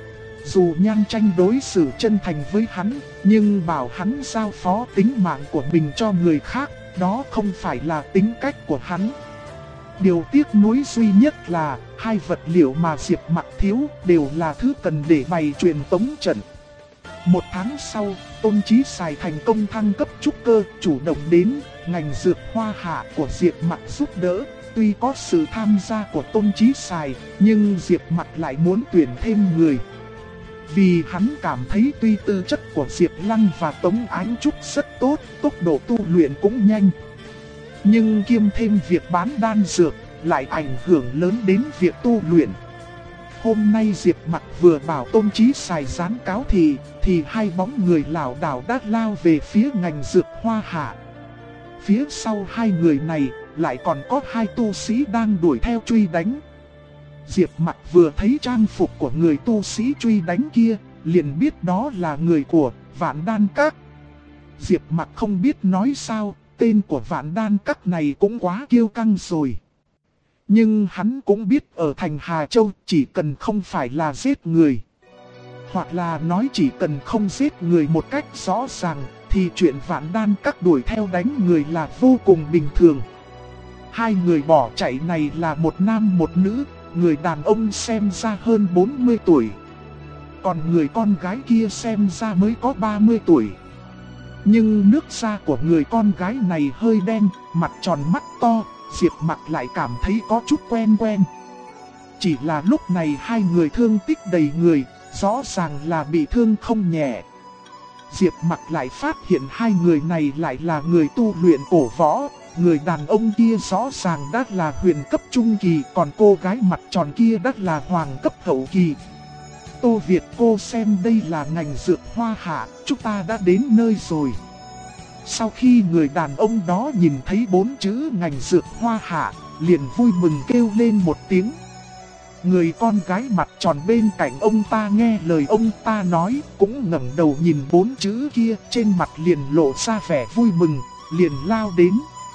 Dù Nhan Tranh đối xử chân thành với hắn, nhưng bảo hắn giao phó tính mạng của mình cho người khác, đó không phải là tính cách của hắn. Điều tiếc nuối duy nhất là hai vật liệu mà Diệp Mặc thiếu đều là thứ cần để bày truyền tống trận. Một tháng sau, Tôn Chí Sài thành công thăng cấp trúc cơ, chủ động đến ngành dược hoa hạ của Diệp Mặc giúp đỡ. Tuy có sự tham gia của Tôn Chí Sài, nhưng Diệp Mặc lại muốn tuyển thêm người. Vì hắn cảm thấy tuy tư chất của Diệp Lăng và Tống Ánh Trúc rất tốt, tốc độ tu luyện cũng nhanh, nhưng kiêm thêm việc bán đan dược, lại ảnh hưởng lớn đến việc tu luyện. Hôm nay Diệp Mặc vừa bảo Tôn Chí Sài gián cáo thì hai bóng người lảo đảo đã lao về phía ngành dược hoa hạ. Phía sau hai người này lại còn có hai tu sĩ đang đuổi theo truy đánh. Diệp Mặc vừa thấy trang phục của người tu sĩ truy đánh kia, liền biết đó là người của Vạn Đan Các. Diệp Mặc không biết nói sao, tên của Vạn Đan Các này cũng quá kiêu căng rồi. Nhưng hắn cũng biết ở thành Hà Châu chỉ cần không phải là giết người, hoặc là nói chỉ cần không giết người một cách rõ ràng, thì chuyện Vạn Đan Các đuổi theo đánh người là vô cùng bình thường. Hai người bỏ chạy này là một nam một nữ, người đàn ông xem ra hơn 40 tuổi, còn người con gái kia xem ra mới có 30 tuổi. Nhưng nước da của người con gái này hơi đen, mặt tròn mắt to, Diệp Mặc lại cảm thấy có chút quen quen. Chỉ là lúc này hai người thương tích đầy người, rõ ràng là bị thương không nhẹ. Diệp Mặc lại phát hiện hai người này lại là người tu luyện cổ võ, người đàn ông kia rõ ràng đã là huyền cấp trung kỳ, còn cô gái mặt tròn kia đã là hoàng cấp hậu kỳ. Tô Việt, cô xem đây là ngành dược hoa hạ, chúng ta đã đến nơi rồi. Sau khi người đàn ông đó nhìn thấy 4 chữ ngành dược hoa hạ, liền vui mừng kêu lên một tiếng. Người con gái mặt tròn bên cạnh ông ta nghe lời ông ta nói, cũng ngẩng đầu nhìn 4 chữ kia, trên mặt liền lộ ra vẻ vui mừng, liền lao đến.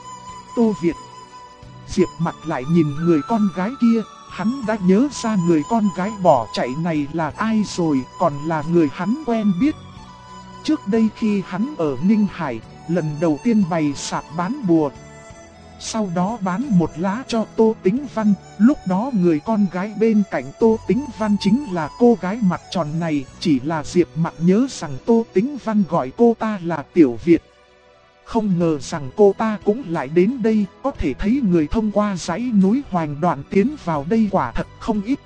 Tô Việt. Diệp Mặc lại nhìn người con gái kia, hắn đã nhớ ra người con gái bỏ chạy này là ai rồi, còn là người hắn quen biết. Trước đây khi hắn ở Ninh Hải, lần đầu tiên bày sạp bán bùa, sau đó bán một lá cho Tô Tĩnh Văn, lúc đó người con gái bên cạnh Tô Tĩnh Văn chính là cô gái mặt tròn này, chỉ là Diệp Mặc nhớ rằng Tô Tĩnh Văn gọi cô ta là Tiểu Việt. Không ngờ rằng cô ta cũng lại đến đây, có thể thấy người thông qua dãy núi Hoành Đoạn tiến vào đây quả thật không ít.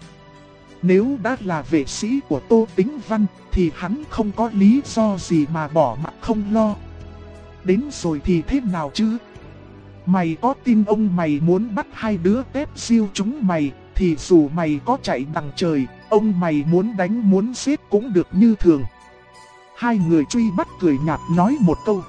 Nếu đã là vệ sĩ của Tô Tĩnh Văn, thì hắn không có lý do gì mà bỏ mặc không lo. Đến rồi thì thế nào chứ? Mày có tin ông mày muốn bắt hai đứa tép siêu chúng mày, thì dù mày có chạy đằng trời, ông mày muốn đánh muốn giết cũng được như thường. Hai người truy bắt cười nhạt nói một câu.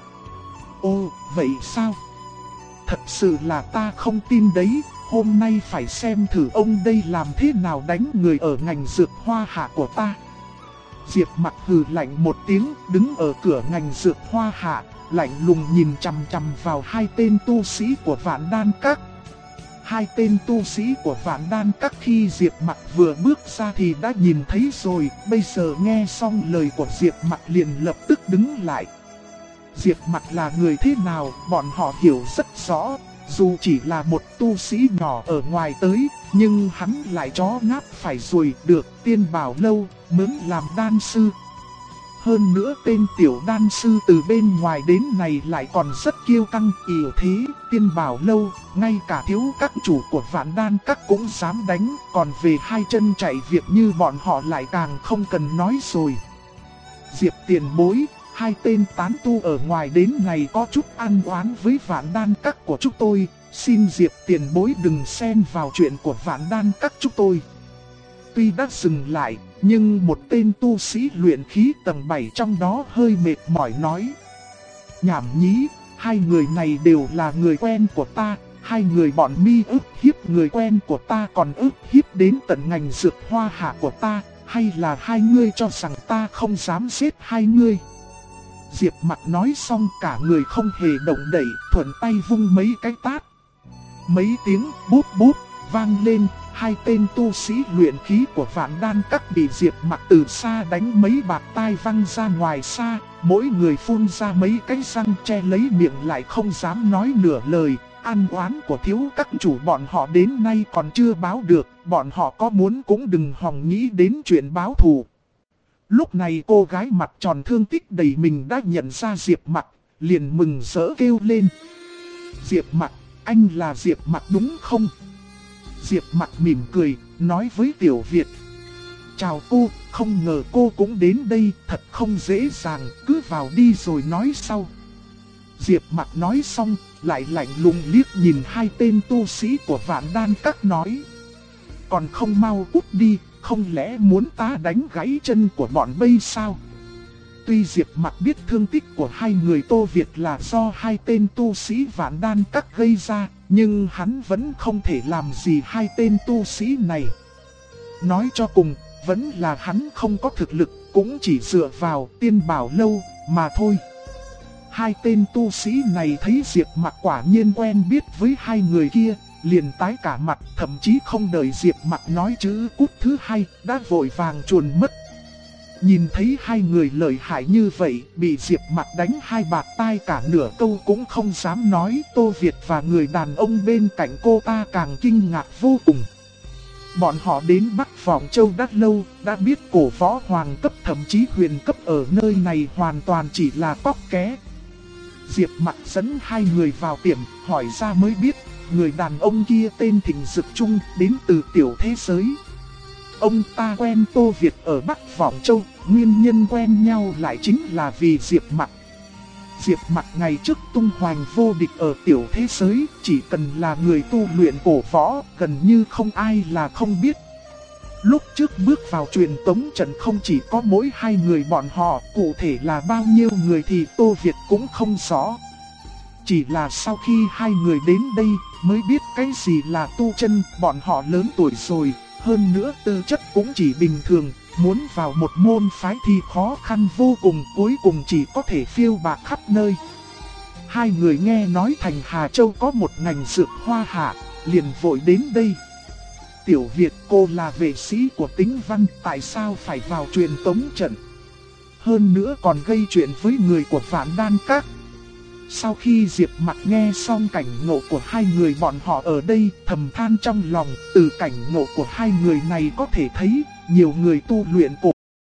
Ồ, vậy sao? Thật sự là ta không tin đấy, hôm nay phải xem thử ông đây làm thế nào đánh người ở ngành dược hoa hạ của ta. Diệp Mặc hừ lạnh một tiếng, đứng ở cửa ngành dược hoa hạ, lạnh lùng nhìn chằm chằm vào hai tên tu sĩ của Vạn Đan Các. Hai tên tu sĩ của Vạn Đan Các khi Diệp Mặc vừa bước ra thì đã nhìn thấy rồi, bây giờ nghe xong lời của Diệp Mặc liền lập tức đứng lại. Diệp Mặc là người thế nào, bọn họ hiểu rất rõ, dù chỉ là một tu sĩ nhỏ ở ngoài tới, nhưng hắn lại chó ngáp phải ruồi được Tiên Bảo Lâu mướn làm đan sư. Hơn nữa tên tiểu đan sư từ bên ngoài đến này lại còn rất kiêu căng, yểu thế, Tiên Bảo Lâu, ngay cả thiếu các chủ của Vạn Đan Các cũng dám đánh, còn về hai chân chạy việc như bọn họ lại càng không cần nói rồi. Diệp tiền bối, hai tên tán tu ở ngoài đến này có chút ăn oán với Vạn Đan Các của chúng tôi, xin Diệp tiền bối đừng xen vào chuyện của Vạn Đan Các chúng tôi. Tuy đã dừng lại, nhưng một tên tu sĩ luyện khí tầng 7 trong đó hơi mệt mỏi nói. Nhảm nhí, hai người này đều là người quen của ta, hai người bọn mi ức hiếp người quen của ta còn ức hiếp đến tận ngành dược hoa hạ của ta, hay là hai ngươi cho rằng ta không dám giết hai ngươi. Diệp Mặc nói xong cả người không hề động đậy, thuận tay vung mấy cái tát. Mấy tiếng bút bút vang lên, hai tên tu sĩ luyện khí của Vạn Đan Các bị Diệp Mặc từ xa đánh mấy bạt tai văng ra ngoài xa, mỗi người phun ra mấy cái răng che lấy miệng lại không dám nói nửa lời. Ăn oán của thiếu các chủ bọn họ đến nay còn chưa báo được, bọn họ có muốn cũng đừng hòng nghĩ đến chuyện báo thù. Lúc này cô gái mặt tròn thương tích đầy mình đã nhận ra Diệp Mặc, liền mừng rỡ kêu lên. Diệp Mặc, anh là Diệp Mặc đúng không? Diệp Mặc mỉm cười, nói với Tiểu Việt. Chào cô, không ngờ cô cũng đến đây, thật không dễ dàng, cứ vào đi rồi nói sau. Diệp Mặc nói xong, lại lạnh lùng liếc nhìn hai tên tu sĩ của Vạn Đan Các nói. Còn không mau cút đi, không lẽ muốn ta đánh gãy chân của bọn bây sao? Tuy Diệp Mặc biết thương tích của hai người Tô Việt là do hai tên tu sĩ Vạn Đan Các gây ra, nhưng hắn vẫn không thể làm gì hai tên tu sĩ này. Nói cho cùng, vẫn là hắn không có thực lực, cũng chỉ dựa vào Tiên Bảo Lâu mà thôi. Hai tên tu sĩ này thấy Diệp Mặc quả nhiên quen biết với hai người kia, liền tái cả mặt, thậm chí không đợi Diệp Mặc nói chữ cút thứ hai, đã vội vàng chuồn mất. Nhìn thấy hai người lợi hại như vậy, bị Diệp Mặc đánh hai bạt tai cả nửa câu cũng không dám nói. Tô Việt và người đàn ông bên cạnh cô ta càng kinh ngạc vô cùng. Bọn họ đến Bắc Vọng Châu đã lâu, đã biết cổ võ hoàng cấp thậm chí huyền cấp ở nơi này hoàn toàn chỉ là cóc ké. Diệp Mặc dẫn hai người vào tiệm, hỏi ra mới biết, người đàn ông kia tên Thịnh Dực Trung, đến từ tiểu thế giới. Ông ta quen Tô Việt ở Bắc Vọng Châu, nguyên nhân quen nhau lại chính là vì Diệp Mặc. Diệp Mặc ngày trước tung hoành vô địch ở tiểu thế giới, chỉ cần là người tu luyện cổ võ, gần như không ai là không biết. Lúc trước bước vào truyền tống trận không chỉ có mỗi hai người bọn họ, cụ thể là bao nhiêu người thì Tô Việt cũng không rõ. Chỉ là sau khi hai người đến đây mới biết cái gì là tu chân, bọn họ lớn tuổi rồi, hơn nữa tư chất cũng chỉ bình thường, muốn vào một môn phái thì khó khăn vô cùng, cuối cùng chỉ có thể phiêu bạc khắp nơi. Hai người nghe nói thành Hà Châu có một ngành dược hoa hạ, liền vội đến đây. Tiểu Việt, cô là vệ sĩ của Tĩnh Văn, tại sao phải vào truyền tống trận? Hơn nữa còn gây chuyện với người của Vạn Đan Các. Sau khi Diệp Mặc nghe xong cảnh ngộ của hai người bọn họ ở đây, thầm than trong lòng, từ cảnh ngộ của hai người này có thể thấy, nhiều người tu luyện cổ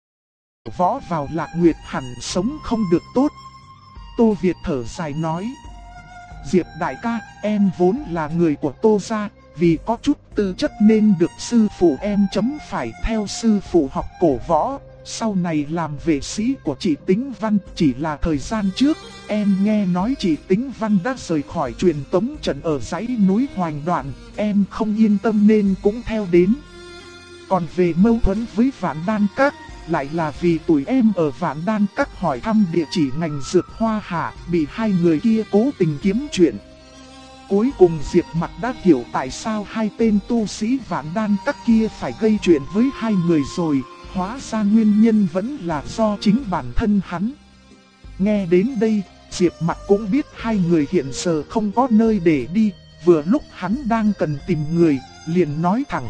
võ vào Lạc Nguyệt hẳn sống không được tốt. Tô Việt thở dài nói, Diệp đại ca, em vốn là người của Tô gia, vì có chút tư chất nên được sư phụ em chấm phải theo sư phụ học cổ võ. Sau này làm vệ sĩ của chị Tĩnh Văn, chỉ là thời gian trước, em nghe nói chị Tĩnh Văn đã rời khỏi truyền tống trận ở dãy núi Hoành Đoạn, em không yên tâm nên cũng theo đến. Còn về mâu thuẫn với Vạn Đan Các, lại là vì tụi em ở Vạn Đan Các hỏi thăm địa chỉ ngành dược hoa hạ, bị hai người kia cố tình kiếm chuyện. Cuối cùng Diệp Mặc đã hiểu tại sao hai tên tu sĩ Vạn Đan Các kia phải gây chuyện với hai người rồi. Hóa ra nguyên nhân vẫn là do chính bản thân hắn. Nghe đến đây, Diệp Mặc cũng biết hai người hiện giờ không có nơi để đi. Vừa lúc hắn đang cần tìm người, liền nói thẳng,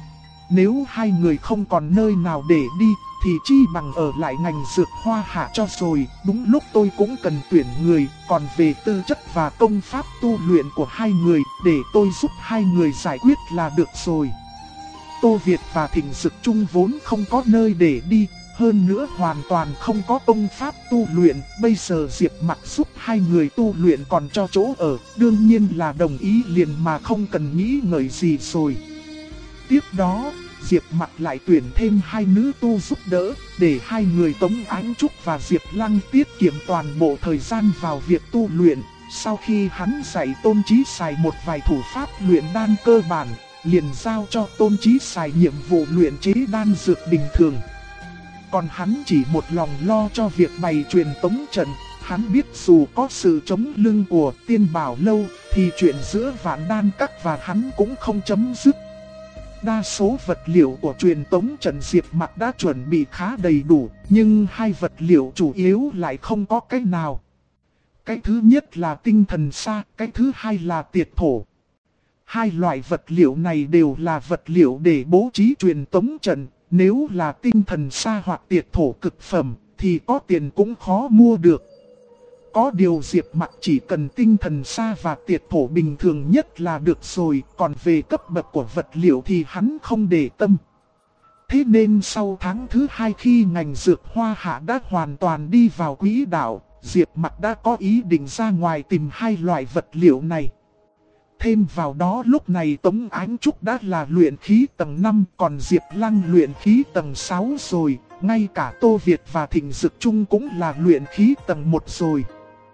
nếu hai người không còn nơi nào để đi, thì chi bằng ở lại ngành dược hoa hạ cho rồi. Đúng lúc tôi cũng cần tuyển người, còn về tư chất và công pháp tu luyện của hai người, để tôi giúp hai người giải quyết là được rồi. Tô Việt và Thịnh Dực Trung vốn không có nơi để đi, hơn nữa hoàn toàn không có công pháp tu luyện. Bây giờ Diệp Mặc giúp hai người tu luyện còn cho chỗ ở, đương nhiên là đồng ý liền mà không cần nghĩ ngợi gì rồi. Tiếp đó, Diệp Mặc lại tuyển thêm hai nữ tu giúp đỡ, để hai người Tống Ánh Trúc và Diệp Lăng tiết kiệm toàn bộ thời gian vào việc tu luyện. Sau khi hắn dạy Tôn Chí xài một vài thủ pháp luyện đan cơ bản, liền giao cho Tôn Chí xài nhiệm vụ luyện chế đan dược bình thường. Còn hắn chỉ một lòng lo cho việc bày truyền tống trận. Hắn biết dù có sự chống lưng của Tiên Bảo Lâu, thì chuyện giữa Vạn Đan Các và hắn cũng không chấm dứt. Đa số vật liệu của truyền tống trận Diệp Mặc đã chuẩn bị khá đầy đủ, nhưng hai vật liệu chủ yếu lại không có cái nào. Cái thứ nhất là tinh thần sa, cái thứ hai là tiệt thổ. Hai loại vật liệu này đều là vật liệu để bố trí truyền tống trận. Nếu là tinh thần sa hoặc tiệt thổ cực phẩm, thì có tiền cũng khó mua được. Có điều Diệp Mặc chỉ cần tinh thần sa và tiệt thổ bình thường nhất là được rồi, còn về cấp bậc của vật liệu thì hắn không để tâm. Thế nên sau tháng thứ 2 khi ngành dược hoa hạ đã hoàn toàn đi vào quỹ đạo, Diệp Mặc đã có ý định ra ngoài tìm hai loại vật liệu này. Thêm vào đó lúc này Tống Ánh Trúc đã là luyện khí tầng 5, còn Diệp Lăng luyện khí tầng 6 rồi, ngay cả Tô Việt và Thịnh Dực Trung cũng là luyện khí tầng 1 rồi.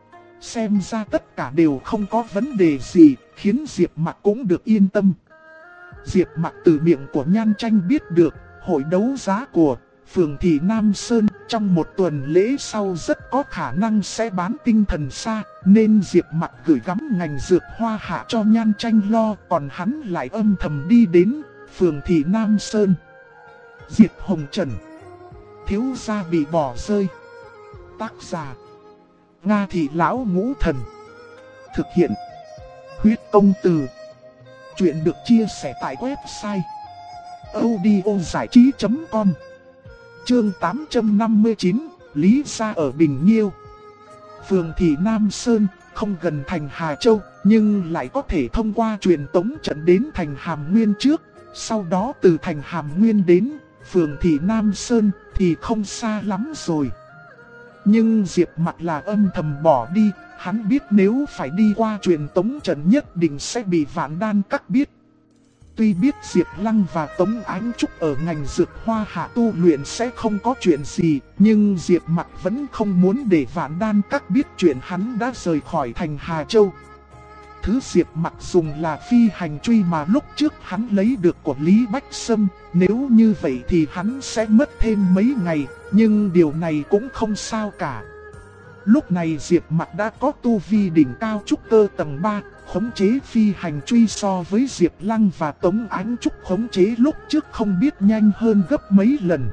Xem ra tất cả đều không có vấn đề gì, khiến Diệp Mặc cũng được yên tâm. Diệp Mặc từ miệng của Nhan Tranh biết được, hội đấu giá của Phường Thị Nam Sơn trong một tuần lễ sau rất có khả năng sẽ bán tinh thần sa, nên Diệp Mặc gửi gắm ngành dược hoa hạ cho Nhan Tranh lo, còn hắn lại âm thầm đi đến Phường Thị Nam Sơn. Diệp Hồng Trần, thiếu gia bị bỏ rơi. Tác giả Nga Thị Lão Ngũ Thần. Thực hiện Huyết Công Từ. Chuyện được chia sẻ tại website audiozảichí.com. Chương 859, Lý gia ở Bình Nhiêu. Phường Thị Nam Sơn không gần thành Hà Châu, nhưng lại có thể thông qua truyền tống trận đến thành Hàm Nguyên trước. Sau đó từ thành Hàm Nguyên đến Phường Thị Nam Sơn thì không xa lắm rồi. Nhưng Diệp Mặc là âm thầm bỏ đi, hắn biết nếu phải đi qua truyền tống trận nhất định sẽ bị Vạn Đan Các biết. Tuy biết Diệp Lăng và Tống Ánh Trúc ở ngành dược hoa hạ tu luyện sẽ không có chuyện gì, nhưng Diệp Mặc vẫn không muốn để Vạn Đan Các biết chuyện hắn đã rời khỏi thành Hà Châu. Thứ Diệp Mặc dùng là phi hành truy mà lúc trước hắn lấy được của Lý Bách Sâm, nếu như vậy thì hắn sẽ mất thêm mấy ngày, nhưng điều này cũng không sao cả. Lúc này Diệp Mặc đã có tu vi đỉnh cao trúc cơ tầng 3, khống chế phi hành truy so với Diệp Lăng và Tống Ánh Trúc khống chế lúc trước không biết nhanh hơn gấp mấy lần.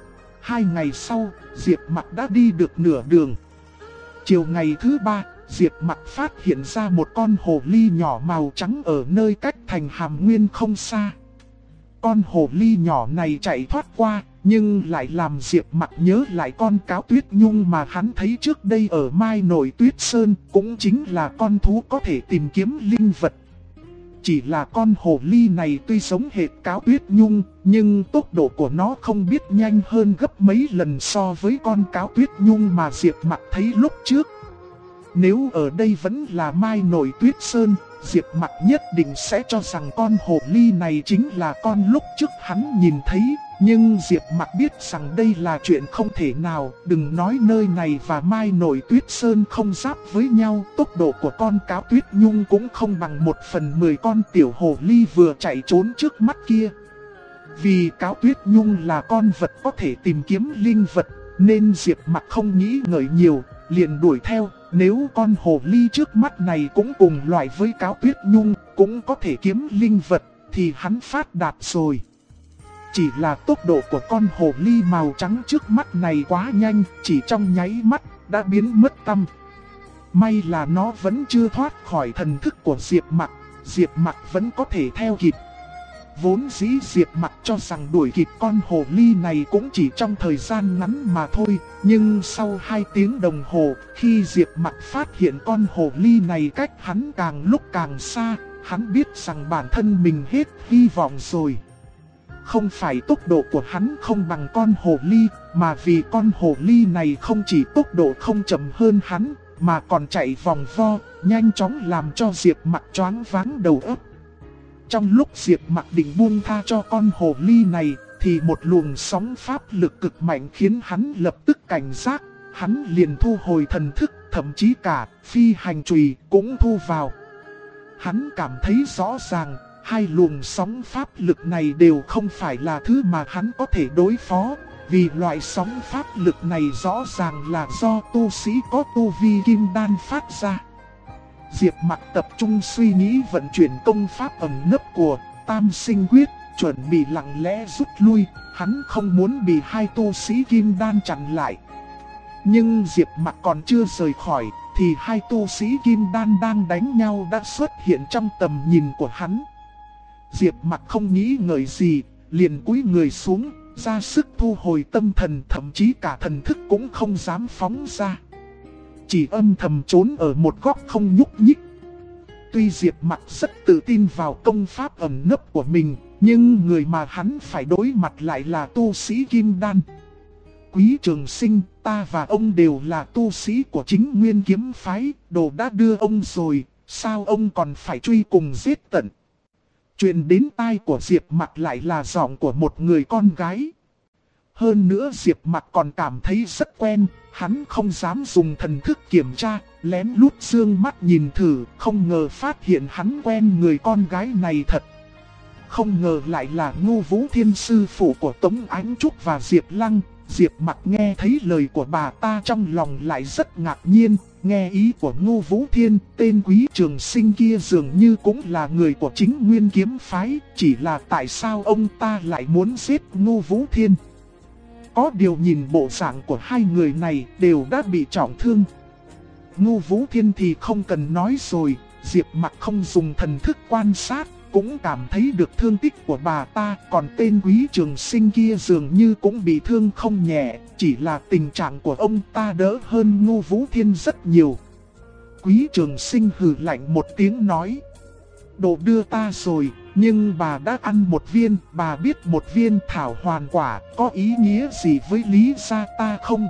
2 ngày sau, Diệp Mặc đã đi được nửa đường. Chiều ngày thứ 3, Diệp Mặc phát hiện ra một con hồ ly nhỏ màu trắng ở nơi cách thành Hàm Nguyên không xa. Con hồ ly nhỏ này chạy thoát qua, nhưng lại làm Diệp Mặc nhớ lại con cáo Tuyết Nhung mà hắn thấy trước đây ở Mai Nổi Tuyết Sơn, cũng chính là con thú có thể tìm kiếm linh vật. Chỉ là con hồ ly này tuy giống hệt cáo Tuyết Nhung, nhưng tốc độ của nó không biết nhanh hơn gấp mấy lần so với con cáo Tuyết Nhung mà Diệp Mặc thấy lúc trước. Nếu ở đây vẫn là Mai Nổi Tuyết Sơn, Diệp Mặc nhất định sẽ cho rằng con hồ ly này chính là con lúc trước hắn nhìn thấy. Nhưng Diệp Mặc biết rằng đây là chuyện không thể nào, đừng nói nơi này và Mai Nổi Tuyết Sơn không giáp với nhau, tốc độ của con cáo Tuyết Nhung cũng không bằng 1/10 con tiểu hồ ly vừa chạy trốn trước mắt kia. Vì cáo Tuyết Nhung là con vật có thể tìm kiếm linh vật, nên Diệp Mặc không nghĩ ngợi nhiều, liền đuổi theo. Nếu con hồ ly trước mắt này cũng cùng loại với cáo Tuyết Nhung, cũng có thể kiếm linh vật, thì hắn phát đạt rồi. Chỉ là tốc độ của con hồ ly màu trắng trước mắt này quá nhanh, chỉ trong nháy mắt đã biến mất tăm. May là nó vẫn chưa thoát khỏi thần thức của Diệp Mặc vẫn có thể theo kịp. Vốn dĩ Diệp Mặc cho rằng đuổi kịp con hồ ly này cũng chỉ trong thời gian ngắn mà thôi, nhưng sau 2 tiếng đồng hồ, khi Diệp Mặc phát hiện con hồ ly này cách hắn càng lúc càng xa, hắn biết rằng bản thân mình hết hy vọng rồi. Không phải tốc độ của hắn không bằng con hồ ly, mà vì con hồ ly này không chỉ tốc độ không chậm hơn hắn, mà còn chạy vòng vo, nhanh chóng làm cho Diệp Mặc choáng váng đầu óc. Trong lúc Diệp Mặc định buông tha cho con hồ ly này, thì một luồng sóng pháp lực cực mạnh khiến hắn lập tức cảnh giác, hắn liền thu hồi thần thức, thậm chí cả phi hành chùy cũng thu vào. Hắn cảm thấy rõ ràng, 2 luồng sóng pháp lực này đều không phải là thứ mà hắn có thể đối phó, vì loại sóng pháp lực này rõ ràng là do tu sĩ có tu vi kim đan phát ra. Diệp Mặc tập trung suy nghĩ vận chuyển công pháp ẩn nấp của Tam Sinh Quyết, chuẩn bị lặng lẽ rút lui, hắn không muốn bị 2 tu sĩ kim đan chặn lại. Nhưng Diệp Mặc còn chưa rời khỏi, thì 2 tu sĩ kim đan đang đánh nhau đã xuất hiện trong tầm nhìn của hắn. Diệp Mặc không nghĩ ngợi gì, liền cúi người xuống, ra sức thu hồi tâm thần, thậm chí cả thần thức cũng không dám phóng ra. Chỉ âm thầm trốn ở một góc không nhúc nhích. Tuy Diệp Mặc rất tự tin vào công pháp ẩn nấp của mình, nhưng người mà hắn phải đối mặt lại là tu sĩ kim đan. Quý Trường Sinh, ta và ông đều là tu sĩ của chính Nguyên Kiếm Phái, đồ đã đưa ông rồi, sao ông còn phải truy cùng giết tận? Chuyện đến tai của Diệp Mặc lại là giọng của một người con gái. Hơn nữa Diệp Mặc còn cảm thấy rất quen, hắn không dám dùng thần thức kiểm tra, lén lút dương mắt nhìn thử, không ngờ phát hiện hắn quen người con gái này thật. Không ngờ lại là Ngô Vũ Thiên sư phụ của Tống Ánh Trúc và Diệp Lăng. Diệp Mặc nghe thấy lời của bà ta trong lòng lại rất ngạc nhiên, nghe ý của Ngô Vũ Thiên, tên Quý Trường Sinh kia dường như cũng là người của chính Nguyên Kiếm Phái, chỉ là tại sao ông ta lại muốn giết Ngô Vũ Thiên. Có điều nhìn bộ dạng của 2 người này đều đã bị trọng thương. Ngô Vũ Thiên thì không cần nói rồi, Diệp Mặc không dùng thần thức quan sát, cũng cảm thấy được thương tích của bà ta, còn tên Quý Trường Sinh kia dường như cũng bị thương không nhẹ, chỉ là tình trạng của ông ta đỡ hơn Ngô Vũ Thiên rất nhiều. Quý Trường Sinh hừ lạnh một tiếng nói: đồ đưa ta rồi, nhưng bà đã ăn 1 viên, bà biết 1 viên thảo hoàn quả có ý nghĩa gì với Lý gia ta không?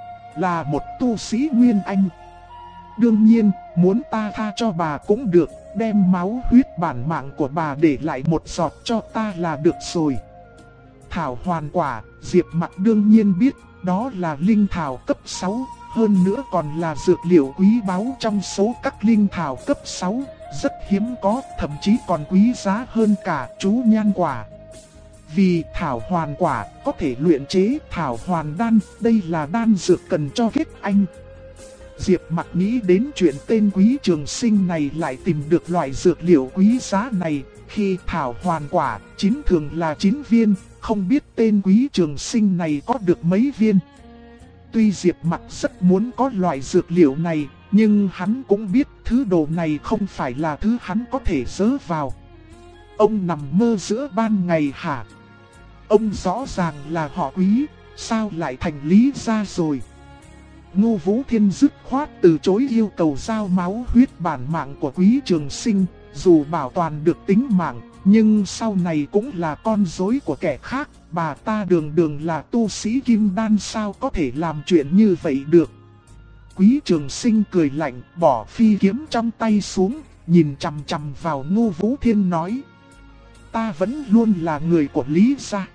Là một tu sĩ Nguyên Anh. Đương nhiên, muốn ta tha cho bà cũng được, đem máu huyết bản mạng của bà để lại một giọt cho ta là được rồi. Thảo hoàn quả, Diệp Mặc đương nhiên biết, đó là linh thảo cấp 6, hơn nữa còn là dược liệu quý báu trong số các linh thảo cấp 6, rất hiếm có, thậm chí còn quý giá hơn cả chú nhan quả. Vì thảo hoàn quả có thể luyện chế thảo hoàn đan, đây là đan dược cần cho kết anh. Diệp Mặc nghĩ đến chuyện tên Quý Trường Sinh này lại tìm được loại dược liệu quý giá này, khi thảo hoàn quả chín thường là 9 viên, không biết tên Quý Trường Sinh này có được mấy viên. Tuy Diệp Mặc rất muốn có loại dược liệu này, nhưng hắn cũng biết thứ đồ này không phải là thứ hắn có thể dớ vào. Ông nằm mơ giữa ban ngày hả? Ông rõ ràng là họ Quý, sao lại thành Lý gia rồi? Ngô Vũ Thiên dứt khoát từ chối yêu cầu giao máu huyết bản mạng của Quý Trường Sinh, dù bảo toàn được tính mạng, nhưng sau này cũng là con rối của kẻ khác, bà ta đường đường là tu sĩ kim đan sao có thể làm chuyện như vậy được. Quý Trường Sinh cười lạnh, bỏ phi kiếm trong tay xuống, nhìn chằm chằm vào Ngô Vũ Thiên nói: ta vẫn luôn là người của Lý gia.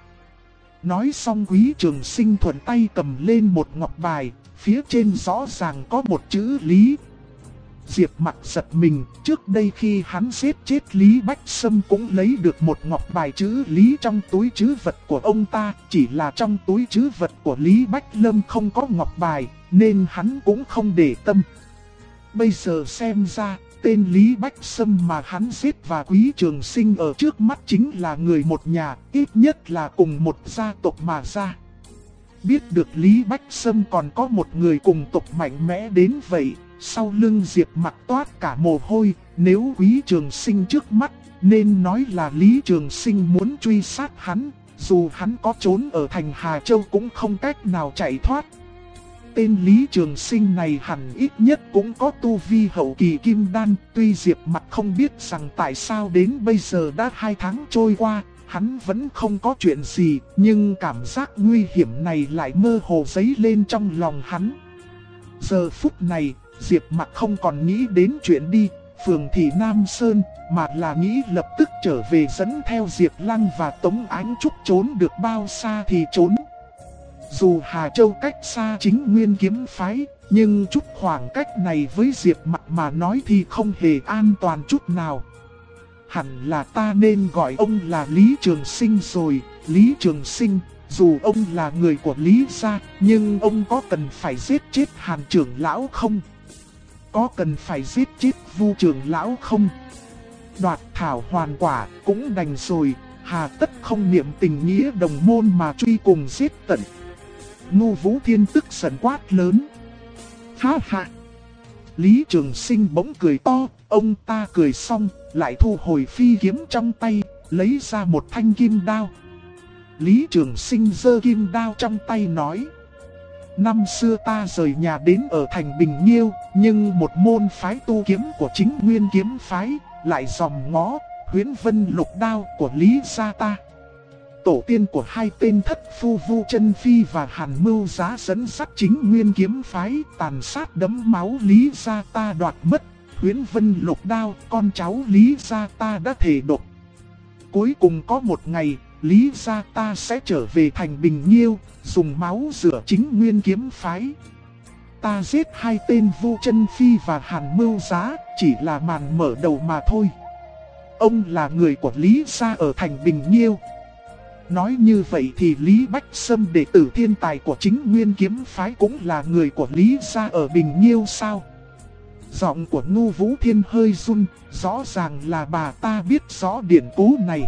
Nói xong Quý Trường Sinh thuận tay cầm lên một ngọc bài, phía trên rõ ràng có một chữ Lý. Diệp Mặc giật mình, trước đây khi hắn giết chết Lý Bách Sâm cũng lấy được một ngọc bài chữ Lý trong túi trữ vật của ông ta, chỉ là trong túi trữ vật của Lý Bách Lâm không có ngọc bài, nên hắn cũng không để tâm. Bây giờ xem ra, tên Lý Bách Sâm mà hắn giết và Quý Trường Sinh ở trước mắt chính là người một nhà, ít nhất là cùng một gia tộc mà ra. Biết được Lý Bách Sâm còn có một người cùng tộc mạnh mẽ đến vậy, sau lưng Diệp Mặc toát cả mồ hôi, nếu Quý Trường Sinh trước mắt, nên nói là Lý Trường Sinh muốn truy sát hắn, dù hắn có trốn ở thành Hà Châu cũng không cách nào chạy thoát. Tên Lý Trường Sinh này hẳn ít nhất cũng có tu vi hậu kỳ kim đan, tuy Diệp Mặc không biết rằng tại sao đến bây giờ đã 2 tháng trôi qua, hắn vẫn không có chuyện gì, nhưng cảm giác nguy hiểm này lại mơ hồ dấy lên trong lòng hắn. Giờ phút này, Diệp Mặc không còn nghĩ đến chuyện đi phường thị Nam Sơn, mà là nghĩ lập tức trở về dẫn theo Diệp Lăng và Tống Ánh Trúc trốn được bao xa thì trốn. Dù Hà Châu cách xa chính nguyên kiếm phái, nhưng chút khoảng cách này với Diệp Mặc mà nói thì không hề an toàn chút nào. Hẳn là ta nên gọi ông là Lý Trường Sinh rồi. Lý Trường Sinh, dù ông là người của Lý gia, nhưng ông có cần phải giết chết Hàn trưởng lão không? Có cần phải giết chết Vu trưởng lão không? Đoạt thảo hoàn quả cũng đành rồi, hà tất không niệm tình nghĩa đồng môn mà truy cùng giết tận. Ngô Vũ Thiên tức giận quát lớn: ha ha! Lý Trường Sinh bỗng cười to, ông ta cười xong, lại thu hồi phi kiếm trong tay, lấy ra một thanh kim đao. Lý Trường Sinh giơ kim đao trong tay nói: năm xưa ta rời nhà đến ở thành Bình Nhiêu, nhưng một môn phái tu kiếm của chính nguyên kiếm phái, lại dòm ngó, Huyễn Vân Lục Đao của Lý gia ta. Tổ tiên của hai tên thất phu Vu Chân Phi và Hàn Mưu Giá dẫn dắt chính nguyên kiếm phái tàn sát đẫm máu Lý gia ta đoạt mất Huyễn Vân Lục Đao, con cháu Lý gia ta đã thề độc. Cuối cùng có một ngày, Lý gia ta sẽ trở về thành Bình Nhiêu, dùng máu rửa chính nguyên kiếm phái. Ta giết hai tên Vu Chân Phi và Hàn Mưu Giá, chỉ là màn mở đầu mà thôi. Ông là người của Lý gia ở thành Bình Nhiêu. Nói như vậy thì Lý Bách Sâm, đệ tử thiên tài của chính nguyên kiếm phái, cũng là người của Lý gia ở Bình Nhiêu sao? Giọng của Ngô Vũ Thiên hơi run, rõ ràng là bà ta biết rõ điển cố này.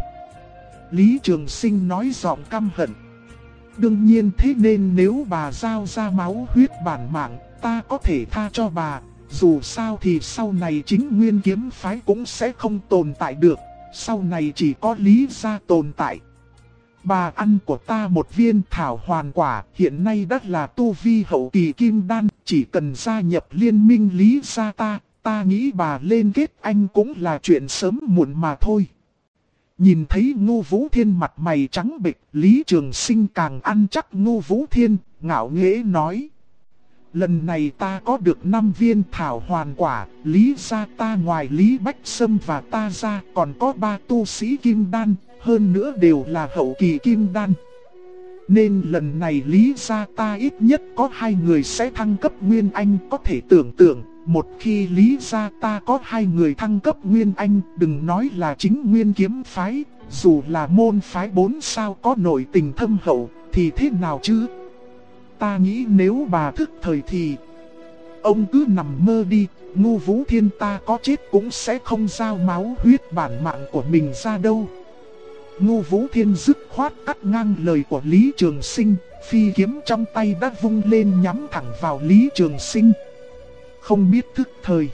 Lý Trường Sinh nói giọng căm hận: đương nhiên thế, nên nếu bà giao ra máu huyết bản mạng, ta có thể tha cho bà. Dù sao thì sau này chính nguyên kiếm phái cũng sẽ không tồn tại được, sau này chỉ có Lý gia tồn tại. Bà ăn của ta một viên thảo hoàn quả, hiện nay đã là tu vi hậu kỳ kim đan, chỉ cần gia nhập liên minh Lý gia ta nghĩ bà lên kết anh cũng là chuyện sớm muộn mà thôi. Nhìn thấy Ngô Vũ Thiên mặt mày trắng bệch, Lý Trường Sinh càng ăn chắc Ngô Vũ Thiên, ngạo nghễ nói: lần này ta có được 5 viên thảo hoàn quả, Lý gia ta ngoài Lý Bách Sâm và ta ra còn có 3 tu sĩ kim đan, hơn nữa đều là hậu kỳ kim đan. Nên lần này Lý gia ta ít nhất có 2 người sẽ thăng cấp Nguyên Anh. Có thể tưởng tượng, một khi Lý gia ta có 2 người thăng cấp Nguyên Anh, đừng nói là chính Nguyên Kiếm phái, dù là môn phái 4 sao có nội tình thâm hậu, thì thế nào chứ? Ta nghĩ nếu bà thức thời thì ông cứ nằm mơ đi, Ngô Vũ Thiên ta có chết cũng sẽ không giao máu huyết bản mạng của mình ra đâu. Ngô Vũ Thiên dứt khoát cắt ngang lời của Lý Trường Sinh, phi kiếm trong tay đã vung lên nhắm thẳng vào Lý Trường Sinh. Không biết thức thời.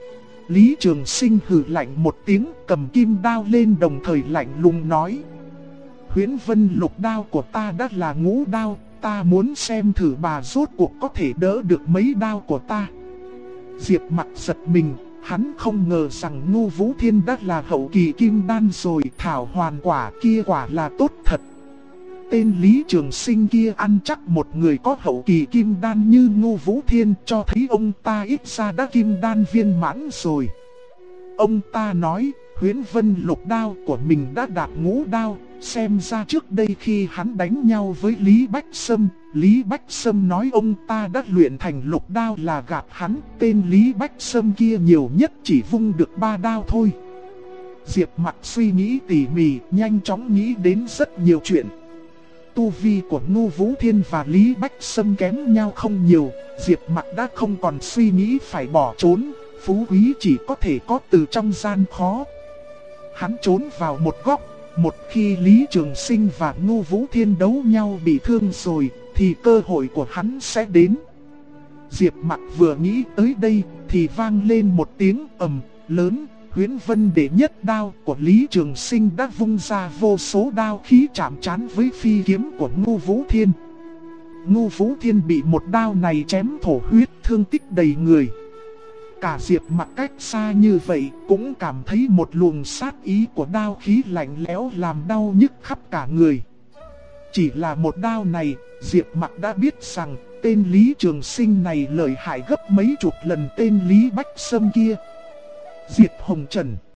Lý Trường Sinh hừ lạnh một tiếng, cầm kim đao lên, đồng thời lạnh lùng nói: Huyễn Vân Lục đao của ta đã là ngũ đao, ta muốn xem thử bà rốt cuộc có thể đỡ được mấy đao của ta. Diệp Mặc giật mình, hắn không ngờ rằng Ngô Vũ Thiên đã là hậu kỳ kim đan rồi, thảo hoàn quả kia quả là tốt thật. Tên Lý Trường Sinh kia ăn chắc một người có hậu kỳ kim đan như Ngô Vũ Thiên, cho thấy ông ta ít ra đã kim đan viên mãn rồi. Ông ta nói, Huyễn Vân Lục đao của mình đã đạt ngũ đao, xem ra trước đây khi hắn đánh nhau với Lý Bách Sâm, Lý Bách Sâm nói ông ta đã luyện thành lục đao là gạt hắn, tên Lý Bách Sâm kia nhiều nhất chỉ vung được 3 đao thôi. Diệp Mặc suy nghĩ tỉ mỉ, nhanh chóng nghĩ đến rất nhiều chuyện. Tu vi của Ngô Vũ Thiên và Lý Bách Sâm kém nhau không nhiều, Diệp Mặc đã không còn suy nghĩ phải bỏ trốn, phú quý chỉ có thể có từ trong gian khó. Hắn trốn vào một góc, một khi Lý Trường Sinh và Ngô Vũ Thiên đấu nhau bị thương rồi, thì cơ hội của hắn sẽ đến. Diệp Mặc vừa nghĩ tới đây, thì vang lên một tiếng ầm lớn. Huyễn Vân đệ nhất đao của Lý Trường Sinh đã vung ra vô số đao khí chạm trán với phi kiếm của Ngô Vũ Thiên. Ngô Vũ Thiên bị một đao này chém thổ huyết, thương tích đầy người. Cả Diệp Mặc cách xa như vậy cũng cảm thấy một luồng sát ý của đao khí lạnh lẽo làm đau nhức khắp cả người. Chỉ là một đao này, Diệp Mặc đã biết rằng tên Lý Trường Sinh này lợi hại gấp mấy chục lần tên Lý Bách Sâm kia. Diệp Hồng Trần